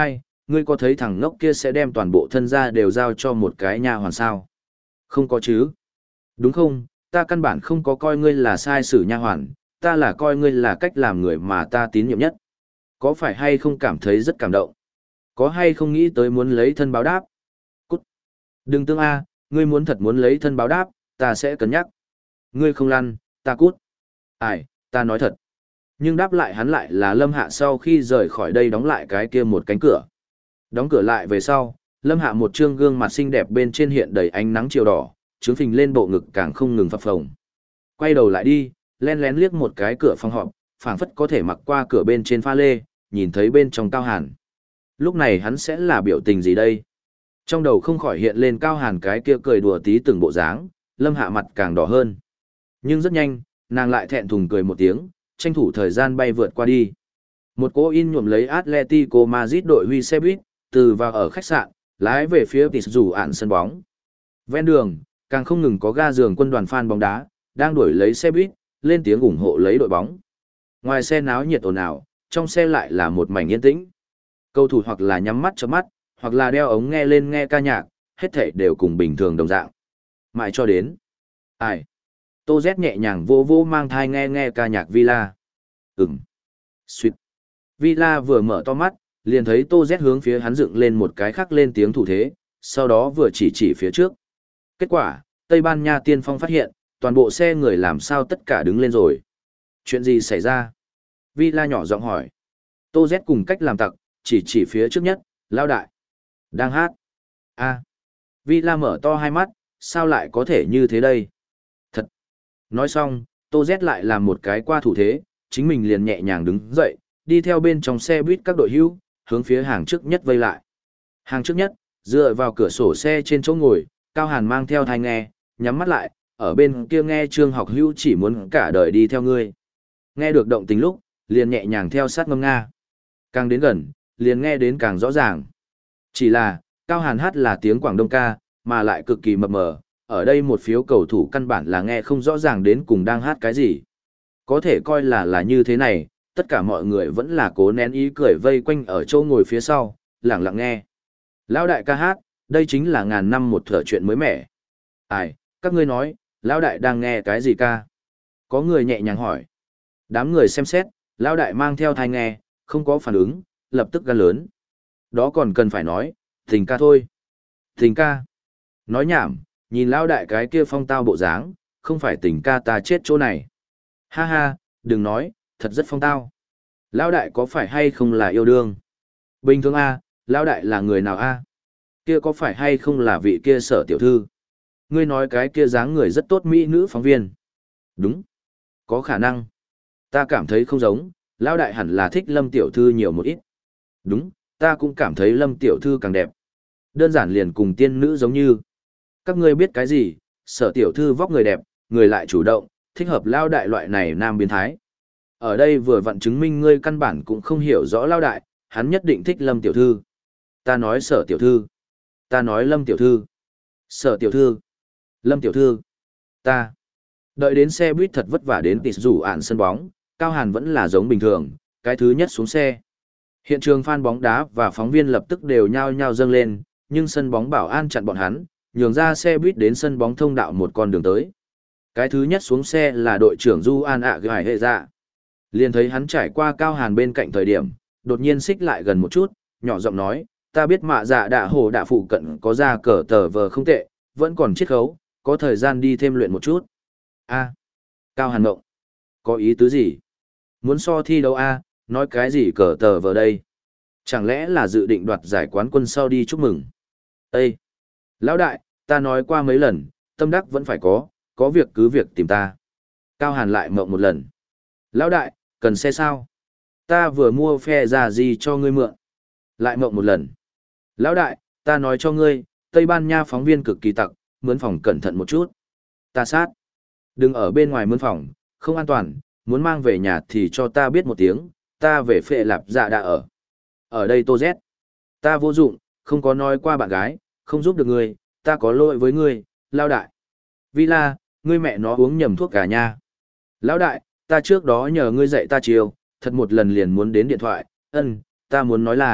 ngươi có thấy thằng ngốc kia sẽ đem toàn bộ thân gia đều giao cho một cái nha hoàn sao? Không có chứ. Đúng không, ta căn bản không có coi ngươi là sai sử nha hoàn, ta là coi ngươi là cách làm người mà ta tín nhiệm nhất. Có phải hay không cảm thấy rất cảm động? Có hay không nghĩ tới muốn lấy thân báo đáp? Cút. Đừng tương a, ngươi muốn thật muốn lấy thân báo đáp, ta sẽ cân nhắc. Ngươi không lăn, ta cút. Ai, ta nói thật. Nhưng đáp lại hắn lại là Lâm Hạ sau khi rời khỏi đây đóng lại cái kia một cánh cửa. Đóng cửa lại về sau, Lâm Hạ một trương gương mặt xinh đẹp bên trên hiện đầy ánh nắng chiều đỏ, trướng phình lên bộ ngực càng không ngừng phập phồng. Quay đầu lại đi, len lén liếc một cái cửa phòng họp, phảng phất có thể mặc qua cửa bên trên pha lê, nhìn thấy bên trong Cao Hàn. Lúc này hắn sẽ là biểu tình gì đây? Trong đầu không khỏi hiện lên Cao Hàn cái kia cười đùa tí từng bộ dáng, Lâm Hạ mặt càng đỏ hơn. Nhưng rất nhanh, nàng lại thẹn thùng cười một tiếng, tranh thủ thời gian bay vượt qua đi. Một cỗ in nhuộm lấy Atletico Madrid đội huy xe buýt, từ vào ở khách sạn, lái về phía tịt rủ ạn sân bóng. Ven đường, càng không ngừng có ga giường quân đoàn fan bóng đá, đang đuổi lấy xe buýt, lên tiếng ủng hộ lấy đội bóng. Ngoài xe náo nhiệt ồn ào, trong xe lại là một mảnh yên tĩnh. Cầu thủ hoặc là nhắm mắt chớp mắt, hoặc là đeo ống nghe lên nghe ca nhạc, hết thảy đều cùng bình thường đồng dạng. Mãi cho đến. Ai? Tô Z nhẹ nhàng vô vô mang thai nghe nghe ca nhạc Villa. Ừm. Xuyệt. Villa vừa mở to mắt, liền thấy Tô Z hướng phía hắn dựng lên một cái khắc lên tiếng thủ thế, sau đó vừa chỉ chỉ phía trước. Kết quả, Tây Ban Nha tiên phong phát hiện, toàn bộ xe người làm sao tất cả đứng lên rồi. Chuyện gì xảy ra? Villa nhỏ giọng hỏi. Tô Z cùng cách làm tặc, chỉ chỉ phía trước nhất, lao đại. Đang hát. A. Villa mở to hai mắt, sao lại có thể như thế đây? Thật. Nói xong, Tô Z lại làm một cái qua thủ thế, chính mình liền nhẹ nhàng đứng dậy, đi theo bên trong xe buýt các đội hữu, hướng phía hàng trước nhất vây lại. Hàng trước nhất, dựa vào cửa sổ xe trên chỗ ngồi, Cao Hàn mang theo thai nghe, nhắm mắt lại, ở bên kia nghe Trương Học Hữu chỉ muốn cả đời đi theo ngươi. Nghe được động tính lúc, liền nhẹ nhàng theo sát ngâm nga. Càng đến gần, liền nghe đến càng rõ ràng. Chỉ là, Cao Hàn hát là tiếng Quảng Đông ca, mà lại cực kỳ mập mờ, ở đây một phiếu cầu thủ căn bản là nghe không rõ ràng đến cùng đang hát cái gì. Có thể coi là là như thế này, tất cả mọi người vẫn là cố nén ý cười vây quanh ở chỗ ngồi phía sau, lặng lặng nghe. Lão đại ca hát, đây chính là ngàn năm một thở chuyện mới mẻ. Ai, các ngươi nói, lão đại đang nghe cái gì ca? Có người nhẹ nhàng hỏi. Đám người xem xét, lão đại mang theo thai nghe, không có phản ứng, lập tức gan lớn. Đó còn cần phải nói, tình ca thôi. Tình ca. Nói nhảm, nhìn lão đại cái kia phong tao bộ dáng, không phải tình ca ta chết chỗ này. Ha ha, đừng nói, thật rất phong tao. Lão đại có phải hay không là yêu đương? Bình thường a, lão đại là người nào a? Kia có phải hay không là vị kia Sở tiểu thư? Ngươi nói cái kia dáng người rất tốt mỹ nữ phóng viên. Đúng. Có khả năng. Ta cảm thấy không giống, lão đại hẳn là thích Lâm tiểu thư nhiều một ít. Đúng, ta cũng cảm thấy Lâm tiểu thư càng đẹp. Đơn giản liền cùng tiên nữ giống như. Các ngươi biết cái gì, Sở tiểu thư vóc người đẹp, người lại chủ động, thích hợp lão đại loại này nam biến thái. Ở đây vừa vặn chứng minh ngươi căn bản cũng không hiểu rõ lão đại, hắn nhất định thích Lâm tiểu thư. Ta nói Sở tiểu thư. Ta nói Lâm tiểu thư. Sở tiểu thư. Lâm tiểu thư. Ta. Đợi đến xe buýt thật vất vả đến tịt rủ ạn sân bóng, Cao Hàn vẫn là giống bình thường, cái thứ nhất xuống xe. Hiện trường fan bóng đá và phóng viên lập tức đều nhao nhao dâng lên, nhưng sân bóng bảo an chặn bọn hắn, nhường ra xe buýt đến sân bóng thông đạo một con đường tới. Cái thứ nhất xuống xe là đội trưởng Du An ạ Gài Hệ Dạ. Liền thấy hắn trải qua Cao Hàn bên cạnh thời điểm, đột nhiên xích lại gần một chút, nhỏ giọng nói, ta biết mạ dạ đạ hồ đạ phụ cận có ra cờ tờ vờ không tệ, vẫn còn chiết khấu, có thời gian đi thêm luyện một chút. A. Cao Hàn Mộng. Có ý tứ gì? Muốn so thi đấu A, nói cái gì cờ tờ vờ đây? Chẳng lẽ là dự định đoạt giải quán quân sau đi chúc mừng? Ê! Lão đại, ta nói qua mấy lần, tâm đắc vẫn phải có, có việc cứ việc tìm ta. Cao Hàn lại mộng một lần. Lão đại, cần xe sao? Ta vừa mua phe ra gì cho ngươi mượn. Lại mộng một lần. Lão đại, ta nói cho ngươi, Tây Ban Nha phóng viên cực kỳ tặc, mướn phòng cẩn thận một chút. Ta sát. Đừng ở bên ngoài mướn phòng, không an toàn, muốn mang về nhà thì cho ta biết một tiếng, ta về phệ lạp dạ đã ở. Ở đây Tô Z. Ta vô dụng, không có nói qua bạn gái, không giúp được ngươi, ta có lỗi với ngươi, lão đại. Villa, ngươi mẹ nó uống nhầm thuốc cả nha. Lão đại, ta trước đó nhờ ngươi dạy ta chiều, thật một lần liền muốn đến điện thoại, ân, ta muốn nói là,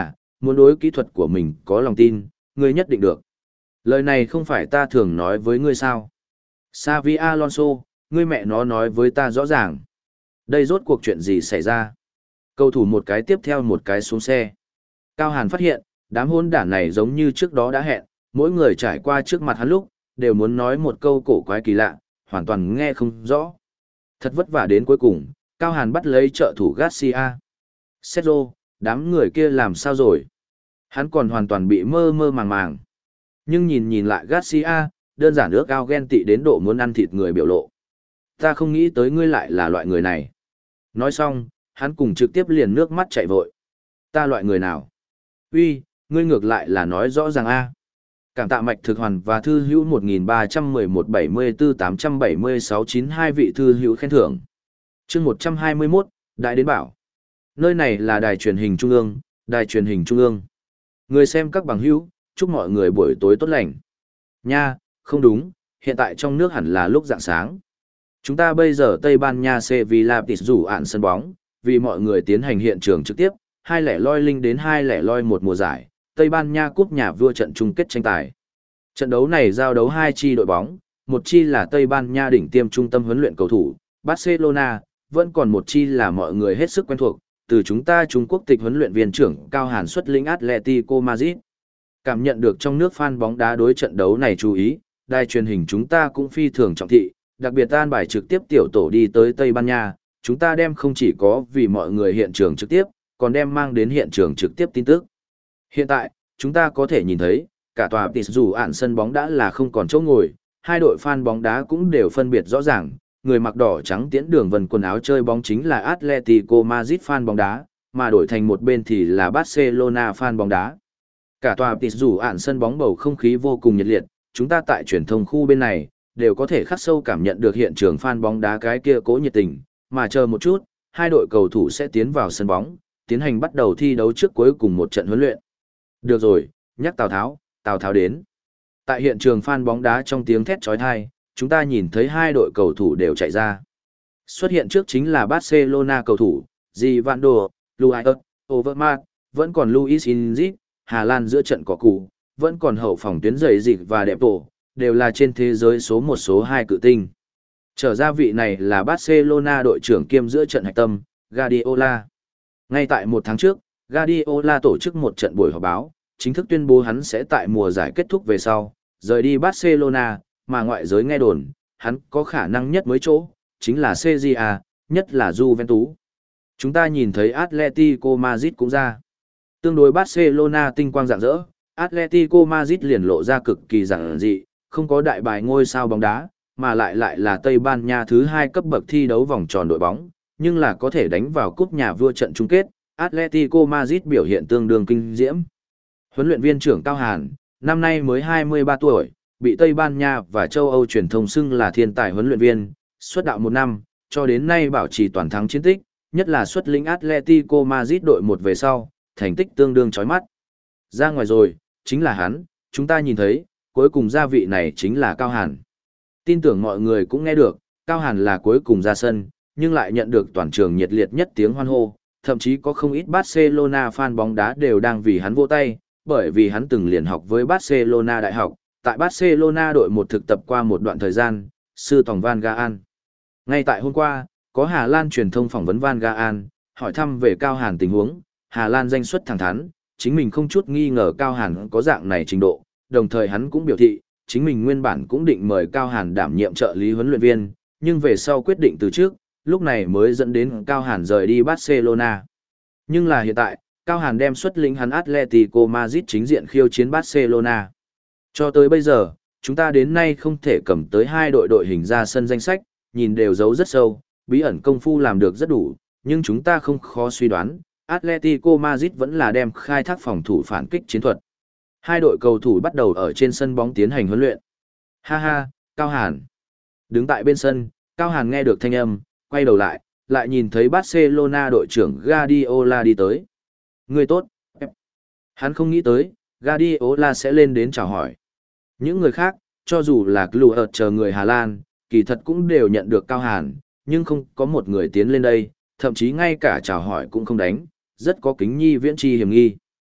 muốn đối kỹ thuật của mình có lòng tin, ngươi nhất định được. Lời này không phải ta thường nói với ngươi sao? Xavi Alonso, ngươi mẹ nó nói với ta rõ ràng. Đây rốt cuộc chuyện gì xảy ra? Cầu thủ một cái tiếp theo một cái xuống xe. Cao Hàn phát hiện, đám hôn đản này giống như trước đó đã hẹn, mỗi người trải qua trước mặt hắn lúc, đều muốn nói một câu cổ quái kỳ lạ, hoàn toàn nghe không rõ. Thật vất vả đến cuối cùng, Cao Hàn bắt lấy trợ thủ Garcia. Sergio, đám người kia làm sao rồi? Hắn còn hoàn toàn bị mơ mơ màng màng. Nhưng nhìn nhìn lại Garcia, đơn giản ước ao ghen tị đến độ muốn ăn thịt người biểu lộ. Ta không nghĩ tới ngươi lại là loại người này. Nói xong, hắn cùng trực tiếp liền nước mắt chạy vội. Ta loại người nào? Uy, ngươi ngược lại là nói rõ ràng a. Cảm tạ mạch thực hoàn và thư hữu một nghìn ba trăm mười một bảy mươi tư tám trăm bảy mươi sáu chín hai vị thư hữu khen thưởng. Chương một trăm hai mươi mốt, Đại đến bảo. Nơi này là đài truyền hình trung ương, đài truyền hình trung ương. Người xem các bằng hữu, chúc mọi người buổi tối tốt lành. Nha, không đúng, hiện tại trong nước hẳn là lúc rạng sáng. Chúng ta bây giờ Tây Ban Nha Sevilla tịt rủ ạn sân bóng, vì mọi người tiến hành hiện trường trực tiếp, hai lẻ loi linh đến hai lẻ loi một mùa giải, Tây Ban Nha cúp nhà vua trận chung kết tranh tài. Trận đấu này giao đấu hai chi đội bóng, một chi là Tây Ban Nha đỉnh tiêm trung tâm huấn luyện cầu thủ, Barcelona, vẫn còn một chi là mọi người hết sức quen thuộc, từ chúng ta Trung Quốc tịch huấn luyện viên trưởng Cao Hàn xuất lĩnh Atletico Madrid. Cảm nhận được trong nước fan bóng đá đối trận đấu này chú ý, đài truyền hình chúng ta cũng phi thường trọng thị, đặc biệt an bài trực tiếp tiểu tổ đi tới Tây Ban Nha, chúng ta đem không chỉ có vì mọi người hiện trường trực tiếp, còn đem mang đến hiện trường trực tiếp tin tức. Hiện tại, chúng ta có thể nhìn thấy, cả tòa tịt dù ạn sân bóng đã là không còn chỗ ngồi, hai đội fan bóng đá cũng đều phân biệt rõ ràng, người mặc đỏ trắng tiễn đường vần quần áo chơi bóng chính là Atletico Madrid fan bóng đá, mà đổi thành một bên thì là Barcelona fan bóng đá. Cả tòa tịt dù ạn sân bóng bầu không khí vô cùng nhiệt liệt, chúng ta tại truyền thông khu bên này, đều có thể khắc sâu cảm nhận được hiện trường fan bóng đá cái kia cố nhiệt tình, mà chờ một chút, hai đội cầu thủ sẽ tiến vào sân bóng, tiến hành bắt đầu thi đấu trước cuối cùng một trận huấn luyện. Được rồi, nhắc Tào Tháo, Tào Tháo đến. Tại hiện trường fan bóng đá trong tiếng thét chói tai, chúng ta nhìn thấy hai đội cầu thủ đều chạy ra. Xuất hiện trước chính là Barcelona cầu thủ, Givando, Luis Overmars, vẫn còn Luis Inzit, Hà Lan giữa trận có cụ, vẫn còn hậu phòng tuyến dày dịch và đẹp tổ, đều là trên thế giới số một số hai cự tinh. Trở ra vị này là Barcelona đội trưởng kiêm giữa trận hạch tâm, Guardiola. Ngay tại một tháng trước, Guardiola tổ chức một trận buổi họp báo, chính thức tuyên bố hắn sẽ tại mùa giải kết thúc về sau, rời đi Barcelona, mà ngoại giới nghe đồn, hắn có khả năng nhất mới chỗ, chính là xê giê a, nhất là Juventus. Chúng ta nhìn thấy Atletico Madrid cũng ra. Tương đối Barcelona tinh quang rạng rỡ, Atletico Madrid liền lộ ra cực kỳ giản dị, không có đại bài ngôi sao bóng đá, mà lại lại là Tây Ban Nha thứ hai cấp bậc thi đấu vòng tròn đội bóng, nhưng là có thể đánh vào cúp nhà vua trận chung kết, Atletico Madrid biểu hiện tương đương kinh diễm. Huấn luyện viên trưởng Cao Hàn, năm nay mới hai mươi ba tuổi, bị Tây Ban Nha và châu Âu truyền thông xưng là thiên tài huấn luyện viên, xuất đạo một năm, cho đến nay bảo trì toàn thắng chiến tích, nhất là xuất lĩnh Atletico Madrid đội một về sau, thành tích tương đương chói mắt. Ra ngoài rồi, chính là hắn, chúng ta nhìn thấy, cuối cùng gia vị này chính là Cao Hàn. Tin tưởng mọi người cũng nghe được, Cao Hàn là cuối cùng ra sân, nhưng lại nhận được toàn trường nhiệt liệt nhất tiếng hoan hô, thậm chí có không ít Barcelona fan bóng đá đều đang vì hắn vỗ tay, bởi vì hắn từng liền học với Barcelona đại học, tại Barcelona đội một thực tập qua một đoạn thời gian, sư tòng Van Gaal. Ngay tại hôm qua, có Hà Lan truyền thông phỏng vấn Van Gaal, hỏi thăm về Cao Hàn tình huống, Hà Lan danh xuất thẳng thắn, chính mình không chút nghi ngờ Cao Hàn có dạng này trình độ, đồng thời hắn cũng biểu thị, chính mình nguyên bản cũng định mời Cao Hàn đảm nhiệm trợ lý huấn luyện viên, nhưng về sau quyết định từ trước, lúc này mới dẫn đến Cao Hàn rời đi Barcelona. Nhưng là hiện tại, Cao Hàn đem xuất lĩnh hắn Atletico Madrid chính diện khiêu chiến Barcelona. Cho tới bây giờ, chúng ta đến nay không thể cầm tới hai đội đội hình ra sân danh sách, nhìn đều giấu rất sâu, bí ẩn công phu làm được rất đủ, nhưng chúng ta không khó suy đoán, Atletico Madrid vẫn là đem khai thác phòng thủ phản kích chiến thuật. Hai đội cầu thủ bắt đầu ở trên sân bóng tiến hành huấn luyện. Ha ha, Cao Hàn. Đứng tại bên sân, Cao Hàn nghe được thanh âm, quay đầu lại, lại nhìn thấy Barcelona đội trưởng Guardiola đi tới. Người tốt, Pep. Hắn không nghĩ tới, Guardiola sẽ lên đến chào hỏi. Những người khác, cho dù là Kluivert chờ người Hà Lan, kỳ thật cũng đều nhận được Cao Hàn, nhưng không có một người tiến lên đây, thậm chí ngay cả chào hỏi cũng không đánh, rất có kính nhi viễn chi hiểm nghi.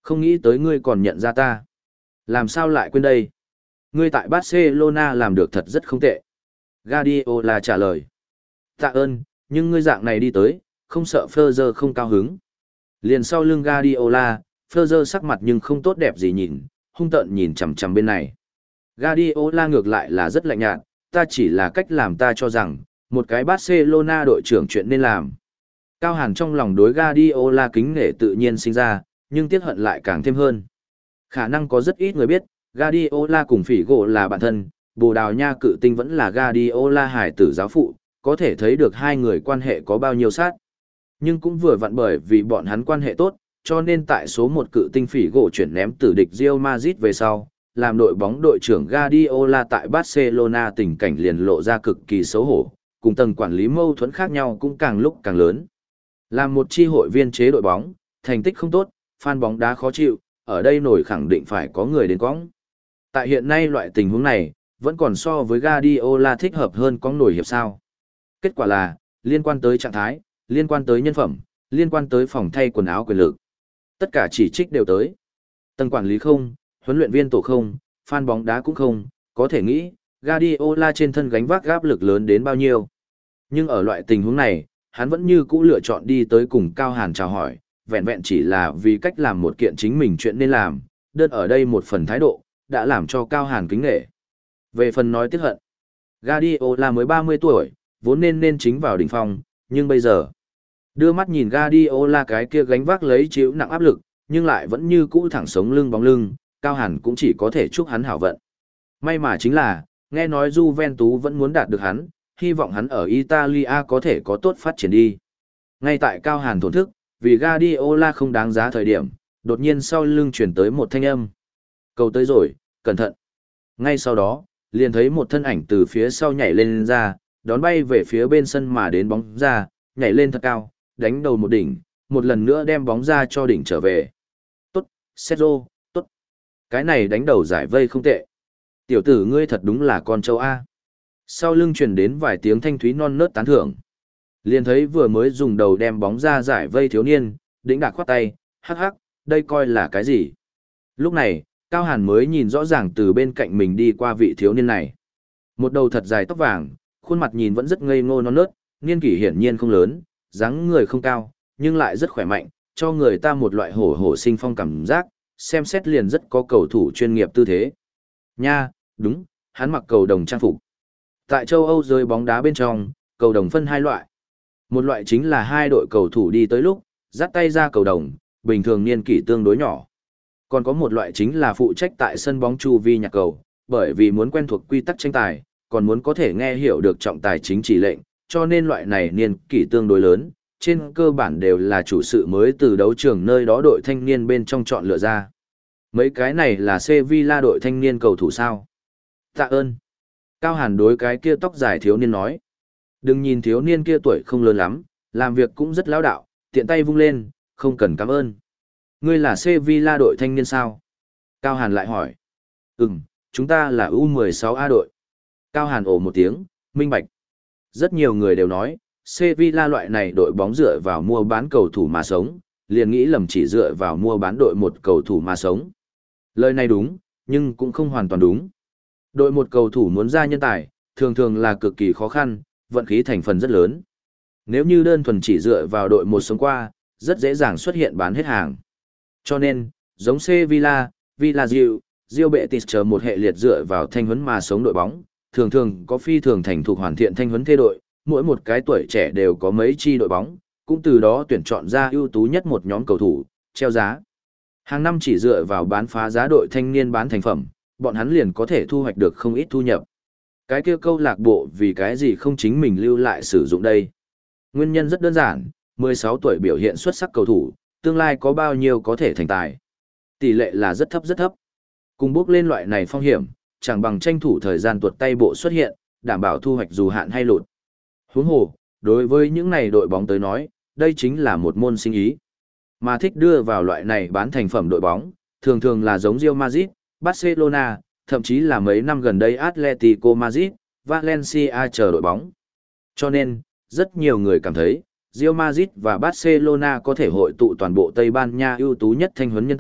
Không nghĩ tới ngươi còn nhận ra ta. Làm sao lại quên đây? Ngươi tại Barcelona làm được thật rất không tệ. Guardiola trả lời. Tạ ơn, nhưng ngươi dạng này đi tới, không sợ Ferrer không cao hứng. Liền sau lưng Guardiola, Ferrer sắc mặt nhưng không tốt đẹp gì nhìn, hung tợn nhìn chằm chằm bên này. Guardiola ngược lại là rất lạnh nhạt, ta chỉ là cách làm ta cho rằng, một cái Barcelona đội trưởng chuyện nên làm. Cao Hàn trong lòng đối Guardiola kính nể tự nhiên sinh ra, nhưng tiếc hận lại càng thêm hơn. Khả năng có rất ít người biết, Guardiola cùng Phỉ Gỗ là bạn thân, Bồ Đào Nha cự tinh vẫn là Guardiola hải tử giáo phụ, có thể thấy được hai người quan hệ có bao nhiêu sát. Nhưng cũng vừa vặn bởi vì bọn hắn quan hệ tốt, cho nên tại số một cự tinh Phỉ Gỗ chuyển ném tử địch Real Madrid về sau, làm đội bóng đội trưởng Guardiola tại Barcelona tình cảnh liền lộ ra cực kỳ xấu hổ, cùng tầng quản lý mâu thuẫn khác nhau cũng càng lúc càng lớn. Làm một chi hội viên chế đội bóng, thành tích không tốt, fan bóng đá khó chịu, ở đây nổi khẳng định phải có người đến cõng. Tại hiện nay loại tình huống này, vẫn còn so với Guardiola thích hợp hơn có nổi hiệp sao. Kết quả là, liên quan tới trạng thái, liên quan tới nhân phẩm, liên quan tới phòng thay quần áo quyền lực. Tất cả chỉ trích đều tới. Tầng quản lý không, huấn luyện viên tổ không, fan bóng đá cũng không, có thể nghĩ, Guardiola trên thân gánh vác áp lực lớn đến bao nhiêu. Nhưng ở loại tình huống này, hắn vẫn như cũ lựa chọn đi tới cùng Cao Hàn chào hỏi, vẹn vẹn chỉ là vì cách làm một kiện chính mình chuyện nên làm, đơn ở đây một phần thái độ, đã làm cho Cao Hàn kính nể. Về phần nói tiếc hận, Guardiola mới ba mươi tuổi, vốn nên nên chính vào đỉnh phong, nhưng bây giờ, đưa mắt nhìn Guardiola cái kia gánh vác lấy chịu nặng áp lực, nhưng lại vẫn như cũ thẳng sống lưng bóng lưng, Cao Hàn cũng chỉ có thể chúc hắn hảo vận. May mà chính là, nghe nói Juventus vẫn muốn đạt được hắn, hy vọng hắn ở Italia có thể có tốt phát triển đi. Ngay tại Cao Hàn thổn thức, vì Guardiola không đáng giá thời điểm, đột nhiên sau lưng chuyển tới một thanh âm. Cầu tới rồi, cẩn thận. Ngay sau đó, liền thấy một thân ảnh từ phía sau nhảy lên ra, đón bay về phía bên sân mà đến bóng ra, nhảy lên thật cao, đánh đầu một đỉnh, một lần nữa đem bóng ra cho đỉnh trở về. Tốt, Sergio, tốt. Cái này đánh đầu giải vây không tệ. Tiểu tử ngươi thật đúng là con châu A. Sau lưng truyền đến vài tiếng thanh thúy non nớt tán thưởng. Liền thấy vừa mới dùng đầu đem bóng ra giải vây thiếu niên, đĩnh đạc khoát tay, hắc hắc, đây coi là cái gì? Lúc này, Cao Hàn mới nhìn rõ ràng từ bên cạnh mình đi qua vị thiếu niên này. Một đầu thật dài tóc vàng, khuôn mặt nhìn vẫn rất ngây ngô non nớt, niên kỷ hiển nhiên không lớn, dáng người không cao, nhưng lại rất khỏe mạnh, cho người ta một loại hổ hổ sinh phong cảm giác, xem xét liền rất có cầu thủ chuyên nghiệp tư thế. Nha, đúng, hắn mặc cầu đồng trang phục. Tại châu Âu rơi bóng đá bên trong, cầu đồng phân hai loại. Một loại chính là hai đội cầu thủ đi tới lúc, dắt tay ra cầu đồng, bình thường niên kỷ tương đối nhỏ. Còn có một loại chính là phụ trách tại sân bóng chu vi nhạc cầu, bởi vì muốn quen thuộc quy tắc tranh tài, còn muốn có thể nghe hiểu được trọng tài chính chỉ lệnh, cho nên loại này niên kỷ tương đối lớn, trên cơ bản đều là chủ sự mới từ đấu trường nơi đó đội thanh niên bên trong chọn lựa ra. Mấy cái này là Sevilla đội thanh niên cầu thủ sao? Tạ ơn. Cao Hàn đối cái kia tóc dài thiếu niên nói. Đừng nhìn thiếu niên kia tuổi không lớn lắm, làm việc cũng rất lão đạo, tiện tay vung lên, không cần cảm ơn. Ngươi là Sevilla đội thanh niên sao? Cao Hàn lại hỏi. Ừm, chúng ta là U mười sáu A đội. Cao Hàn ồ một tiếng, minh bạch. Rất nhiều người đều nói, Sevilla loại này đội bóng dựa vào mua bán cầu thủ mà sống, liền nghĩ lầm chỉ dựa vào mua bán đội một cầu thủ mà sống. Lời này đúng, nhưng cũng không hoàn toàn đúng. Đội một cầu thủ muốn ra nhân tài, thường thường là cực kỳ khó khăn, vận khí thành phần rất lớn. Nếu như đơn thuần chỉ dựa vào đội một sống qua, rất dễ dàng xuất hiện bán hết hàng. Cho nên, giống Sevilla, Villarreal, Real Betis chờ một hệ liệt dựa vào thanh huấn mà sống đội bóng, thường thường có phi thường thành thục hoàn thiện thanh huấn thế đội, mỗi một cái tuổi trẻ đều có mấy chi đội bóng, cũng từ đó tuyển chọn ra ưu tú nhất một nhóm cầu thủ, treo giá. Hàng năm chỉ dựa vào bán phá giá đội thanh niên bán thành phẩm, bọn hắn liền có thể thu hoạch được không ít thu nhập. Cái kia câu lạc bộ vì cái gì không chính mình lưu lại sử dụng đây? Nguyên nhân rất đơn giản, mười sáu tuổi biểu hiện xuất sắc cầu thủ, tương lai có bao nhiêu có thể thành tài. Tỷ lệ là rất thấp rất thấp. Cùng bước lên loại này phong hiểm, chẳng bằng tranh thủ thời gian tuột tay bộ xuất hiện, đảm bảo thu hoạch dù hạn hay lụt. Huống hồ, đối với những này đội bóng tới nói, đây chính là một môn sinh ý. Mà thích đưa vào loại này bán thành phẩm đội bóng, thường thường là giống Real Madrid, Barcelona, thậm chí là mấy năm gần đây Atletico Madrid, Valencia chờ đội bóng. Cho nên, rất nhiều người cảm thấy, Real Madrid và Barcelona có thể hội tụ toàn bộ Tây Ban Nha ưu tú nhất thanh huấn nhân tài,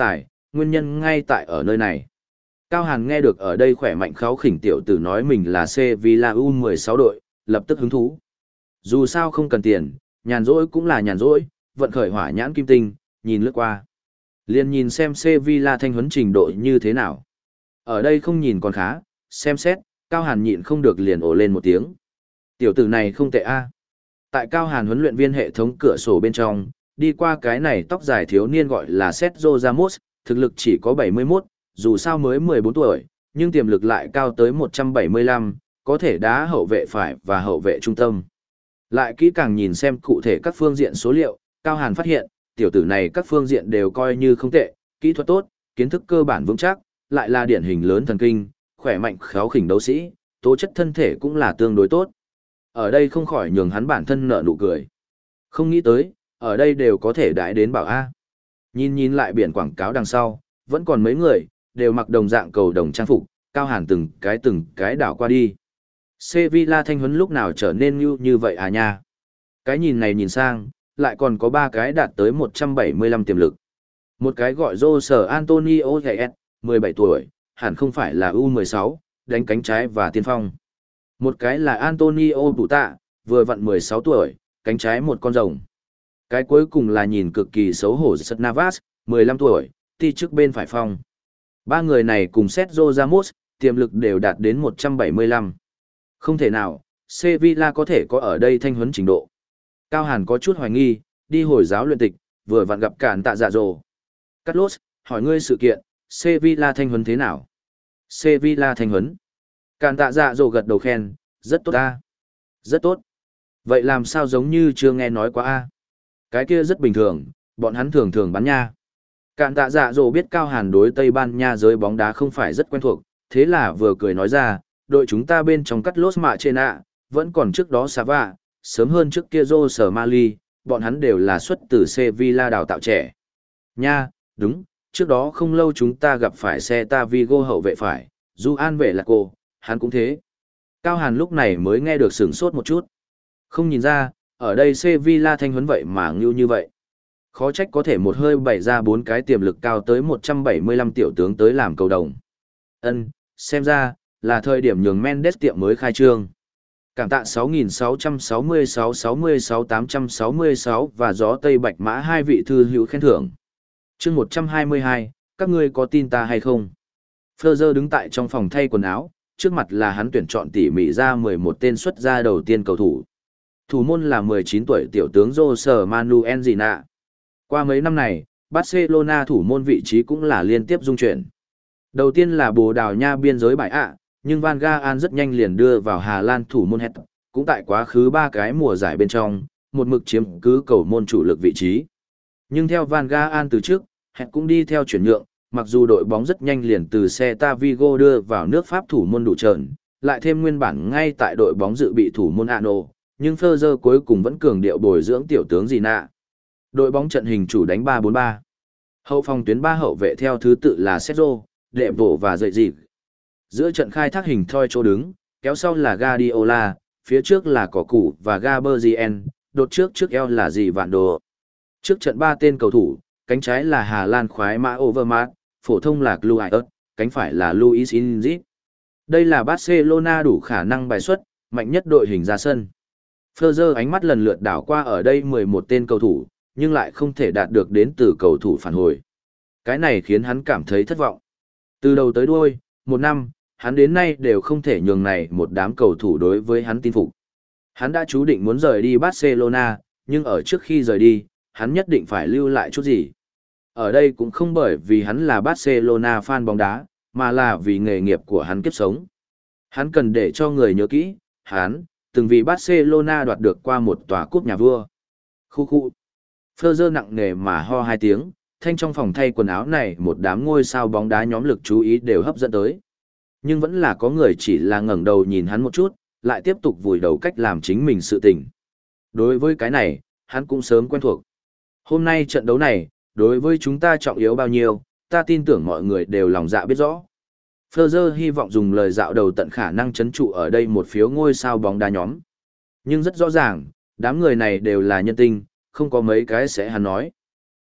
nguyên nhân ngay tại ở nơi này. Cao Hàn nghe được ở đây khỏe mạnh kháu khỉnh tiểu tử nói mình là Sevilla u mười sáu đội, lập tức hứng thú. Dù sao không cần tiền, nhàn rỗi cũng là nhàn rỗi, vận khởi hỏa nhãn kim tinh, nhìn lướt qua. Liền nhìn xem Sevilla thanh huấn trình độ như thế nào. Ở đây không nhìn còn khá, xem xét, Cao Hàn nhịn không được liền ồ lên một tiếng. Tiểu tử này không tệ a. Tại Cao Hàn huấn luyện viên hệ thống cửa sổ bên trong, đi qua cái này tóc dài thiếu niên gọi là Sergio Ramos, thực lực chỉ có bảy mươi mốt, dù sao mới mười bốn tuổi, nhưng tiềm lực lại cao tới một trăm bảy mươi lăm, có thể đá hậu vệ phải và hậu vệ trung tâm. Lại kỹ càng nhìn xem cụ thể các phương diện số liệu, Cao Hàn phát hiện, tiểu tử này các phương diện đều coi như không tệ, kỹ thuật tốt, kiến thức cơ bản vững chắc, lại là điển hình lớn thần kinh, khỏe mạnh kháu khỉnh đấu sĩ, tố chất thân thể cũng là tương đối tốt. Ở đây không khỏi nhường hắn bản thân nở nụ cười. Không nghĩ tới, ở đây đều có thể đãi đến bảo A. Nhìn nhìn lại biển quảng cáo đằng sau, vẫn còn mấy người, đều mặc đồng dạng cầu đồng trang phục, Cao Hàn từng cái từng cái đảo qua đi. Sevilla thanh huấn lúc nào trở nên như như vậy à nha? Cái nhìn này nhìn sang, lại còn có ba cái đạt tới một trăm bảy mươi lăm tiềm lực. Một cái gọi Jose Antonio Reyes, mười bảy tuổi, hẳn không phải là u mười sáu, đánh cánh trái và tiên phong. Một cái là Antonio Puta, vừa vặn mười sáu tuổi, cánh trái một con rồng. Cái cuối cùng là nhìn cực kỳ xấu hổ Seth Navas, mười lăm tuổi, ti trước bên phải phong. Ba người này cùng Sergio Ramos, tiềm lực đều đạt đến một trăm bảy mươi lăm. Không thể nào, Sevilla có thể có ở đây thanh huấn trình độ. Cao Hàn có chút hoài nghi, đi hồi giáo luyện tịch, vừa vặn gặp cản tạ dạ dồ. Carlos, hỏi ngươi sự kiện, Sevilla thanh huấn thế nào? Sevilla thanh huấn. Cản tạ dạ dồ gật đầu khen, rất tốt a. Rất tốt. Vậy làm sao giống như chưa nghe nói quá a? Cái kia rất bình thường, bọn hắn thường thường bắn nha. Cản tạ dạ dồ biết Cao Hàn đối Tây Ban Nha giới bóng đá không phải rất quen thuộc, thế là vừa cười nói ra, đội chúng ta bên trong cắt lốt mạ trên ạ, vẫn còn trước đó Sava, sớm hơn trước kia Rô Sở Mali, bọn hắn đều là xuất từ Sevilla đào tạo trẻ. Nha, đúng, trước đó không lâu chúng ta gặp phải Celta Vigo hậu vệ phải, Juan vệ là cô, hắn cũng thế. Cao Hàn lúc này mới nghe được sửng sốt một chút. Không nhìn ra, ở đây Sevilla thanh huấn vậy mà ngưu như vậy. Khó trách có thể một hơi bày ra bốn cái tiềm lực cao tới một trăm bảy mươi lăm tiểu tướng tới làm cầu đồng. Ân, xem ra, là thời điểm nhường Mendes tiệm mới khai trương. Cảm tạ sáu nghìn sáu trăm sáu mươi sáu sáu mươi sáu tám trăm sáu mươi sáu và gió Tây Bạch Mã hai vị thư hữu khen thưởng. Chương một trăm hai mươi hai, các ngươi có tin ta hay không? Fleur đứng tại trong phòng thay quần áo, trước mặt là hắn tuyển chọn tỉ mỉ ra mười một tên xuất ra đầu tiên cầu thủ. Thủ môn là mười chín tuổi tiểu tướng Jose Manuel Gina. Qua mấy năm này, Barcelona thủ môn vị trí cũng là liên tiếp dung chuyển. Đầu tiên là Bồ Đào Nha biên giới bãi ạ, nhưng Van Gaal rất nhanh liền đưa vào Hà Lan thủ môn Het, cũng tại quá khứ ba cái mùa giải bên trong, một mực chiếm cứ cầu môn chủ lực vị trí. Nhưng theo Van Gaal từ trước, Het cũng đi theo chuyển nhượng, mặc dù đội bóng rất nhanh liền từ Celta Vigo đưa vào nước Pháp thủ môn đủ trợn, lại thêm nguyên bản ngay tại đội bóng dự bị thủ môn Ano, nhưng Fleur cuối cùng vẫn cường điệu bồi dưỡng tiểu tướng Gina. Đội bóng trận hình chủ đánh ba bốn ba. Hậu phòng tuyến ba hậu vệ theo thứ tự là Sergio, Đệ Bộ và Dậy Dịp. Giữa trận khai thác hình thoi chỗ đứng, kéo sau là Guardiola, phía trước là Cỏ Củ và Gaberzien, đột trước trước eo là Dì Vạn Đồ. Trước trận ba tên cầu thủ, cánh trái là Hà Lan khoái mã Overmars, phổ thông là Kluivert, cánh phải là Luis Inzit. Đây là Barcelona đủ khả năng bài xuất, mạnh nhất đội hình ra sân. Fleur ánh mắt lần lượt đảo qua ở đây mười một tên cầu thủ, nhưng lại không thể đạt được đến từ cầu thủ phản hồi. Cái này khiến hắn cảm thấy thất vọng. Từ đầu tới đuôi, một năm, hắn đến nay đều không thể nhường này một đám cầu thủ đối với hắn tin phục. Hắn đã chú định muốn rời đi Barcelona, nhưng ở trước khi rời đi, hắn nhất định phải lưu lại chút gì. Ở đây cũng không bởi vì hắn là Barcelona fan bóng đá, mà là vì nghề nghiệp của hắn kiếp sống. Hắn cần để cho người nhớ kỹ, hắn, từng vì Barcelona đoạt được qua một tòa cúp nhà vua. Khu khu. Fleur nặng nề mà ho hai tiếng, thanh trong phòng thay quần áo này một đám ngôi sao bóng đá nhóm lực chú ý đều hấp dẫn tới. Nhưng vẫn là có người chỉ là ngẩng đầu nhìn hắn một chút, lại tiếp tục vùi đầu cách làm chính mình sự tình. Đối với cái này, hắn cũng sớm quen thuộc. Hôm nay trận đấu này, đối với chúng ta trọng yếu bao nhiêu, ta tin tưởng mọi người đều lòng dạ biết rõ. Fleur hy vọng dùng lời dạo đầu tận khả năng chấn trụ ở đây một phiếu ngôi sao bóng đá nhóm. Nhưng rất rõ ràng, đám người này đều là nhân tinh, không có mấy cái sẽ hắn nói.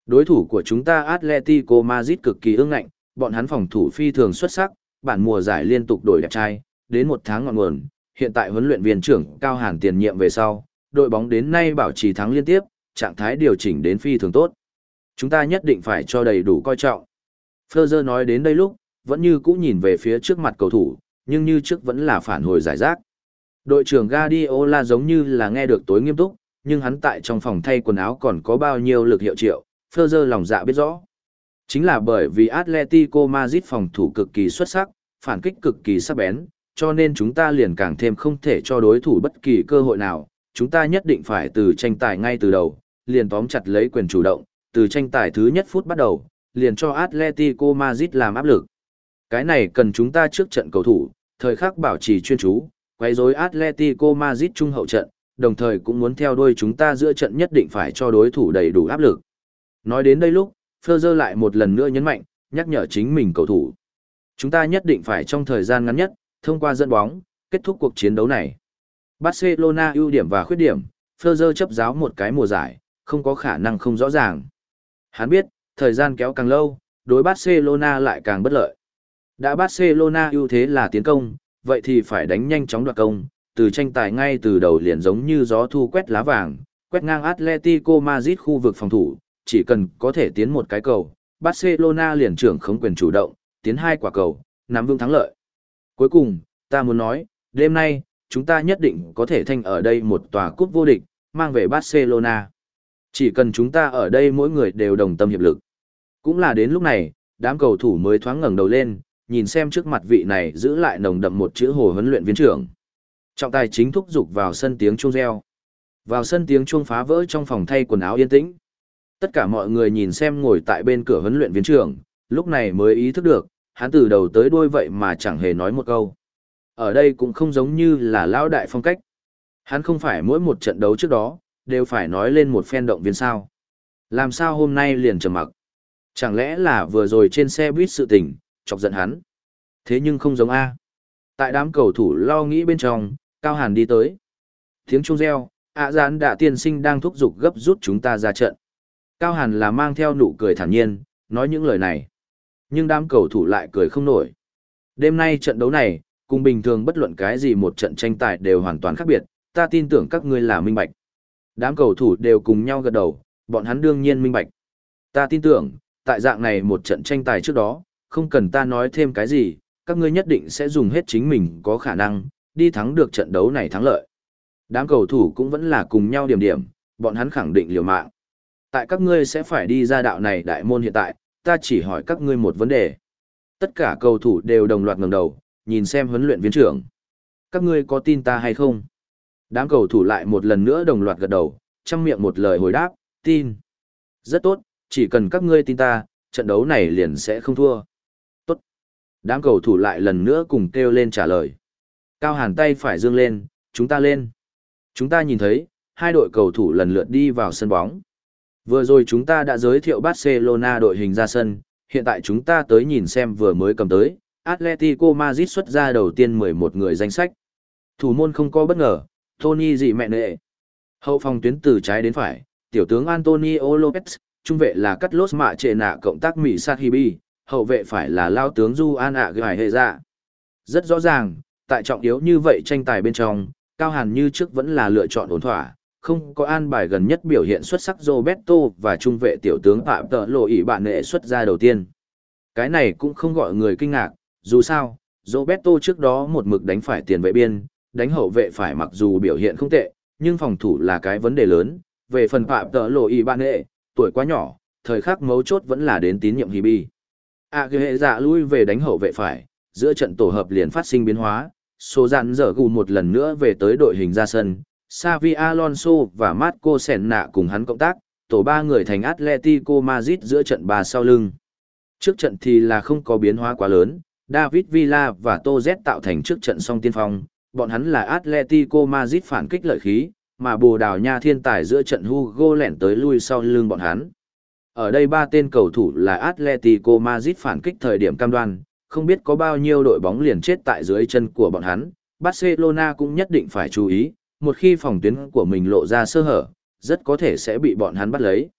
Đối thủ của chúng ta Atletico Madrid cực kỳ ương ngạnh, bọn hắn phòng thủ phi thường xuất sắc, bản mùa giải liên tục đổi đẹp trai, đến một tháng ngọn nguồn, hiện tại huấn luyện viên trưởng Cao Hàn tiền nhiệm về sau, đội bóng đến nay bảo trì thắng liên tiếp, trạng thái điều chỉnh đến phi thường tốt. Chúng ta nhất định phải cho đầy đủ coi trọng. Ferrer nói đến đây lúc, vẫn như cũ nhìn về phía trước mặt cầu thủ, nhưng như trước vẫn là phản hồi giải rác. Đội trưởng Guardiola giống như là nghe được tối nghiêm túc, nhưng hắn tại trong phòng thay quần áo còn có bao nhiêu lực hiệu triệu, Ferrer lòng dạ biết rõ. Chính là bởi vì Atletico Madrid phòng thủ cực kỳ xuất sắc, phản kích cực kỳ sắc bén, cho nên chúng ta liền càng thêm không thể cho đối thủ bất kỳ cơ hội nào. Chúng ta nhất định phải từ tranh tài ngay từ đầu, liền tóm chặt lấy quyền chủ động, từ tranh tài thứ nhất phút bắt đầu, liền cho Atletico Madrid làm áp lực. Cái này cần chúng ta trước trận cầu thủ, thời khắc bảo trì chuyên chú, quấy rối Atletico Madrid trung hậu trận, đồng thời cũng muốn theo đuôi chúng ta giữa trận nhất định phải cho đối thủ đầy đủ áp lực. Nói đến đây lúc, Ferrer lại một lần nữa nhấn mạnh, nhắc nhở chính mình cầu thủ. Chúng ta nhất định phải trong thời gian ngắn nhất, thông qua dẫn bóng, kết thúc cuộc chiến đấu này. Barcelona ưu điểm và khuyết điểm, Ferrer chấp giáo một cái mùa giải, không có khả năng không rõ ràng. Hắn biết, thời gian kéo càng lâu, đối Barcelona lại càng bất lợi. Đã Barcelona ưu thế là tiến công, vậy thì phải đánh nhanh chóng đoạt công, từ tranh tài ngay từ đầu liền giống như gió thu quét lá vàng, quét ngang Atletico Madrid khu vực phòng thủ, chỉ cần có thể tiến một cái cầu, Barcelona liền trưởng khống quyền chủ động, tiến hai quả cầu, nắm vững thắng lợi. Cuối cùng, ta muốn nói, đêm nay, chúng ta nhất định có thể thanh ở đây một tòa cúp vô địch, mang về Barcelona. Chỉ cần chúng ta ở đây mỗi người đều đồng tâm hiệp lực. Cũng là đến lúc này, đám cầu thủ mới thoáng ngẩng đầu lên, nhìn xem trước mặt vị này giữ lại nồng đậm một chữ hồ huấn luyện viên trưởng. Trọng tài chính thúc giục vào sân tiếng chuông reo. Vào sân tiếng chuông phá vỡ trong phòng thay quần áo yên tĩnh. Tất cả mọi người nhìn xem ngồi tại bên cửa huấn luyện viên trưởng, lúc này mới ý thức được, hắn từ đầu tới đuôi vậy mà chẳng hề nói một câu. Ở đây cũng không giống như là lão đại phong cách. Hắn không phải mỗi một trận đấu trước đó, đều phải nói lên một phen động viên sao. Làm sao hôm nay liền trầm mặc? Chẳng lẽ là vừa rồi trên xe buýt sự tình, chọc giận hắn? Thế nhưng không giống A. Tại đám cầu thủ lo nghĩ bên trong, Cao Hàn đi tới. Tiếng chuông reo, ạ gián đã tiên sinh đang thúc giục gấp rút chúng ta ra trận. Cao Hàn là mang theo nụ cười thản nhiên, nói những lời này. Nhưng đám cầu thủ lại cười không nổi. Đêm nay trận đấu này, cùng bình thường bất luận cái gì một trận tranh tài đều hoàn toàn khác biệt, ta tin tưởng các ngươi là minh bạch. Đám cầu thủ đều cùng nhau gật đầu, bọn hắn đương nhiên minh bạch. Ta tin tưởng, tại dạng này một trận tranh tài trước đó, không cần ta nói thêm cái gì, các ngươi nhất định sẽ dùng hết chính mình có khả năng, đi thắng được trận đấu này thắng lợi. Đám cầu thủ cũng vẫn là cùng nhau điểm điểm, bọn hắn khẳng định liều mạng. Tại các ngươi sẽ phải đi ra đạo này đại môn hiện tại, ta chỉ hỏi các ngươi một vấn đề. Tất cả cầu thủ đều đồng loạt ngẩng đầu, nhìn xem huấn luyện viên trưởng. Các ngươi có tin ta hay không? Đám cầu thủ lại một lần nữa đồng loạt gật đầu, trong miệng một lời hồi đáp, tin. Rất tốt, chỉ cần các ngươi tin ta, trận đấu này liền sẽ không thua. Tốt. Đám cầu thủ lại lần nữa cùng kêu lên trả lời. Cao Hàn tay phải dương lên, chúng ta lên. Chúng ta nhìn thấy, hai đội cầu thủ lần lượt đi vào sân bóng. Vừa rồi chúng ta đã giới thiệu Barcelona đội hình ra sân, hiện tại chúng ta tới nhìn xem vừa mới cầm tới, Atletico Madrid xuất ra đầu tiên mười một người danh sách. Thủ môn không có bất ngờ, Tony dị mẹ nệ. Hậu phòng tuyến từ trái đến phải, tiểu tướng Antonio Lopez, trung vệ là Carlos Mạ Trệ Nạ cộng tác Mỹ Sahibi, hậu vệ phải là lao tướng Juan Agüero hệ dạ. Rất rõ ràng, tại trọng yếu như vậy tranh tài bên trong, Cao Hàn như trước vẫn là lựa chọn ổn thỏa, không có an bài gần nhất biểu hiện xuất sắc Roberto và trung vệ tiểu tướng Phạm Tợ Lộ ỷ bạn nệ xuất ra đầu tiên. Cái này cũng không gọi người kinh ngạc, dù sao, Roberto trước đó một mực đánh phải tiền vệ biên, đánh hậu vệ phải mặc dù biểu hiện không tệ, nhưng phòng thủ là cái vấn đề lớn. Về phần Phạm Tợ Lộ ỷ bạn nệ, tuổi quá nhỏ, thời khắc mấu chốt vẫn là đến tín nhiệm Hibi. À cái hệ dạ lui về đánh hậu vệ phải, giữa trận tổ hợp liền phát sinh biến hóa, số dặn dở gù một lần nữa về tới đội hình ra sân. Xavi Alonso và Marco Senna cùng hắn cộng tác, tổ ba người thành Atletico Madrid giữa trận ba sau lưng. Trước trận thì là không có biến hóa quá lớn, David Villa và Toz tạo thành trước trận song tiên phong, bọn hắn là Atletico Madrid phản kích lợi khí, mà Bồ Đào Nha thiên tài giữa trận Hugo lẻn tới lui sau lưng bọn hắn. Ở đây ba tên cầu thủ là Atletico Madrid phản kích thời điểm cam đoan, không biết có bao nhiêu đội bóng liền chết tại dưới chân của bọn hắn, Barcelona cũng nhất định phải chú ý. Một khi phòng tuyến của mình lộ ra sơ hở, rất có thể sẽ bị bọn hắn bắt lấy.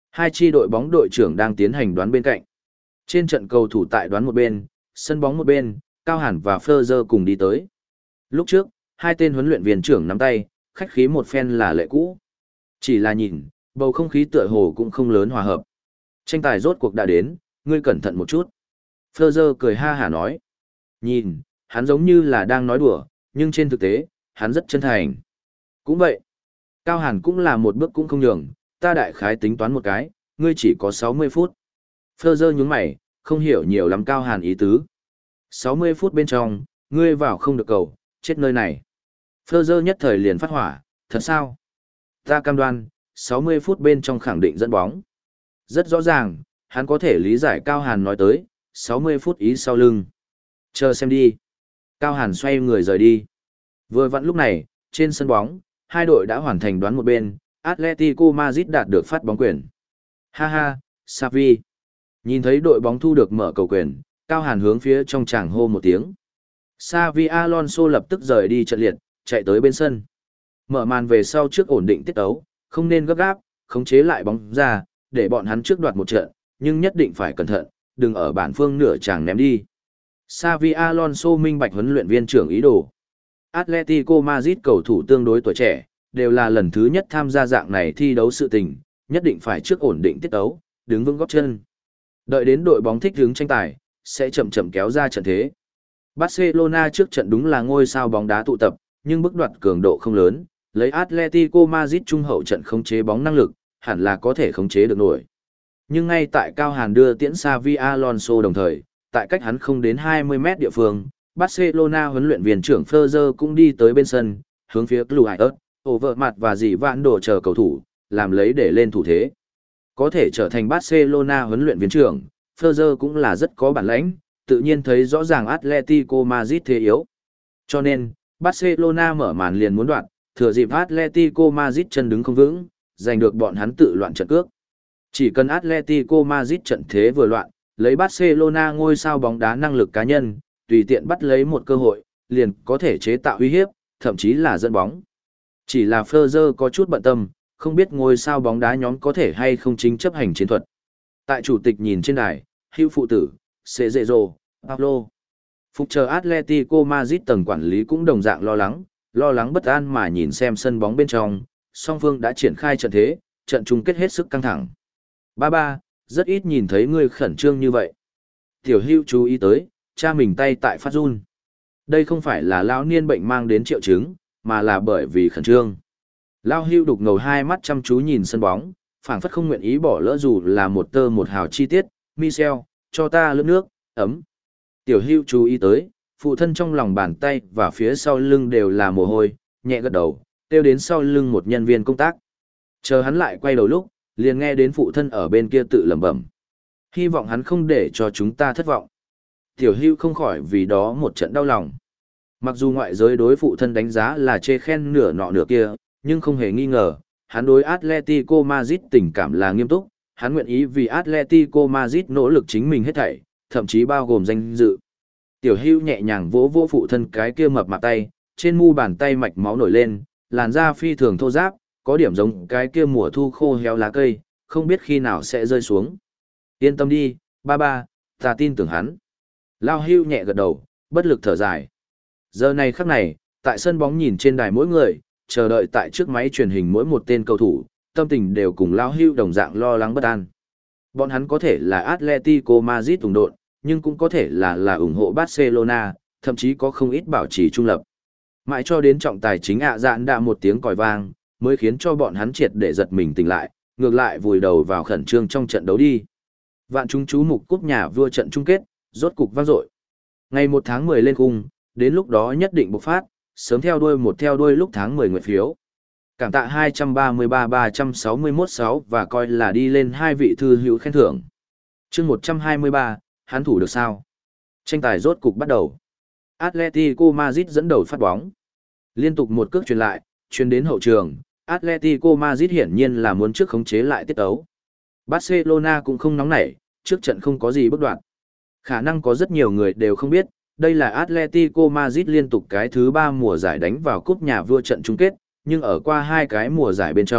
Hai chi đội bóng đội trưởng đang tiến hành đoán bên cạnh. Trên trận cầu thủ tại đoán một bên, sân bóng một bên, Cao Hàn và Fleur cùng đi tới. Lúc trước, hai tên huấn luyện viên trưởng nắm tay, khách khí một phen là lệ cũ. Chỉ là nhìn, bầu không khí tựa hồ cũng không lớn hòa hợp. Tranh tài rốt cuộc đã đến, ngươi cẩn thận một chút. Fleur cười ha hả nói. Nhìn, hắn giống như là đang nói đùa, nhưng trên thực tế, hắn rất chân thành. Cũng vậy. Cao Hàn cũng là một bước cũng không nhường, ta đại khái tính toán một cái, ngươi chỉ có sáu mươi phút. Fleur nhướng mày, không hiểu nhiều lắm Cao Hàn ý tứ. sáu mươi phút bên trong, ngươi vào không được cầu, chết nơi này. Fleur nhất thời liền phát hỏa, thật sao? Ta cam đoan, sáu mươi phút bên trong khẳng định dẫn bóng. Rất rõ ràng, hắn có thể lý giải Cao Hàn nói tới, sáu mươi phút ý sau lưng. Chờ xem đi. Cao Hàn xoay người rời đi. Vừa vặn lúc này, trên sân bóng, hai đội đã hoàn thành đoán một bên, Atletico Madrid đạt được phát bóng quyền. Ha ha, Xavi. Nhìn thấy đội bóng thu được mở cầu quyền, Cao Hàn hướng phía trong tràng hô một tiếng. Xavi Alonso lập tức rời đi trận liệt, chạy tới bên sân. Mở màn về sau trước ổn định tiết tấu, không nên gấp gáp, khống chế lại bóng ra, để bọn hắn trước đoạt một trận, nhưng nhất định phải cẩn thận, đừng ở bản phương nửa tràng ném đi. Xavi Alonso minh bạch huấn luyện viên trưởng ý đồ. Atletico Madrid cầu thủ tương đối tuổi trẻ, đều là lần thứ nhất tham gia dạng này thi đấu sự tình, nhất định phải trước ổn định tiết tấu, đứng vững gót chân. Đợi đến đội bóng thích hướng tranh tài, sẽ chậm chậm kéo ra trận thế. Barcelona trước trận đúng là ngôi sao bóng đá tụ tập, nhưng bước đoạt cường độ không lớn, lấy Atletico Madrid trung hậu trận khống chế bóng năng lực, hẳn là có thể khống chế được nổi. Nhưng ngay tại Cao Hàn đưa tiễn Xavi Alonso đồng thời, tại cách hắn không đến hai mươi mét địa phương, Barcelona huấn luyện viên trưởng Fleur cũng đi tới bên sân, hướng phía Cluiot, Overmars và dì vạn đổ chờ cầu thủ, làm lấy để lên thủ thế. Có thể trở thành Barcelona huấn luyện viên trưởng, Fleur cũng là rất có bản lĩnh, tự nhiên thấy rõ ràng Atletico Madrid thế yếu. Cho nên, Barcelona mở màn liền muốn đoạt, thừa dịp Atletico Madrid chân đứng không vững, giành được bọn hắn tự loạn trận cước. Chỉ cần Atletico Madrid trận thế vừa loạn, lấy Barcelona ngôi sao bóng đá năng lực cá nhân, tùy tiện bắt lấy một cơ hội, liền có thể chế tạo uy hiếp, thậm chí là dẫn bóng. Chỉ là Fleur có chút bận tâm, không biết ngôi sao bóng đá nhóm có thể hay không chính chấp hành chiến thuật. Tại chủ tịch nhìn trên đài, Hữu phụ tử, Cerezo, Pablo. Phục chờ Atletico Madrid tầng quản lý cũng đồng dạng lo lắng, lo lắng bất an mà nhìn xem sân bóng bên trong, song phương đã triển khai trận thế, trận chung kết hết sức căng thẳng. Ba ba, rất ít nhìn thấy ngươi khẩn trương như vậy. Tiểu Hữu chú ý tới, cha mình tay tại phát run. Đây không phải là lão niên bệnh mang đến triệu chứng, mà là bởi vì khẩn trương. Lão Hữu đục ngầu hai mắt chăm chú nhìn sân bóng, phảng phất không nguyện ý bỏ lỡ dù là một tơ một hào chi tiết. Michel, cho ta lướt nước, ấm. Tiểu Hữu chú ý tới, phụ thân trong lòng bàn tay và phía sau lưng đều là mồ hôi, nhẹ gật đầu, kêu đến sau lưng một nhân viên công tác. Chờ hắn lại quay đầu lúc, liền nghe đến phụ thân ở bên kia tự lẩm bẩm. Hy vọng hắn không để cho chúng ta thất vọng. Tiểu Hữu không khỏi vì đó một trận đau lòng. Mặc dù ngoại giới đối phụ thân đánh giá là chê khen nửa nọ nửa kia, nhưng không hề nghi ngờ, hắn đối Atletico Madrid tình cảm là nghiêm túc, hắn nguyện ý vì Atletico Madrid nỗ lực chính mình hết thảy, thậm chí bao gồm danh dự. Tiểu Hữu nhẹ nhàng vỗ vỗ phụ thân cái kia mập mạp tay, trên mu bàn tay mạch máu nổi lên, làn da phi thường thô ráp, có điểm giống cái kia mùa thu khô héo lá cây, không biết khi nào sẽ rơi xuống. Yên tâm đi, ba ba, ta tin tưởng hắn. Lao Hữu nhẹ gật đầu, bất lực thở dài. Giờ này khắc này, tại sân bóng nhìn trên đài mỗi người, chờ đợi tại trước máy truyền hình mỗi một tên cầu thủ, tâm tình đều cùng Lao Hữu đồng dạng lo lắng bất an. Bọn hắn có thể là Atletico Madrid tùng độn, nhưng cũng có thể là là ủng hộ Barcelona, thậm chí có không ít bảo trì trung lập. Mãi cho đến trọng tài chính ạ dạn đã một tiếng còi vang, mới khiến cho bọn hắn triệt để giật mình tỉnh lại, ngược lại vùi đầu vào khẩn trương trong trận đấu đi. Vạn chúng chú mục cúp nhà vua trận chung kết, rốt cục vang dội. Ngày một tháng mười lên khung, đến lúc đó nhất định bộc phát, sớm theo đuôi một theo đuôi lúc tháng mười nguyện phiếu. Cảm tạ hai trăm ba mươi ba ba trăm sáu mươi mốt sáu và coi là đi lên hai vị thư hữu khen thưởng. Chương một trăm hai mươi ba, hắn thủ được sao? Tranh tài rốt cục bắt đầu. Atletico Madrid dẫn đầu phát bóng. Liên tục một cước truyền lại, truyền đến hậu trường, Atletico Madrid hiển nhiên là muốn trước khống chế lại tiết tấu. Barcelona cũng không nóng nảy, trước trận không có gì bất đoạn. Khả năng có rất nhiều người đều không biết, đây là Atletico Madrid liên tục cái thứ ba mùa giải đánh vào cúp nhà vua trận chung kết, nhưng ở qua hai cái mùa giải bên trong,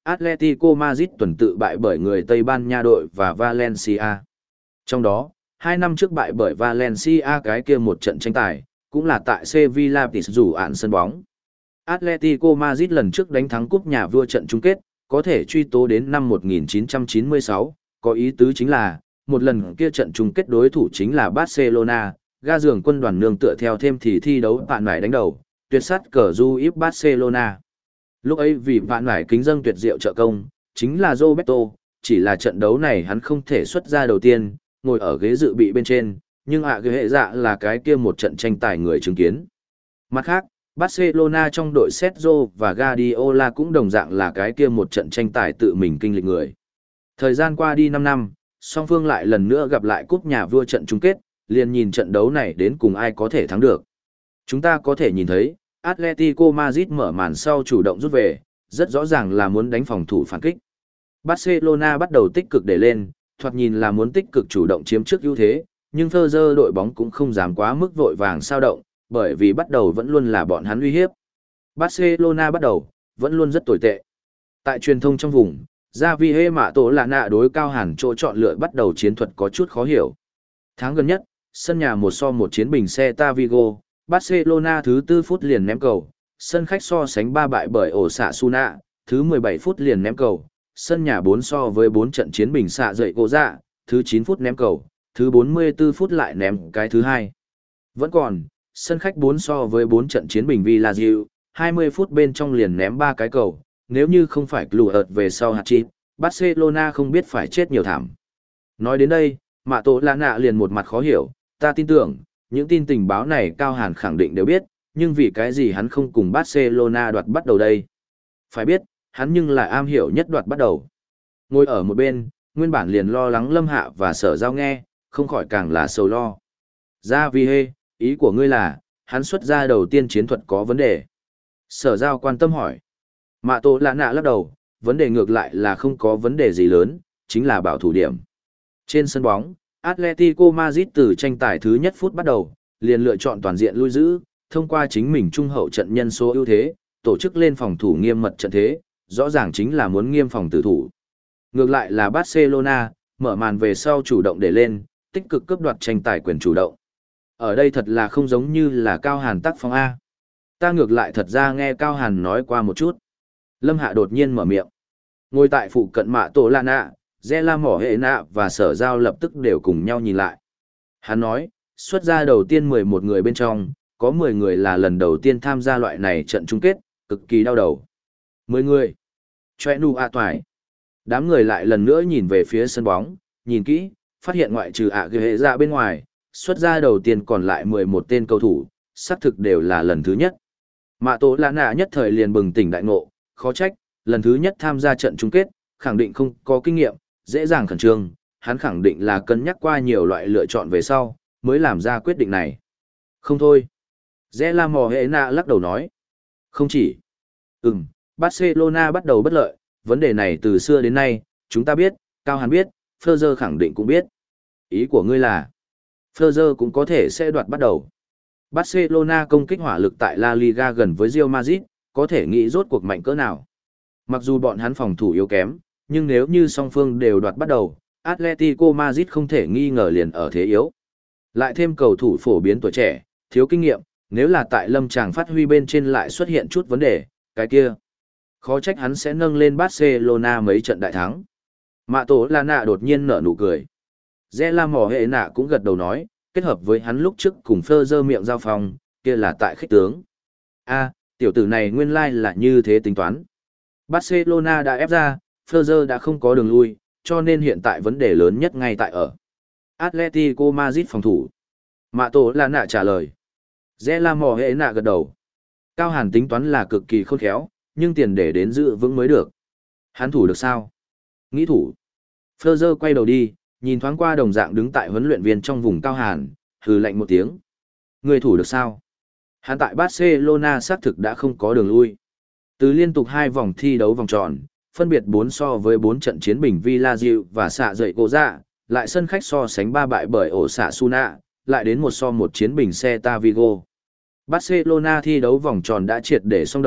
Atletico Madrid tuần tự bại bởi người Tây Ban Nha đội và Valencia. Trong đó, hai năm trước bại bởi Valencia cái kia một trận tranh tài, cũng là tại Sevilla dù ạn sân bóng. Atletico Madrid lần trước đánh thắng cúp nhà vua trận chung kết, có thể truy tố đến năm một nghìn chín trăm chín mươi sáu, có ý tứ chính là, một lần kia trận chung kết đối thủ chính là Barcelona, ga giường quân đoàn nương tựa theo thêm thì thi đấu bạn nải đánh đầu, tuyệt sát cờ du íp Barcelona. Lúc ấy vì bạn nải kính dâng tuyệt diệu trợ công, chính là Roberto, chỉ là trận đấu này hắn không thể xuất ra đầu tiên, ngồi ở ghế dự bị bên trên, nhưng ạ à, hệ dạ là cái kia một trận tranh tài người chứng kiến. Mặt khác, Barcelona trong đội Sergio và Guardiola cũng đồng dạng là cái kia một trận tranh tài tự mình kinh lịch người. Thời gian qua đi năm năm, song phương lại lần nữa gặp lại cúp nhà vua trận chung kết, liền nhìn trận đấu này đến cùng ai có thể thắng được. Chúng ta có thể nhìn thấy, Atletico Madrid mở màn sau chủ động rút về, rất rõ ràng là muốn đánh phòng thủ phản kích. Barcelona bắt đầu tích cực để lên, thoạt nhìn là muốn tích cực chủ động chiếm trước ưu thế, nhưng Ferrer đội bóng cũng không dám quá mức vội vàng sao động, bởi vì bắt đầu vẫn luôn là bọn hắn uy hiếp. Barcelona bắt đầu, vẫn luôn rất tồi tệ. Tại truyền thông trong vùng, Javier Mạ Tổ là nạ đối Cao Hàn chỗ chọn lựa bắt đầu chiến thuật có chút khó hiểu. Tháng gần nhất, sân nhà một so một chiến bình Celta Vigo, Barcelona thứ tư phút liền ném cầu, sân khách so sánh ba bại bởi Osasuna, thứ mười bảy phút liền ném cầu, sân nhà bốn so với bốn trận chiến bình xạ dậy gỗ dạ, thứ chín phút ném cầu, thứ bốn mươi tư phút lại ném cái thứ hai. Vẫn còn, sân khách bốn so với bốn trận chiến bình Villarreal, hai mươi phút bên trong liền ném ba cái cầu, nếu như không phải lù ợt về sau hạt chít, Barcelona không biết phải chết nhiều thảm. Nói đến đây, Mạ Tổ Lạ Nạ liền một mặt khó hiểu, ta tin tưởng, những tin tình báo này Cao Hàn khẳng định đều biết, nhưng vì cái gì hắn không cùng Barcelona đoạt bắt đầu đây? Phải biết, hắn nhưng là am hiểu nhất đoạt bắt đầu. Ngồi ở một bên, nguyên bản liền lo lắng Lâm Hạ và Sở Giao nghe, không khỏi càng là sầu lo. Ra vì hê, ý của ngươi là, hắn xuất ra đầu tiên chiến thuật có vấn đề. Sở Giao quan tâm hỏi. Mạ Tổ Lạ Nạ lắc đầu, vấn đề ngược lại là không có vấn đề gì lớn, chính là bảo thủ điểm. Trên sân bóng, Atletico Madrid từ tranh tài thứ nhất phút bắt đầu, liền lựa chọn toàn diện lui giữ, thông qua chính mình trung hậu trận nhân số ưu thế, tổ chức lên phòng thủ nghiêm mật trận thế, rõ ràng chính là muốn nghiêm phòng tử thủ. Ngược lại là Barcelona, mở màn về sau chủ động để lên, tích cực cướp đoạt tranh tài quyền chủ động. Ở đây thật là không giống như là Cao Hàn tác phong A. Ta ngược lại thật ra nghe Cao Hàn nói qua một chút. Lâm Hạ đột nhiên mở miệng. Ngồi tại phụ cận Mạ Tổ Lạ Nạ, Dê La Mỏ Hệ Nạ và Sở Giao lập tức đều cùng nhau nhìn lại. Hắn nói, xuất ra đầu tiên mười một người bên trong, có mười người là lần đầu tiên tham gia loại này trận chung kết, cực kỳ đau đầu. mười người. Chòe nu ạ toài. Đám người lại lần nữa nhìn về phía sân bóng, nhìn kỹ, phát hiện ngoại trừ ạ ghê hệ ra bên ngoài, xuất ra đầu tiên còn lại mười một tên cầu thủ, xác thực đều là lần thứ nhất. Mạ Tổ Lạ Nạ nhất thời liền bừng tỉnh đại ngộ, khó trách, lần thứ nhất tham gia trận chung kết, khẳng định không có kinh nghiệm, dễ dàng khẩn trương, hắn khẳng định là cân nhắc qua nhiều loại lựa chọn về sau, mới làm ra quyết định này. Không thôi. Dê La Mò Hệ Nạ lắc đầu nói. Không chỉ. Ừm, Barcelona bắt đầu bất lợi, vấn đề này từ xưa đến nay, chúng ta biết, Cao Hàn biết, Ferrer khẳng định cũng biết. Ý của ngươi là, Ferrer cũng có thể sẽ đoạt bắt đầu. Barcelona công kích hỏa lực tại La Liga gần với Real Madrid, có thể nghĩ rốt cuộc mạnh cỡ nào. Mặc dù bọn hắn phòng thủ yếu kém, nhưng nếu như song phương đều đoạt bắt đầu, Atletico Madrid không thể nghi ngờ liền ở thế yếu. Lại thêm cầu thủ phổ biến tuổi trẻ, thiếu kinh nghiệm, nếu là tại lâm tràng phát huy bên trên lại xuất hiện chút vấn đề, cái kia. Khó trách hắn sẽ nâng lên Barcelona mấy trận đại thắng. Mạ Tổ Lạ Nạ đột nhiên nở nụ cười. Dê La Mò Hệ Nạ cũng gật đầu nói, kết hợp với hắn lúc trước cùng Ferrer miệng giao phòng, kia là tại khích tướng. A, tiểu tử này nguyên lai là như thế tính toán. Barcelona đã ép ra, Ferrer đã không có đường lui, cho nên hiện tại vấn đề lớn nhất ngay tại ở Atletico Madrid phòng thủ. Mạ Tổ Lạ Nạ trả lời. Dê La Mò Hệ Nạ gật đầu. Cao Hàn tính toán là cực kỳ khôn khéo, nhưng tiền để đến giữ vững mới được. Hắn thủ được sao? Nghĩ thủ. Ferrer quay đầu đi, nhìn thoáng qua đồng dạng đứng tại huấn luyện viên trong vùng Cao Hàn, hừ lạnh một tiếng. Người thủ được sao? Hắn tại Barcelona xác thực đã không có đường lui. Từ liên tục hai vòng thi đấu vòng tròn, phân biệt bốn so với bốn trận chiến bình Villarreal và xạ dậy gỗ dạ, lại sân khách so sánh ba bại bởi Osasuna, lại đến một so một chiến bình Celta Vigo. Barcelona thi đấu vòng tròn đã triệt để xong đời,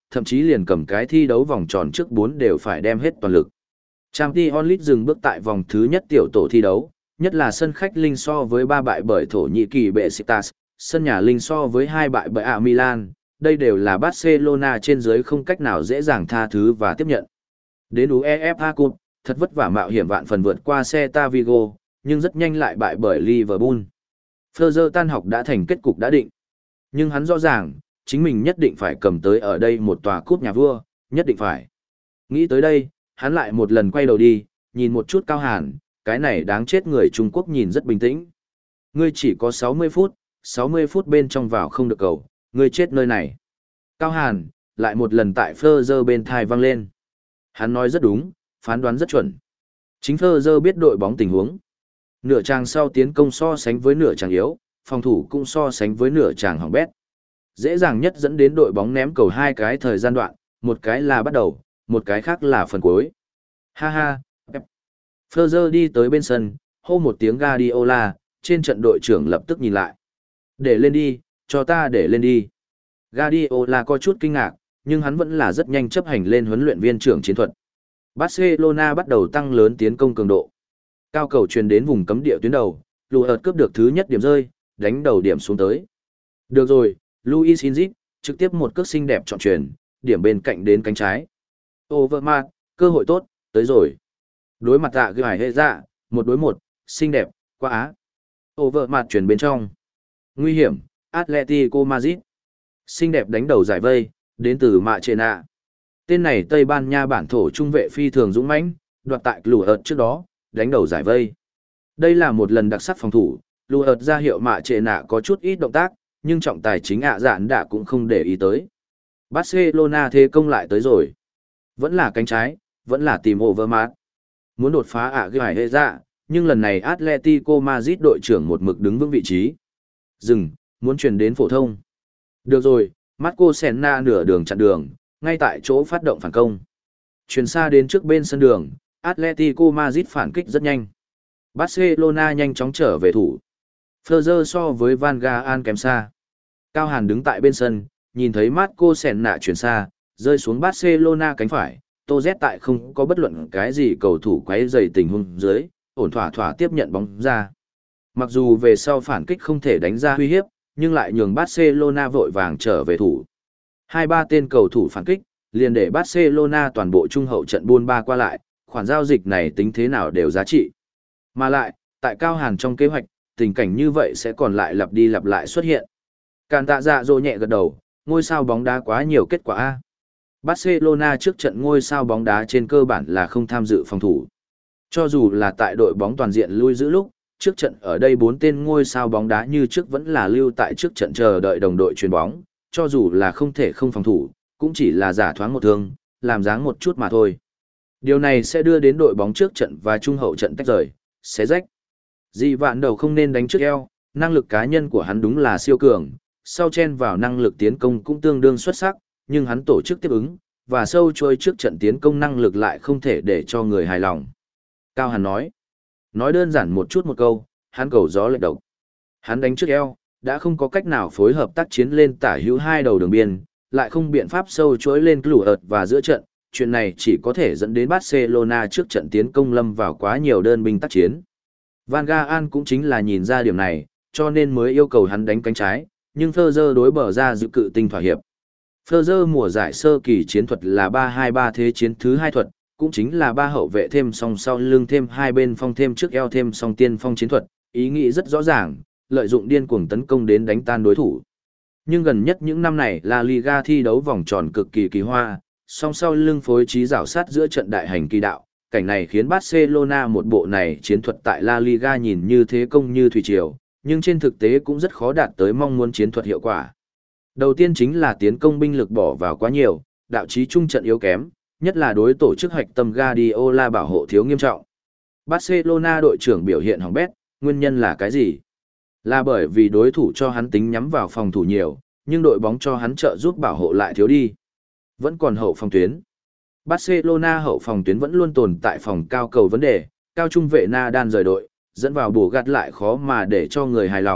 thậm chí liền cầm cái thi đấu vòng tròn trước bốn đều phải đem hết toàn lực. Champions League dừng bước tại vòng thứ nhất tiểu tổ thi đấu, nhất là sân khách linh so với ba bại bởi Thổ Nhĩ Kỳ Besiktas, sân nhà linh so với hai bại bởi a Milan, đây đều là Barcelona trên dưới không cách nào dễ dàng tha thứ và tiếp nhận. Đến UEFA Cup, thật vất vả mạo hiểm vạn phần vượt qua Celta Vigo, nhưng rất nhanh lại bại bởi Liverpool. Ferrer tan học đã thành kết cục đã định. Nhưng hắn rõ ràng, chính mình nhất định phải cầm tới ở đây một tòa cúp nhà vua, nhất định phải. Nghĩ tới đây, hắn lại một lần quay đầu đi, nhìn một chút Cao Hàn, cái này đáng chết người Trung Quốc nhìn rất bình tĩnh. Ngươi chỉ có sáu mươi phút, sáu mươi phút bên trong vào không được cầu, ngươi chết nơi này. Cao Hàn, lại một lần tại Ferrer bên thai vang lên. Hắn nói rất đúng, phán đoán rất chuẩn. Chính Ferrer biết đội bóng tình huống. Nửa tràng sau tiến công so sánh với nửa tràng yếu, phòng thủ cũng so sánh với nửa tràng hỏng bét. Dễ dàng nhất dẫn đến đội bóng ném cầu hai cái thời gian đoạn, một cái là bắt đầu, một cái khác là phần cuối. Ha ha, Pep. Ferrer đi tới bên sân, hô một tiếng Guardiola, trên trận đội trưởng lập tức nhìn lại. Để lên đi, cho ta để lên đi. Guardiola có chút kinh ngạc, nhưng hắn vẫn là rất nhanh chấp hành lên huấn luyện viên trưởng chiến thuật. Barcelona bắt đầu tăng lớn tiến công cường độ. Cao cầu truyền đến vùng cấm địa tuyến đầu, Luis cướp được thứ nhất điểm rơi, đánh đầu điểm xuống tới. Được rồi, Luis Inzit, trực tiếp một cước xinh đẹp chọn truyền, điểm bên cạnh đến cánh trái. Overmars, cơ hội tốt, tới rồi. Đối mặt tạ gửi hệ dạ, một đối một, xinh đẹp, quá á. Overmars chuyển bên trong. Nguy hiểm, Atletico Madrid. Xinh đẹp đánh đầu giải vây, đến từ Mạ Trệ Nạ. Tên này Tây Ban Nha bản thổ trung vệ phi thường dũng mãnh, đoạt tại Luis trước đó, đánh đầu giải vây. Đây là một lần đặc sắc phòng thủ, Luis ra hiệu Mạ Trệ Nạ có chút ít động tác, nhưng trọng tài chính ạ dạn đã cũng không để ý tới. Barcelona thế công lại tới rồi. Vẫn là cánh trái, vẫn là tìm Overmars. Muốn đột phá ạ ghi hải hệ dạ, nhưng lần này Atletico Madrid đội trưởng một mực đứng vững vị trí. Dừng, muốn truyền đến phổ thông. Được rồi, Marco Senna nửa đường chặn đường, ngay tại chỗ phát động phản công. Truyền xa đến trước bên sân đường, Atletico Madrid phản kích rất nhanh. Barcelona nhanh chóng trở về thủ. Ferrer so với Van Gaal kém xa. Cao Hàn đứng tại bên sân, nhìn thấy Marco Senna chuyển xa, rơi xuống Barcelona cánh phải. Tô Z tại không có bất luận cái gì cầu thủ quấy rầy tình huống dưới, ổn thỏa thỏa tiếp nhận bóng ra. Mặc dù về sau phản kích không thể đánh ra uy hiếp, nhưng lại nhường Barcelona vội vàng trở về thủ. Hai ba tên cầu thủ phản kích, liền để Barcelona toàn bộ trung hậu trận buôn ba qua lại, khoản giao dịch này tính thế nào đều giá trị. Mà lại, tại Cao Hàn trong kế hoạch, tình cảnh như vậy sẽ còn lại lặp đi lặp lại xuất hiện. Càn tạ dạ dỗ nhẹ gật đầu, ngôi sao bóng đá quá nhiều kết quả A. Barcelona trước trận ngôi sao bóng đá trên cơ bản là không tham dự phòng thủ. Cho dù là tại đội bóng toàn diện lui giữ lúc, trước trận ở đây bốn tên ngôi sao bóng đá như trước vẫn là lưu tại trước trận chờ đợi đồng đội chuyền bóng, cho dù là không thể không phòng thủ, cũng chỉ là giả thoáng một thương, làm dáng một chút mà thôi. Điều này sẽ đưa đến đội bóng trước trận và trung hậu trận tách rời, xé rách. Dị vạn đầu không nên đánh trước eo, năng lực cá nhân của hắn đúng là siêu cường, sau chen vào năng lực tiến công cũng tương đương xuất sắc, nhưng hắn tổ chức tiếp ứng, và sâu trôi trước trận tiến công năng lực lại không thể để cho người hài lòng. Cao Hàn nói, nói đơn giản một chút một câu, hắn cầu gió lệch độc. Hắn đánh trước eo, đã không có cách nào phối hợp tác chiến lên tả hữu hai đầu đường biên, lại không biện pháp sâu chuỗi lên lũ ợt và giữa trận, chuyện này chỉ có thể dẫn đến Barcelona trước trận tiến công lâm vào quá nhiều đơn binh tác chiến. Van Gaal cũng chính là nhìn ra điểm này, cho nên mới yêu cầu hắn đánh cánh trái, nhưng Ferrer đối bờ ra dự cự tinh thỏa hiệp. Ferrer mùa giải sơ kỳ chiến thuật là ba hai ba thế chiến thứ hai thuật, cũng chính là ba hậu vệ thêm song sau lưng thêm hai bên phong thêm trước eo thêm song tiên phong chiến thuật, ý nghĩ rất rõ ràng, lợi dụng điên cuồng tấn công đến đánh tan đối thủ. Nhưng gần nhất những năm này La Liga thi đấu vòng tròn cực kỳ kỳ hoa, song sau lưng phối trí rảo sát giữa trận đại hành kỳ đạo, cảnh này khiến Barcelona một bộ này chiến thuật tại La Liga nhìn như thế công như thủy triều, nhưng trên thực tế cũng rất khó đạt tới mong muốn chiến thuật hiệu quả. Đầu tiên chính là tiến công binh lực bỏ vào quá nhiều, đạo trí trung trận yếu kém, nhất là đối tổ chức hoạch tâm Guardiola bảo hộ thiếu nghiêm trọng. Barcelona đội trưởng biểu hiện hỏng bét, nguyên nhân là cái gì? Là bởi vì đối thủ cho hắn tính nhắm vào phòng thủ nhiều, nhưng đội bóng cho hắn trợ giúp bảo hộ lại thiếu đi. Vẫn còn hậu phòng tuyến. Barcelona hậu phòng tuyến vẫn luôn tồn tại phòng cao cầu vấn đề, cao trung vệ Nadal rời đội, dẫn vào bổ gạt lại khó mà để cho người hài lòng,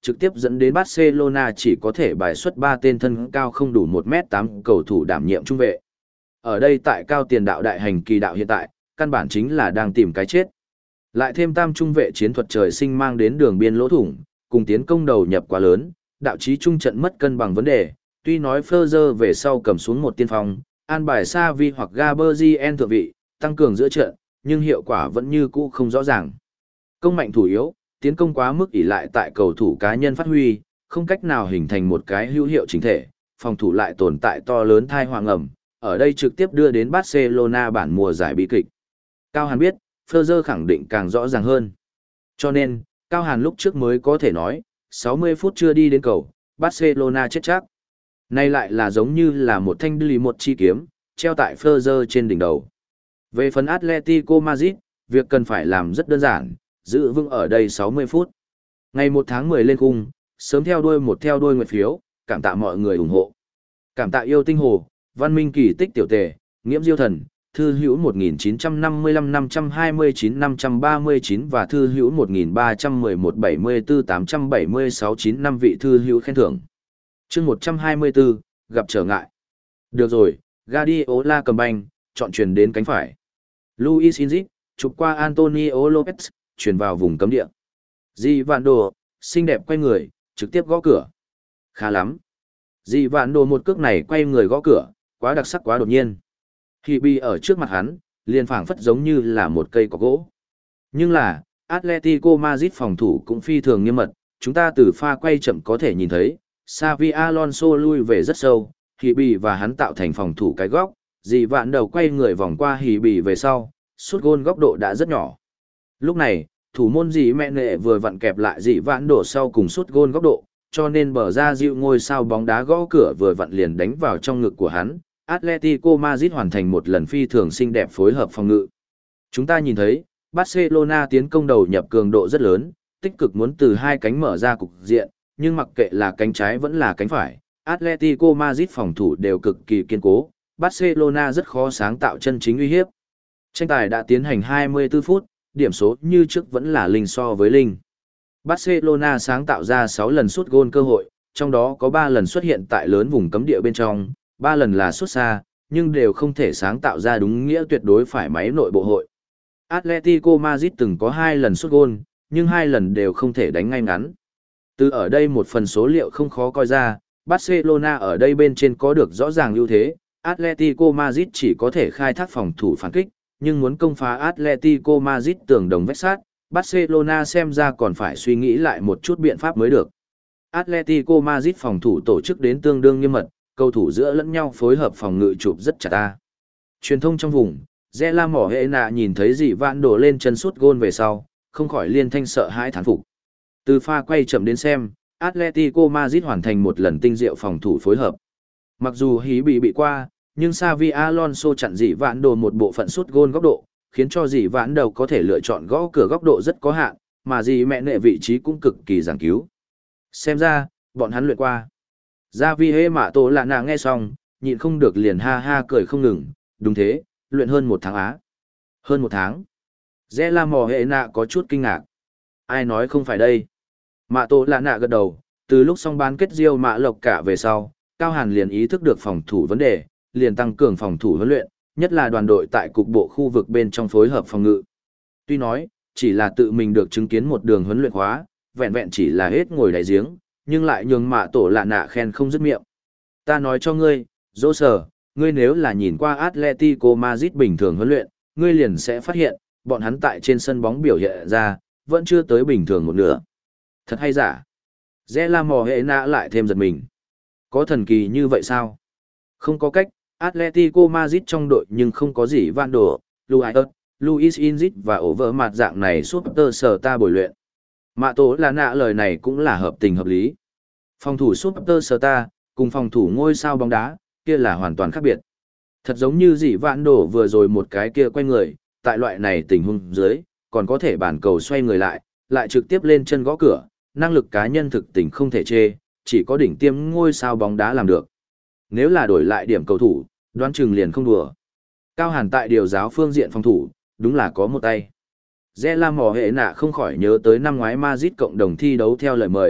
trực tiếp dẫn đến Barcelona chỉ có thể bài xuất ba tên thân cao không đủ một mét tám cầu thủ đảm nhiệm trung vệ. Ở đây tại cao tiền đạo đại hành kỳ đạo hiện tại, căn bản chính là đang tìm cái chết. Lại thêm tam trung vệ chiến thuật trời sinh mang đến đường biên lỗ thủng, cùng tiến công đầu nhập quá lớn, đạo trí trung trận mất cân bằng vấn đề, tuy nói Ferrer về sau cầm xuống một tiên phong, an bài Xavi hoặc Gabriel thượng vị, tăng cường giữa trận, nhưng hiệu quả vẫn như cũ không rõ ràng. Công mạnh thủ yếu, tiến công quá mức ỷ lại tại cầu thủ cá nhân phát huy, không cách nào hình thành một cái hữu hiệu chính thể, phòng thủ lại tồn tại to lớn thai hoàng ẩm, ở đây trực tiếp đưa đến Barcelona bản mùa giải bi kịch. Cao Hàn biết, Ferrer khẳng định càng rõ ràng hơn. Cho nên, Cao Hàn lúc trước mới có thể nói, sáu mươi phút chưa đi đến cầu, Barcelona chết chắc. Nay lại là giống như là một thanh lì một chi kiếm, treo tại Ferrer trên đỉnh đầu. Về phần Atletico Madrid, việc cần phải làm rất đơn giản, giữ vững ở đây sáu mươi phút. Ngày một tháng mười lên khung, sớm theo đuôi một theo đuôi nguyệt phiếu, cảm tạ mọi người ủng hộ. Cảm tạ yêu tinh hồ, văn minh kỳ tích tiểu tề, nghiễm diêu thần, thư hữu một nghìn chín trăm năm mươi lăm năm trăm hai mươi chín năm trăm ba mươi chín và thư hữu một nghìn ba trăm mười một bảy mươi tư tám trăm bảy mươi sáu chín năm vị thư hữu khen thưởng. Chương một trăm hai mươi tư, gặp trở ngại. Được rồi, Guardiola cầm banh, chọn chuyển đến cánh phải. Luis Inzit, chụp qua Antonio Lopez, chuyển vào vùng cấm địa. Di Vạn Đồ, xinh đẹp quay người, trực tiếp gõ cửa. Khá lắm. Di Vạn Đồ một cước này quay người gõ cửa, quá đặc sắc quá đột nhiên. Hỉ Bi ở trước mặt hắn, liền phảng phất giống như là một cây cỏ gỗ. Nhưng là, Atletico Madrid phòng thủ cũng phi thường nghiêm mật, chúng ta từ pha quay chậm có thể nhìn thấy, Xavi Alonso lui về rất sâu, Hỉ Bi và hắn tạo thành phòng thủ cái góc, Dì Vạn Đầu quay người vòng qua Hỉ Bi về sau, sút gôn góc độ đã rất nhỏ. Lúc này, thủ môn Dì Mẹ Nệ vừa vặn kẹp lại Dì Vạn Đổ sau cùng sút gôn góc độ, cho nên bờ ra dịu ngôi sao bóng đá gõ cửa vừa vặn liền đánh vào trong ngực của hắn. Atletico Madrid hoàn thành một lần phi thường xinh đẹp phối hợp phòng ngự. Chúng ta nhìn thấy, Barcelona tiến công đầu nhập cường độ rất lớn, tích cực muốn từ hai cánh mở ra cục diện, nhưng mặc kệ là cánh trái vẫn là cánh phải, Atletico Madrid phòng thủ đều cực kỳ kiên cố, Barcelona rất khó sáng tạo chân chính uy hiếp. Tranh tài đã tiến hành hai mươi tư phút, điểm số như trước vẫn là linh so với linh. Barcelona sáng tạo ra sáu lần sút gôn cơ hội, trong đó có ba lần xuất hiện tại lớn vùng cấm địa bên trong, ba lần là sút xa, nhưng đều không thể sáng tạo ra đúng nghĩa tuyệt đối phải máy nội bộ hội. Atletico Madrid từng có hai lần sút gôn, nhưng hai lần đều không thể đánh ngay ngắn. Từ ở đây một phần số liệu không khó coi ra, Barcelona ở đây bên trên có được rõ ràng ưu thế, Atletico Madrid chỉ có thể khai thác phòng thủ phản kích, nhưng muốn công phá Atletico Madrid tường đồng vách sát, Barcelona xem ra còn phải suy nghĩ lại một chút biện pháp mới được. Atletico Madrid phòng thủ tổ chức đến tương đương nghiêm mật, cầu thủ giữa lẫn nhau phối hợp phòng ngự chụp rất chặt ta. Truyền thông trong vùng, Zela Mỏ Hệ Nạ nhìn thấy Dì Vạn đổ lên chân sút gôn về sau, không khỏi liên thanh sợ hãi thán phục. Từ pha quay chậm đến xem, Atletico Madrid hoàn thành một lần tinh diệu phòng thủ phối hợp. Mặc dù hí bị bị qua, nhưng Xavi Alonso chặn Dì Vạn đồ một bộ phận sút gôn góc độ, khiến cho Dì Vạn đầu có thể lựa chọn gõ cửa góc độ rất có hạn, mà Dì Mẹ Nệ vị trí cũng cực kỳ giảng cứu. Xem ra, bọn hắn luyện qua. Gia Vi Hê Mạ Tổ Lạ Nạ nghe xong, nhịn không được liền ha ha cười không ngừng, đúng thế, luyện hơn một tháng á. Hơn một tháng. Dê La Mò Hệ Nạ có chút kinh ngạc. Ai nói không phải đây? Mạ Tổ Lạ Nạ gật đầu, từ lúc xong bán kết Diêu Mạ Lộc cả về sau, Cao Hàn liền ý thức được phòng thủ vấn đề, liền tăng cường phòng thủ huấn luyện, nhất là đoàn đội tại cục bộ khu vực bên trong phối hợp phòng ngự. Tuy nói, chỉ là tự mình được chứng kiến một đường huấn luyện hóa, vẹn vẹn chỉ là hết ngồi đáy giếng, nhưng lại nhường Mạ Tổ Lạ Nạ khen không dứt miệng. Ta nói cho ngươi, dỗ sở, ngươi nếu là nhìn qua Atletico Madrid bình thường huấn luyện, ngươi liền sẽ phát hiện, bọn hắn tại trên sân bóng biểu hiện ra, vẫn chưa tới bình thường một nửa. Thật hay giả? Rẽ la mò hệ nạ lại thêm giật mình. Có thần kỳ như vậy sao? Không có cách, Atletico Madrid trong đội nhưng không có gì Van Đồ, Luis, Luis Inzit và ổ vỡ mặt dạng này suốt tơ sở ta bồi luyện. Mạ Tổ Lạ Nạ lời này cũng là hợp tình hợp lý. Phòng thủ Super Star cùng phòng thủ ngôi sao bóng đá, kia là hoàn toàn khác biệt. Thật giống như dĩ vạn đổ vừa rồi một cái kia quay người, tại loại này tình huống dưới, còn có thể bản cầu xoay người lại, lại trực tiếp lên chân gõ cửa, năng lực cá nhân thực tình không thể chê, chỉ có đỉnh tiêm ngôi sao bóng đá làm được. Nếu là đổi lại điểm cầu thủ, đoán chừng liền không đùa. Cao Hàn tại điều giáo phương diện phòng thủ, đúng là có một tay. Rẽ la mò hệ nạ không khỏi nhớ tới năm ngoái Madrid cộng đồng thi đấu theo lời mời,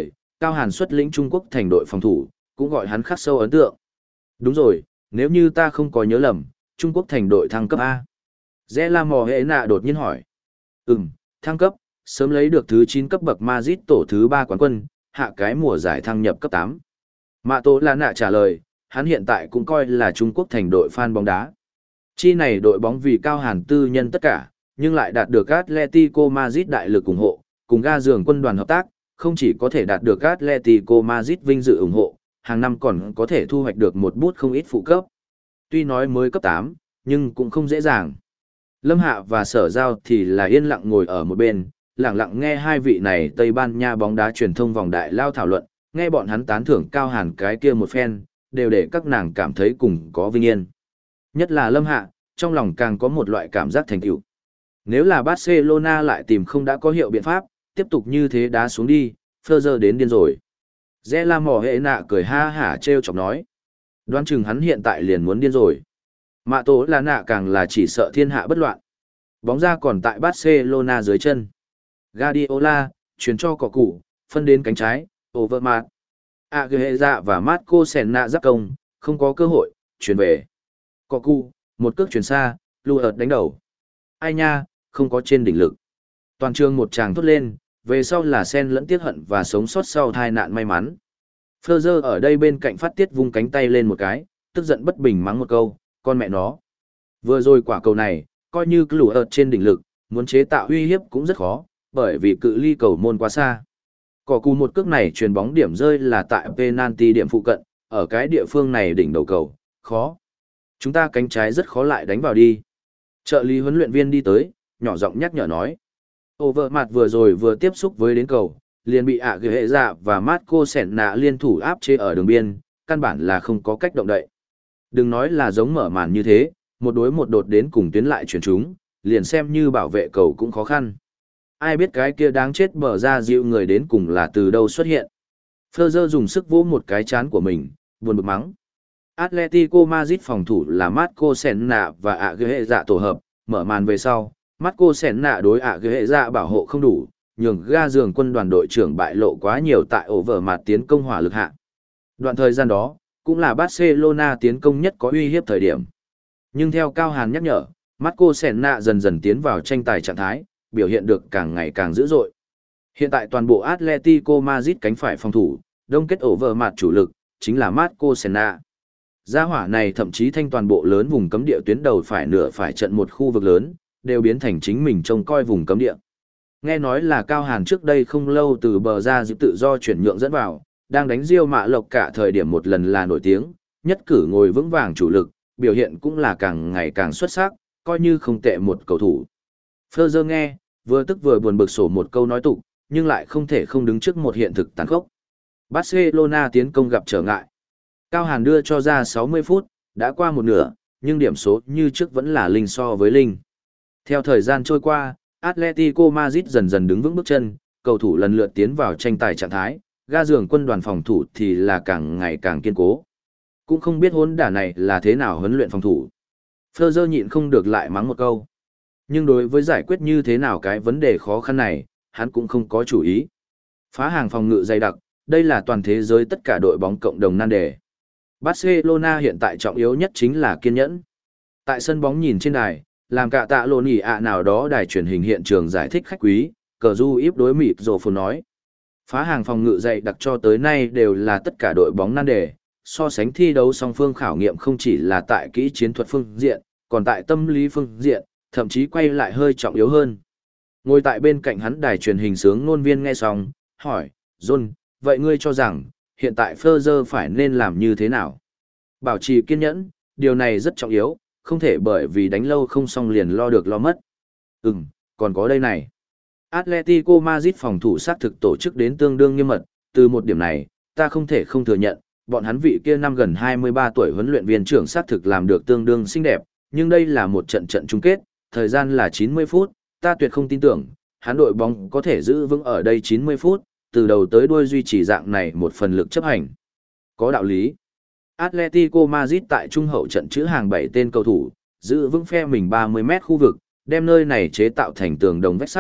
Cao Hàn xuất lĩnh Trung Quốc thành đội phòng thủ, cũng gọi hắn khắc sâu ấn tượng. Đúng rồi, nếu như ta không có nhớ lầm, Trung Quốc thành đội thăng cấp A. Rẽ La Mò Hệ Nạ đột nhiên hỏi. Ừm, thăng cấp, sớm lấy được thứ chín cấp bậc Madrid tổ thứ ba quán quân, hạ cái mùa giải thăng nhập cấp tám. Mạ Tổ là nạ trả lời, hắn hiện tại cũng coi là Trung Quốc thành đội fan bóng đá. Chi này đội bóng vì Cao Hàn tư nhân tất cả, nhưng lại đạt được Atletico Madrid đại lực ủng hộ, cùng ga giường quân đoàn hợp tác, không chỉ có thể đạt được Atletico Madrid vinh dự ủng hộ, hàng năm còn có thể thu hoạch được một bút không ít phụ cấp. Tuy nói mới cấp tám, nhưng cũng không dễ dàng. Lâm Hạ và Sở Giao thì là yên lặng ngồi ở một bên, lặng lặng nghe hai vị này Tây Ban Nha bóng đá truyền thông vòng đại lao thảo luận, nghe bọn hắn tán thưởng Cao Hàn cái kia một phen, đều để các nàng cảm thấy cùng có vinh yên. Nhất là Lâm Hạ, trong lòng càng có một loại cảm giác thành tựu. Nếu là Barcelona lại tìm không đã có hiệu biện pháp, tiếp tục như thế đá xuống đi, phơ giờ đến điên rồi. Rẽ La Mò Hệ Nạ cười ha hả trêu chọc nói. Đoán chừng hắn hiện tại liền muốn điên rồi. Mạ Tổ là nạ càng là chỉ sợ thiên hạ bất loạn. Bóng ra còn tại Barcelona dưới chân. Guardiola, chuyển cho cỏ cụ, phân đến cánh trái, Overmars. Aguilera và Marco Senna giáp công, không có cơ hội, chuyển về. Cỏ cụ, một cước chuyển xa, Luert đánh đầu. Ai nha, không có trên đỉnh lực. Toàn trường một tràng thốt lên, về sau là sen lẫn tiếc hận và sống sót sau tai nạn may mắn. Fleur ở đây bên cạnh phát tiết vung cánh tay lên một cái, tức giận bất bình mắng một câu, con mẹ nó. Vừa rồi quả cầu này, coi như cứ lũ ợt trên đỉnh lực, muốn chế tạo uy hiếp cũng rất khó, bởi vì cự ly cầu môn quá xa. Cỏ cù một cước này truyền bóng điểm rơi là tại penalty điểm phụ cận, ở cái địa phương này đỉnh đầu cầu, khó. Chúng ta cánh trái rất khó lại đánh vào đi. Trợ lý huấn luyện viên đi tới, nhỏ giọng nhắc nhở nói. Overmars vừa rồi vừa tiếp xúc với đến cầu, liền bị ạ ghế hệ dạ và Marco Senna liên thủ áp chế ở đường biên, căn bản là không có cách động đậy. Đừng nói là giống mở màn như thế, một đối một đột đến cùng tuyến lại chuyển chúng, liền xem như bảo vệ cầu cũng khó khăn. Ai biết cái kia đáng chết bờ ra dịu người đến cùng là từ đâu xuất hiện. Fleur dùng sức vỗ một cái chán của mình, buồn bực mắng. Atletico Madrid phòng thủ là Marco Senna và ạ ghế hệ dạ tổ hợp, mở màn về sau, Marco Senna đối ạ ghế hệ dạ bảo hộ không đủ, nhường ga giường quân đoàn đội trưởng bại lộ quá nhiều tại ổ vở mặt tiến công hỏa lực hạ. Đoạn thời gian đó, cũng là Barcelona tiến công nhất có uy hiếp thời điểm. Nhưng theo Cao Hàn nhắc nhở, Marco Senna dần dần tiến vào tranh tài trạng thái, biểu hiện được càng ngày càng dữ dội. Hiện tại toàn bộ Atletico Madrid cánh phải phòng thủ, đông kết ổ vở mặt chủ lực, chính là Marco Senna. Gia hỏa này thậm chí thanh toàn bộ lớn vùng cấm địa tuyến đầu phải nửa phải trận một khu vực lớn, đều biến thành chính mình trông coi vùng cấm địa. Nghe nói là Cao Hàn trước đây không lâu từ bờ ra dịp tự do chuyển nhượng dẫn vào, đang đánh Real Mạ Lộc cả thời điểm một lần là nổi tiếng, nhất cử ngồi vững vàng chủ lực, biểu hiện cũng là càng ngày càng xuất sắc, coi như không tệ một cầu thủ. Fleur nghe, vừa tức vừa buồn bực sổ một câu nói tục, nhưng lại không thể không đứng trước một hiện thực tàn khốc. Barcelona tiến công gặp trở ngại. Cao Hàn đưa cho ra sáu mươi phút, đã qua một nửa, nhưng điểm số như trước vẫn là linh so với linh. Theo thời gian trôi qua, Atletico Madrid dần dần đứng vững bước chân, cầu thủ lần lượt tiến vào tranh tài trạng thái, ga giường quân đoàn phòng thủ thì là càng ngày càng kiên cố. Cũng không biết hỗn đả này là thế nào huấn luyện phòng thủ. Fleur nhịn không được lại mắng một câu. Nhưng đối với giải quyết như thế nào cái vấn đề khó khăn này, hắn cũng không có chủ ý. Phá hàng phòng ngự dày đặc, đây là toàn thế giới tất cả đội bóng cộng đồng nan đề. Barcelona hiện tại trọng yếu nhất chính là kiên nhẫn. Tại sân bóng nhìn trên đài, làm cả tạ lộn ỉ ạ nào đó đài truyền hình hiện trường giải thích khách quý, cờ du íp đối mịt rồ phồn nói. Phá hàng phòng ngự dày đặc cho tới nay đều là tất cả đội bóng nan đề, so sánh thi đấu song phương khảo nghiệm không chỉ là tại kỹ chiến thuật phương diện, còn tại tâm lý phương diện, thậm chí quay lại hơi trọng yếu hơn. Ngồi tại bên cạnh hắn đài truyền hình sướng ngôn viên nghe xong, hỏi, John, vậy ngươi cho rằng, hiện tại Fleur phải nên làm như thế nào? Bảo trì kiên nhẫn, điều này rất trọng yếu, không thể bởi vì đánh lâu không xong liền lo được lo mất. Ừm, còn có đây này. Atletico Madrid phòng thủ xác thực tổ chức đến tương đương nghiêm mật, từ một điểm này, ta không thể không thừa nhận, bọn hắn vị kia năm gần hai mươi ba tuổi huấn luyện viên trưởng xác thực làm được tương đương xinh đẹp, nhưng đây là một trận trận chung kết, thời gian là chín mươi phút, ta tuyệt không tin tưởng, hắn đội bóng có thể giữ vững ở đây chín mươi phút, từ đầu tới đuôi duy trì dạng này một phần lực chấp hành. Có đạo lý. Atletico Madrid tại trung hậu trận chữ hàng bảy tên cầu thủ, giữ vững phe mình ba mươi mét khu vực, đem nơi này chế tạo thành tường đồng vách sắt,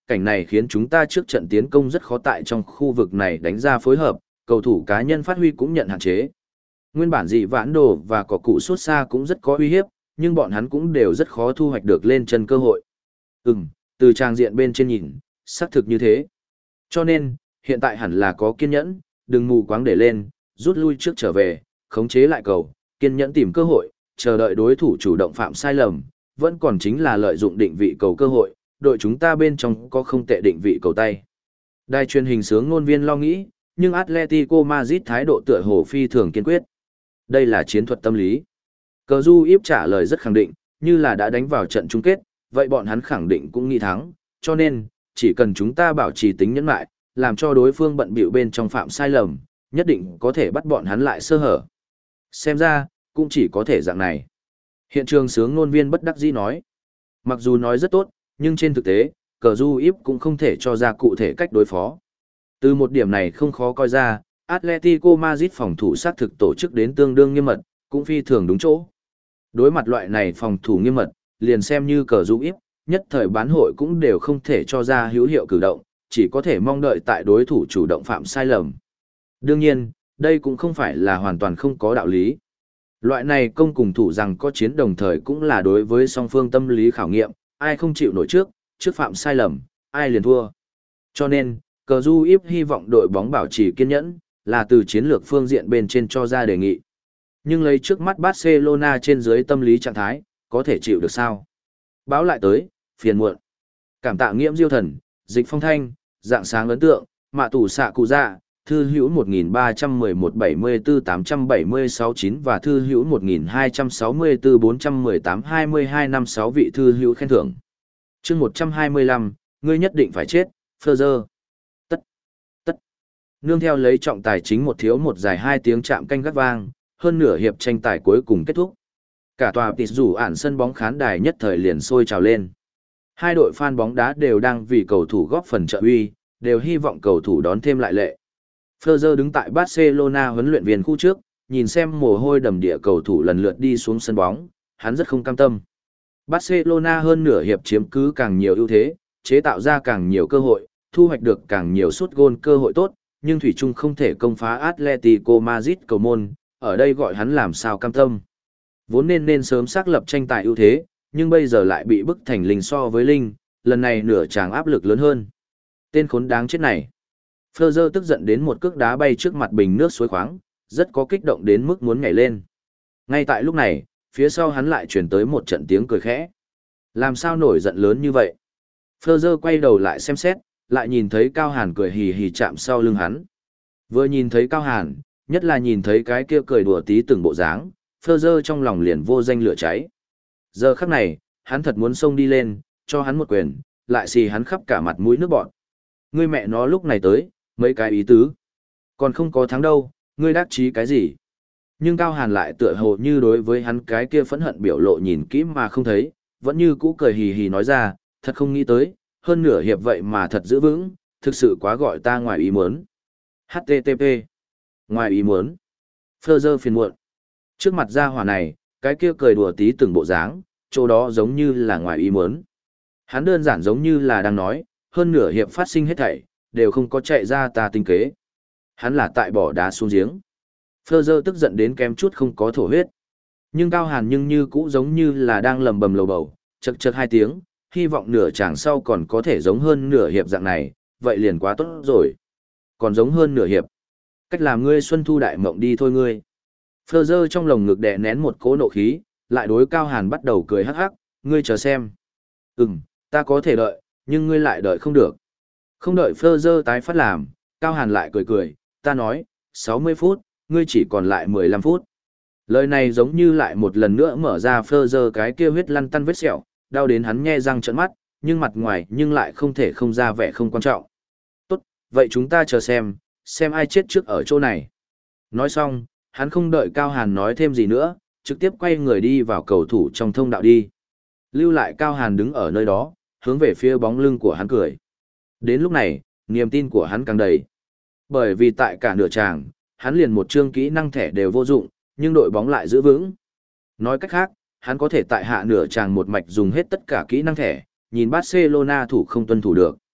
cảnh này khiến chúng ta trước trận tiến công rất khó tại trong khu vực này đánh ra phối hợp, cầu thủ cá nhân phát huy cũng nhận hạn chế. Nguyên bản dị vãn đồ và có cụ sút xa cũng rất có uy hiếp, nhưng bọn hắn cũng đều rất khó thu hoạch được lên chân cơ hội. Ừm, từ trang diện bên trên nhìn, xác thực như thế. Cho nên, hiện tại hẳn là có kiên nhẫn, đừng mù quáng để lên, rút lui trước trở về, khống chế lại cầu, kiên nhẫn tìm cơ hội, chờ đợi đối thủ chủ động phạm sai lầm, vẫn còn chính là lợi dụng định vị cầu cơ hội, đội chúng ta bên trong có không tệ định vị cầu tay. Đài truyền hình sướng ngôn viên lo nghĩ, nhưng Atletico Madrid thái độ tựa hồ phi thường kiên quyết. Đây là chiến thuật tâm lý. Cờ Du Íp trả lời rất khẳng định, như là đã đánh vào trận chung kết, vậy bọn hắn khẳng định cũng nghĩ thắng, cho nên, chỉ cần chúng ta bảo trì tính nhẫn lại, làm cho đối phương bận bịu bên trong phạm sai lầm, nhất định có thể bắt bọn hắn lại sơ hở. Xem ra, cũng chỉ có thể dạng này. Hiện trường sướng ngôn viên bất đắc dĩ nói. Mặc dù nói rất tốt, nhưng trên thực tế, cờ Du Íp cũng không thể cho ra cụ thể cách đối phó. Từ một điểm này không khó coi ra, Atletico Madrid phòng thủ sát thực tổ chức đến tương đương nghiêm mật, cũng phi thường đúng chỗ. Đối mặt loại này phòng thủ nghiêm mật, liền xem như cờ Du Íp, nhất thời bán hội cũng đều không thể cho ra hữu hiệu cử động, chỉ có thể mong đợi tại đối thủ chủ động phạm sai lầm. Đương nhiên, đây cũng không phải là hoàn toàn không có đạo lý. Loại này công cùng thủ rằng có chiến đồng thời cũng là đối với song phương tâm lý khảo nghiệm, ai không chịu nổi trước, trước phạm sai lầm, ai liền thua. Cho nên, cờ Du Íp hy vọng đội bóng bảo trì kiên nhẫn, là từ chiến lược phương diện bên trên cho ra đề nghị. Nhưng lấy trước mắt Barcelona trên dưới tâm lý trạng thái, có thể chịu được sao? Báo lại tới, phiền muộn. Cảm tạ Nghiễm Diêu Thần, Dịch Phong Thanh, dạng sáng ấn tượng, mạ tủ xạ cụ dạ, thư hữu một nghìn ba trăm mười một bảy mươi tư tám trăm bảy mươi sáu chín và thư hữu một nghìn hai trăm sáu mươi tư bốn trăm mười tám hai mươi hai năm sáu vị thư hữu khen thưởng. Chương một trăm hai mươi lăm, ngươi nhất định phải chết, Ferrer. Tất, tất. Nương theo lấy trọng tài chính một thiếu một dài hai tiếng chạm canh gắt vang, hơn nửa hiệp tranh tài cuối cùng kết thúc. Cả tòa tịt rủ ản sân bóng khán đài nhất thời liền sôi trào lên. Hai đội fan bóng đá đều đang vì cầu thủ góp phần trợ uy, đều hy vọng cầu thủ đón thêm lại lệ. Ferrer đứng tại Barcelona huấn luyện viên khu trước, nhìn xem mồ hôi đầm địa cầu thủ lần lượt đi xuống sân bóng, hắn rất không cam tâm. Barcelona hơn nửa hiệp chiếm cứ càng nhiều ưu thế, chế tạo ra càng nhiều cơ hội, thu hoạch được càng nhiều sút gôn cơ hội tốt, nhưng thủy chung không thể công phá Atletico Madrid cầu môn, ở đây gọi hắn làm sao cam tâm. Vốn nên nên sớm xác lập tranh tài ưu thế, nhưng bây giờ lại bị bức thành linh so với linh, lần này nửa tràng áp lực lớn hơn. Tên khốn đáng chết này. Ferrer tức giận đến một cước đá bay trước mặt bình nước suối khoáng, rất có kích động đến mức muốn nhảy lên. Ngay tại lúc này, phía sau hắn lại truyền tới một trận tiếng cười khẽ. Làm sao nổi giận lớn như vậy? Ferrer quay đầu lại xem xét, lại nhìn thấy Cao Hàn cười hì hì chạm sau lưng hắn. Vừa nhìn thấy Cao Hàn, nhất là nhìn thấy cái kia cười đùa tí từng bộ dáng, Ferrer trong lòng liền vô danh lửa cháy. Giờ khắc này, hắn thật muốn xông đi lên, cho hắn một quyền, lại xì hắn khắp cả mặt mũi nước bọt. Ngươi mẹ nó lúc này tới, mấy cái ý tứ. Còn không có thắng đâu, ngươi đắc chí cái gì? Nhưng Cao Hàn lại tựa hồ như đối với hắn cái kia phẫn hận biểu lộ nhìn kỹ mà không thấy, vẫn như cũ cười hì hì nói ra, thật không nghĩ tới, hơn nửa hiệp vậy mà thật giữ vững, thực sự quá gọi ta ngoài ý muốn. hát tê tê pê. Ngoài ý muốn. Ferrer phiền muộn. Trước mặt gia hỏa này, cái kia cười đùa tí từng bộ dáng, chỗ đó giống như là ngoài ý muốn. Hắn đơn giản giống như là đang nói, hơn nửa hiệp phát sinh hết thảy, đều không có chạy ra ta tinh kế. Hắn là tại bỏ đá xuống giếng. Ferrer tức giận đến kém chút không có thổ huyết. Nhưng Cao Hàn nhưng như cũ giống như là đang lầm bầm lầu bầu, chật chật hai tiếng, hy vọng nửa chàng sau còn có thể giống hơn nửa hiệp dạng này, vậy liền quá tốt rồi. Còn giống hơn nửa hiệp. Cách làm ngươi xuân thu đại mộng đi thôi ngươi. Ferrer trong lồng ngực đè nén một cỗ nộ khí, lại đối Cao Hàn bắt đầu cười hắc hắc, ngươi chờ xem. Ừm, ta có thể đợi, nhưng ngươi lại đợi không được. Không đợi Ferrer tái phát làm, Cao Hàn lại cười cười, ta nói, sáu mươi phút, ngươi chỉ còn lại mười lăm phút. Lời này giống như lại một lần nữa mở ra Ferrer cái kia huyết lăn tăn vết sẹo, đau đến hắn nhe răng trợn mắt, nhưng mặt ngoài nhưng lại không thể không ra vẻ không quan trọng. Tốt, vậy chúng ta chờ xem, xem ai chết trước ở chỗ này. Nói xong, hắn không đợi Cao Hàn nói thêm gì nữa, trực tiếp quay người đi vào cầu thủ trong thông đạo đi. Lưu lại Cao Hàn đứng ở nơi đó, hướng về phía bóng lưng của hắn cười. Đến lúc này, niềm tin của hắn càng đầy. Bởi vì tại cả nửa tràng, hắn liền một chương kỹ năng thẻ đều vô dụng, nhưng đội bóng lại giữ vững. Nói cách khác, hắn có thể tại hạ nửa tràng một mạch dùng hết tất cả kỹ năng thẻ, nhìn Barcelona thủ không tuân thủ được.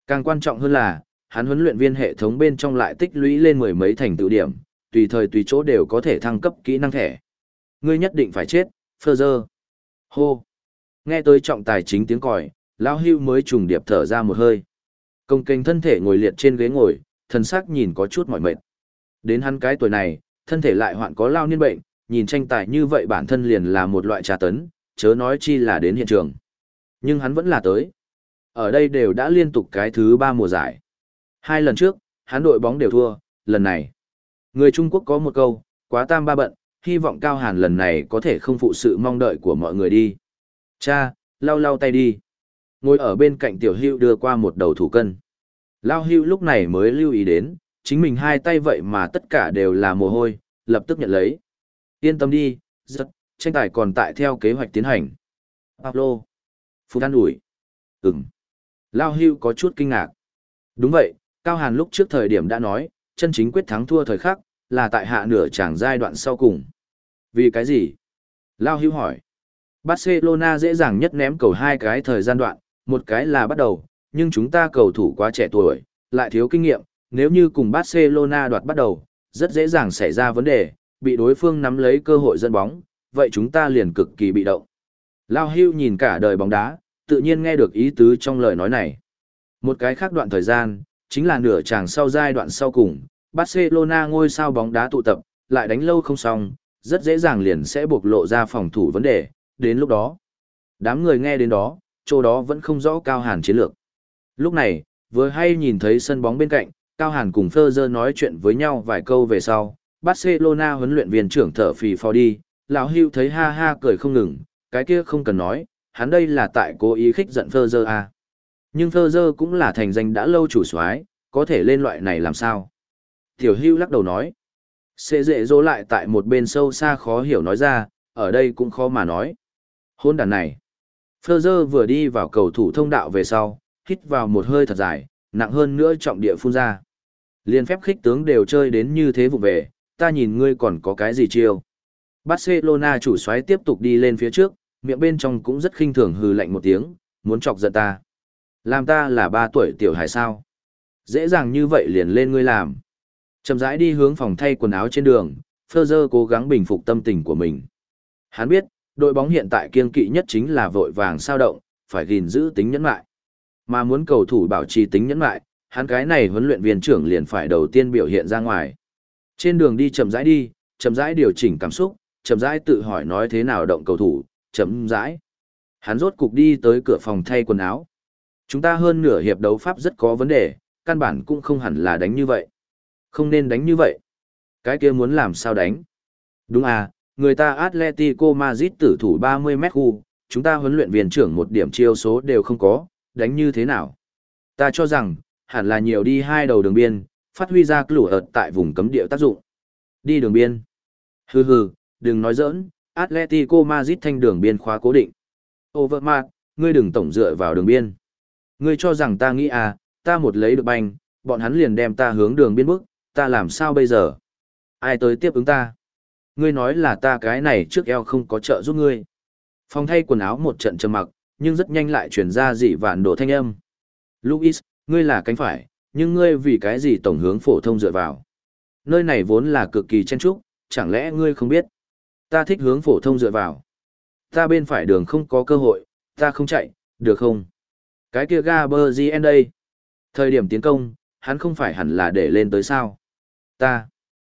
Càng quan trọng hơn là, hắn huấn luyện viên hệ thống bên trong lại tích lũy lên mười mấy thành tựu điểm, tùy thời tùy chỗ đều có thể thăng cấp kỹ năng thẻ. Ngươi nhất định phải chết, Fleur. Hô. Nghe tới trọng tài chính tiếng còi, Lão Hưu mới trùng điệp thở ra một hơi. Công kênh thân thể ngồi liệt trên ghế ngồi, thần sắc nhìn có chút mỏi mệt. Đến hắn cái tuổi này, thân thể lại hoạn có lao niên bệnh, nhìn tranh tài như vậy bản thân liền là một loại trà tấn, chớ nói chi là đến hiện trường. Nhưng hắn vẫn là tới. Ở đây đều đã liên tục cái thứ ba mùa giải. Hai lần trước, hắn đội bóng đều thua, lần này. Người Trung Quốc có một câu, quá tam ba bận, hy vọng Cao Hàn lần này có thể không phụ sự mong đợi của mọi người đi. Cha, lau lau tay đi. Ngồi ở bên cạnh Tiểu Hưu đưa qua một đầu thủ cân. Lao Hưu lúc này mới lưu ý đến, chính mình hai tay vậy mà tất cả đều là mồ hôi, lập tức nhận lấy. Yên tâm đi, rất, tranh tài còn tại theo kế hoạch tiến hành. Pablo. Phút an ủi. Ừm. Lao Hưu có chút kinh ngạc. Đúng vậy, Cao Hàn lúc trước thời điểm đã nói, chân chính quyết thắng thua thời khắc, là tại hạ nửa chàng giai đoạn sau cùng. Vì cái gì? Lao Hưu hỏi. Barcelona dễ dàng nhất ném cầu hai cái thời gian đoạn, một cái là bắt đầu, nhưng chúng ta cầu thủ quá trẻ tuổi, lại thiếu kinh nghiệm, nếu như cùng Barcelona đoạt bắt đầu, rất dễ dàng xảy ra vấn đề, bị đối phương nắm lấy cơ hội dẫn bóng, vậy chúng ta liền cực kỳ bị động. Lao Hưu nhìn cả đời bóng đá, tự nhiên nghe được ý tứ trong lời nói này. Một cái khác đoạn thời gian, chính là nửa chàng sau giai đoạn sau cùng, Barcelona ngôi sao bóng đá tụ tập, lại đánh lâu không xong, rất dễ dàng liền sẽ bộc lộ ra phòng thủ vấn đề, đến lúc đó. Đám người nghe đến đó, chỗ đó vẫn không rõ Cao Hàn chiến lược. Lúc này, vừa hay nhìn thấy sân bóng bên cạnh, Cao Hàn cùng Fleur nói chuyện với nhau vài câu về sau, Barcelona huấn luyện viên trưởng thở phì phò đi, lão Hưu thấy ha ha cười không ngừng, cái kia không cần nói, hắn đây là tại cố ý khích giận Fleur à. Nhưng Fleur cũng là thành danh đã lâu chủ soái, có thể lên loại này làm sao? Tiểu Hưu lắc đầu nói, sẽ dễ dỗ lại tại một bên sâu xa khó hiểu nói ra, ở đây cũng khó mà nói. Hôn đàn này. Fleur vừa đi vào cầu thủ thông đạo về sau, hít vào một hơi thật dài, nặng hơn nữa trọng địa phun ra. Liên phép khích tướng đều chơi đến như thế vụ về, ta nhìn ngươi còn có cái gì chiêu. Barcelona chủ soái tiếp tục đi lên phía trước, miệng bên trong cũng rất khinh thường hừ lạnh một tiếng, muốn chọc giận ta. Làm ta là ba tuổi tiểu hải sao. Dễ dàng như vậy liền lên ngươi làm. Chậm rãi đi hướng phòng thay quần áo trên đường, Fleur cố gắng bình phục tâm tình của mình. Hắn biết, đội bóng hiện tại kiêng kỵ nhất chính là vội vàng sao động, phải gìn giữ tính nhẫn mại. Mà muốn cầu thủ bảo trì tính nhẫn mại, hắn cái này huấn luyện viên trưởng liền phải đầu tiên biểu hiện ra ngoài. Trên đường đi chậm rãi đi, chậm rãi điều chỉnh cảm xúc, chậm rãi tự hỏi nói thế nào động cầu thủ, chậm rãi. Hắn rốt cục đi tới cửa phòng thay quần áo. Chúng ta hơn nửa hiệp đấu pháp rất có vấn đề, căn bản cũng không hẳn là đánh như vậy. Không nên đánh như vậy. Cái kia muốn làm sao đánh? Đúng à, người ta Atletico Madrid tử thủ ba mươi mét khu, chúng ta huấn luyện viên trưởng một điểm chiêu số đều không có, đánh như thế nào? Ta cho rằng, hẳn là nhiều đi hai đầu đường biên, phát huy ra lũ ợt tại vùng cấm địa tác dụng. Đi đường biên. Hừ hừ, đừng nói giỡn, Atletico Madrid thanh đường biên khóa cố định. Overmars, ngươi đừng tổng dựa vào đường biên. Ngươi cho rằng ta nghĩ à, ta một lấy được banh, bọn hắn liền đem ta hướng đường biên bước, ta làm sao bây giờ? Ai tới tiếp ứng ta? Ngươi nói là ta cái này trước eo không có trợ giúp ngươi. Phòng thay quần áo một trận trầm mặc, nhưng rất nhanh lại truyền ra dị vạn đổ thanh âm. Luis, ngươi là cánh phải, nhưng ngươi vì cái gì tổng hướng phổ thông dựa vào? Nơi này vốn là cực kỳ chen trúc, chẳng lẽ ngươi không biết? Ta thích hướng phổ thông dựa vào. Ta bên phải đường không có cơ hội, ta không chạy, được không? Cái kia Gabriel đây. Thời điểm tiến công, hắn không phải hẳn là để lên tới sao? Ta.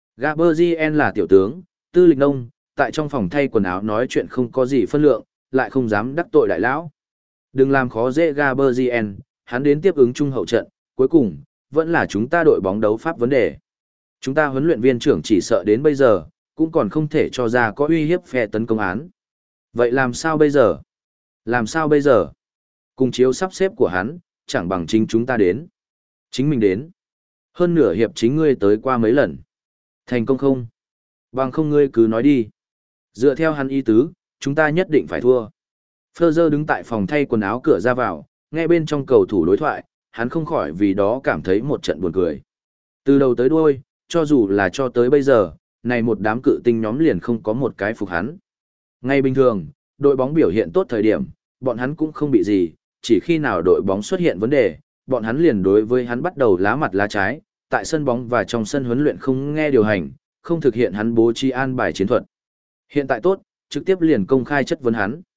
Gabriel là tiểu tướng, tư lịch nông, tại trong phòng thay quần áo nói chuyện không có gì phân lượng, lại không dám đắc tội đại lão. Đừng làm khó dễ Gabriel, hắn đến tiếp ứng trung hậu trận, cuối cùng, vẫn là chúng ta đội bóng đấu pháp vấn đề. Chúng ta huấn luyện viên trưởng chỉ sợ đến bây giờ, cũng còn không thể cho ra có uy hiếp phe tấn công án. Vậy làm sao bây giờ? Làm sao bây giờ? Cùng chiếu sắp xếp của hắn, chẳng bằng chính chúng ta đến. Chính mình đến. Hơn nửa hiệp chính ngươi tới qua mấy lần. Thành công không? Bằng không ngươi cứ nói đi. Dựa theo hắn ý tứ, chúng ta nhất định phải thua. Fleur đứng tại phòng thay quần áo cửa ra vào, nghe bên trong cầu thủ đối thoại, hắn không khỏi vì đó cảm thấy một trận buồn cười. Từ đầu tới đuôi, cho dù là cho tới bây giờ, này một đám cự tinh nhóm liền không có một cái phục hắn. Ngay bình thường, đội bóng biểu hiện tốt thời điểm, bọn hắn cũng không bị gì, chỉ khi nào đội bóng xuất hiện vấn đề, bọn hắn liền đối với hắn bắt đầu lá mặt lá trái, tại sân bóng và trong sân huấn luyện không nghe điều hành, không thực hiện hắn bố trí an bài chiến thuật. Hiện tại tốt, trực tiếp liền công khai chất vấn hắn.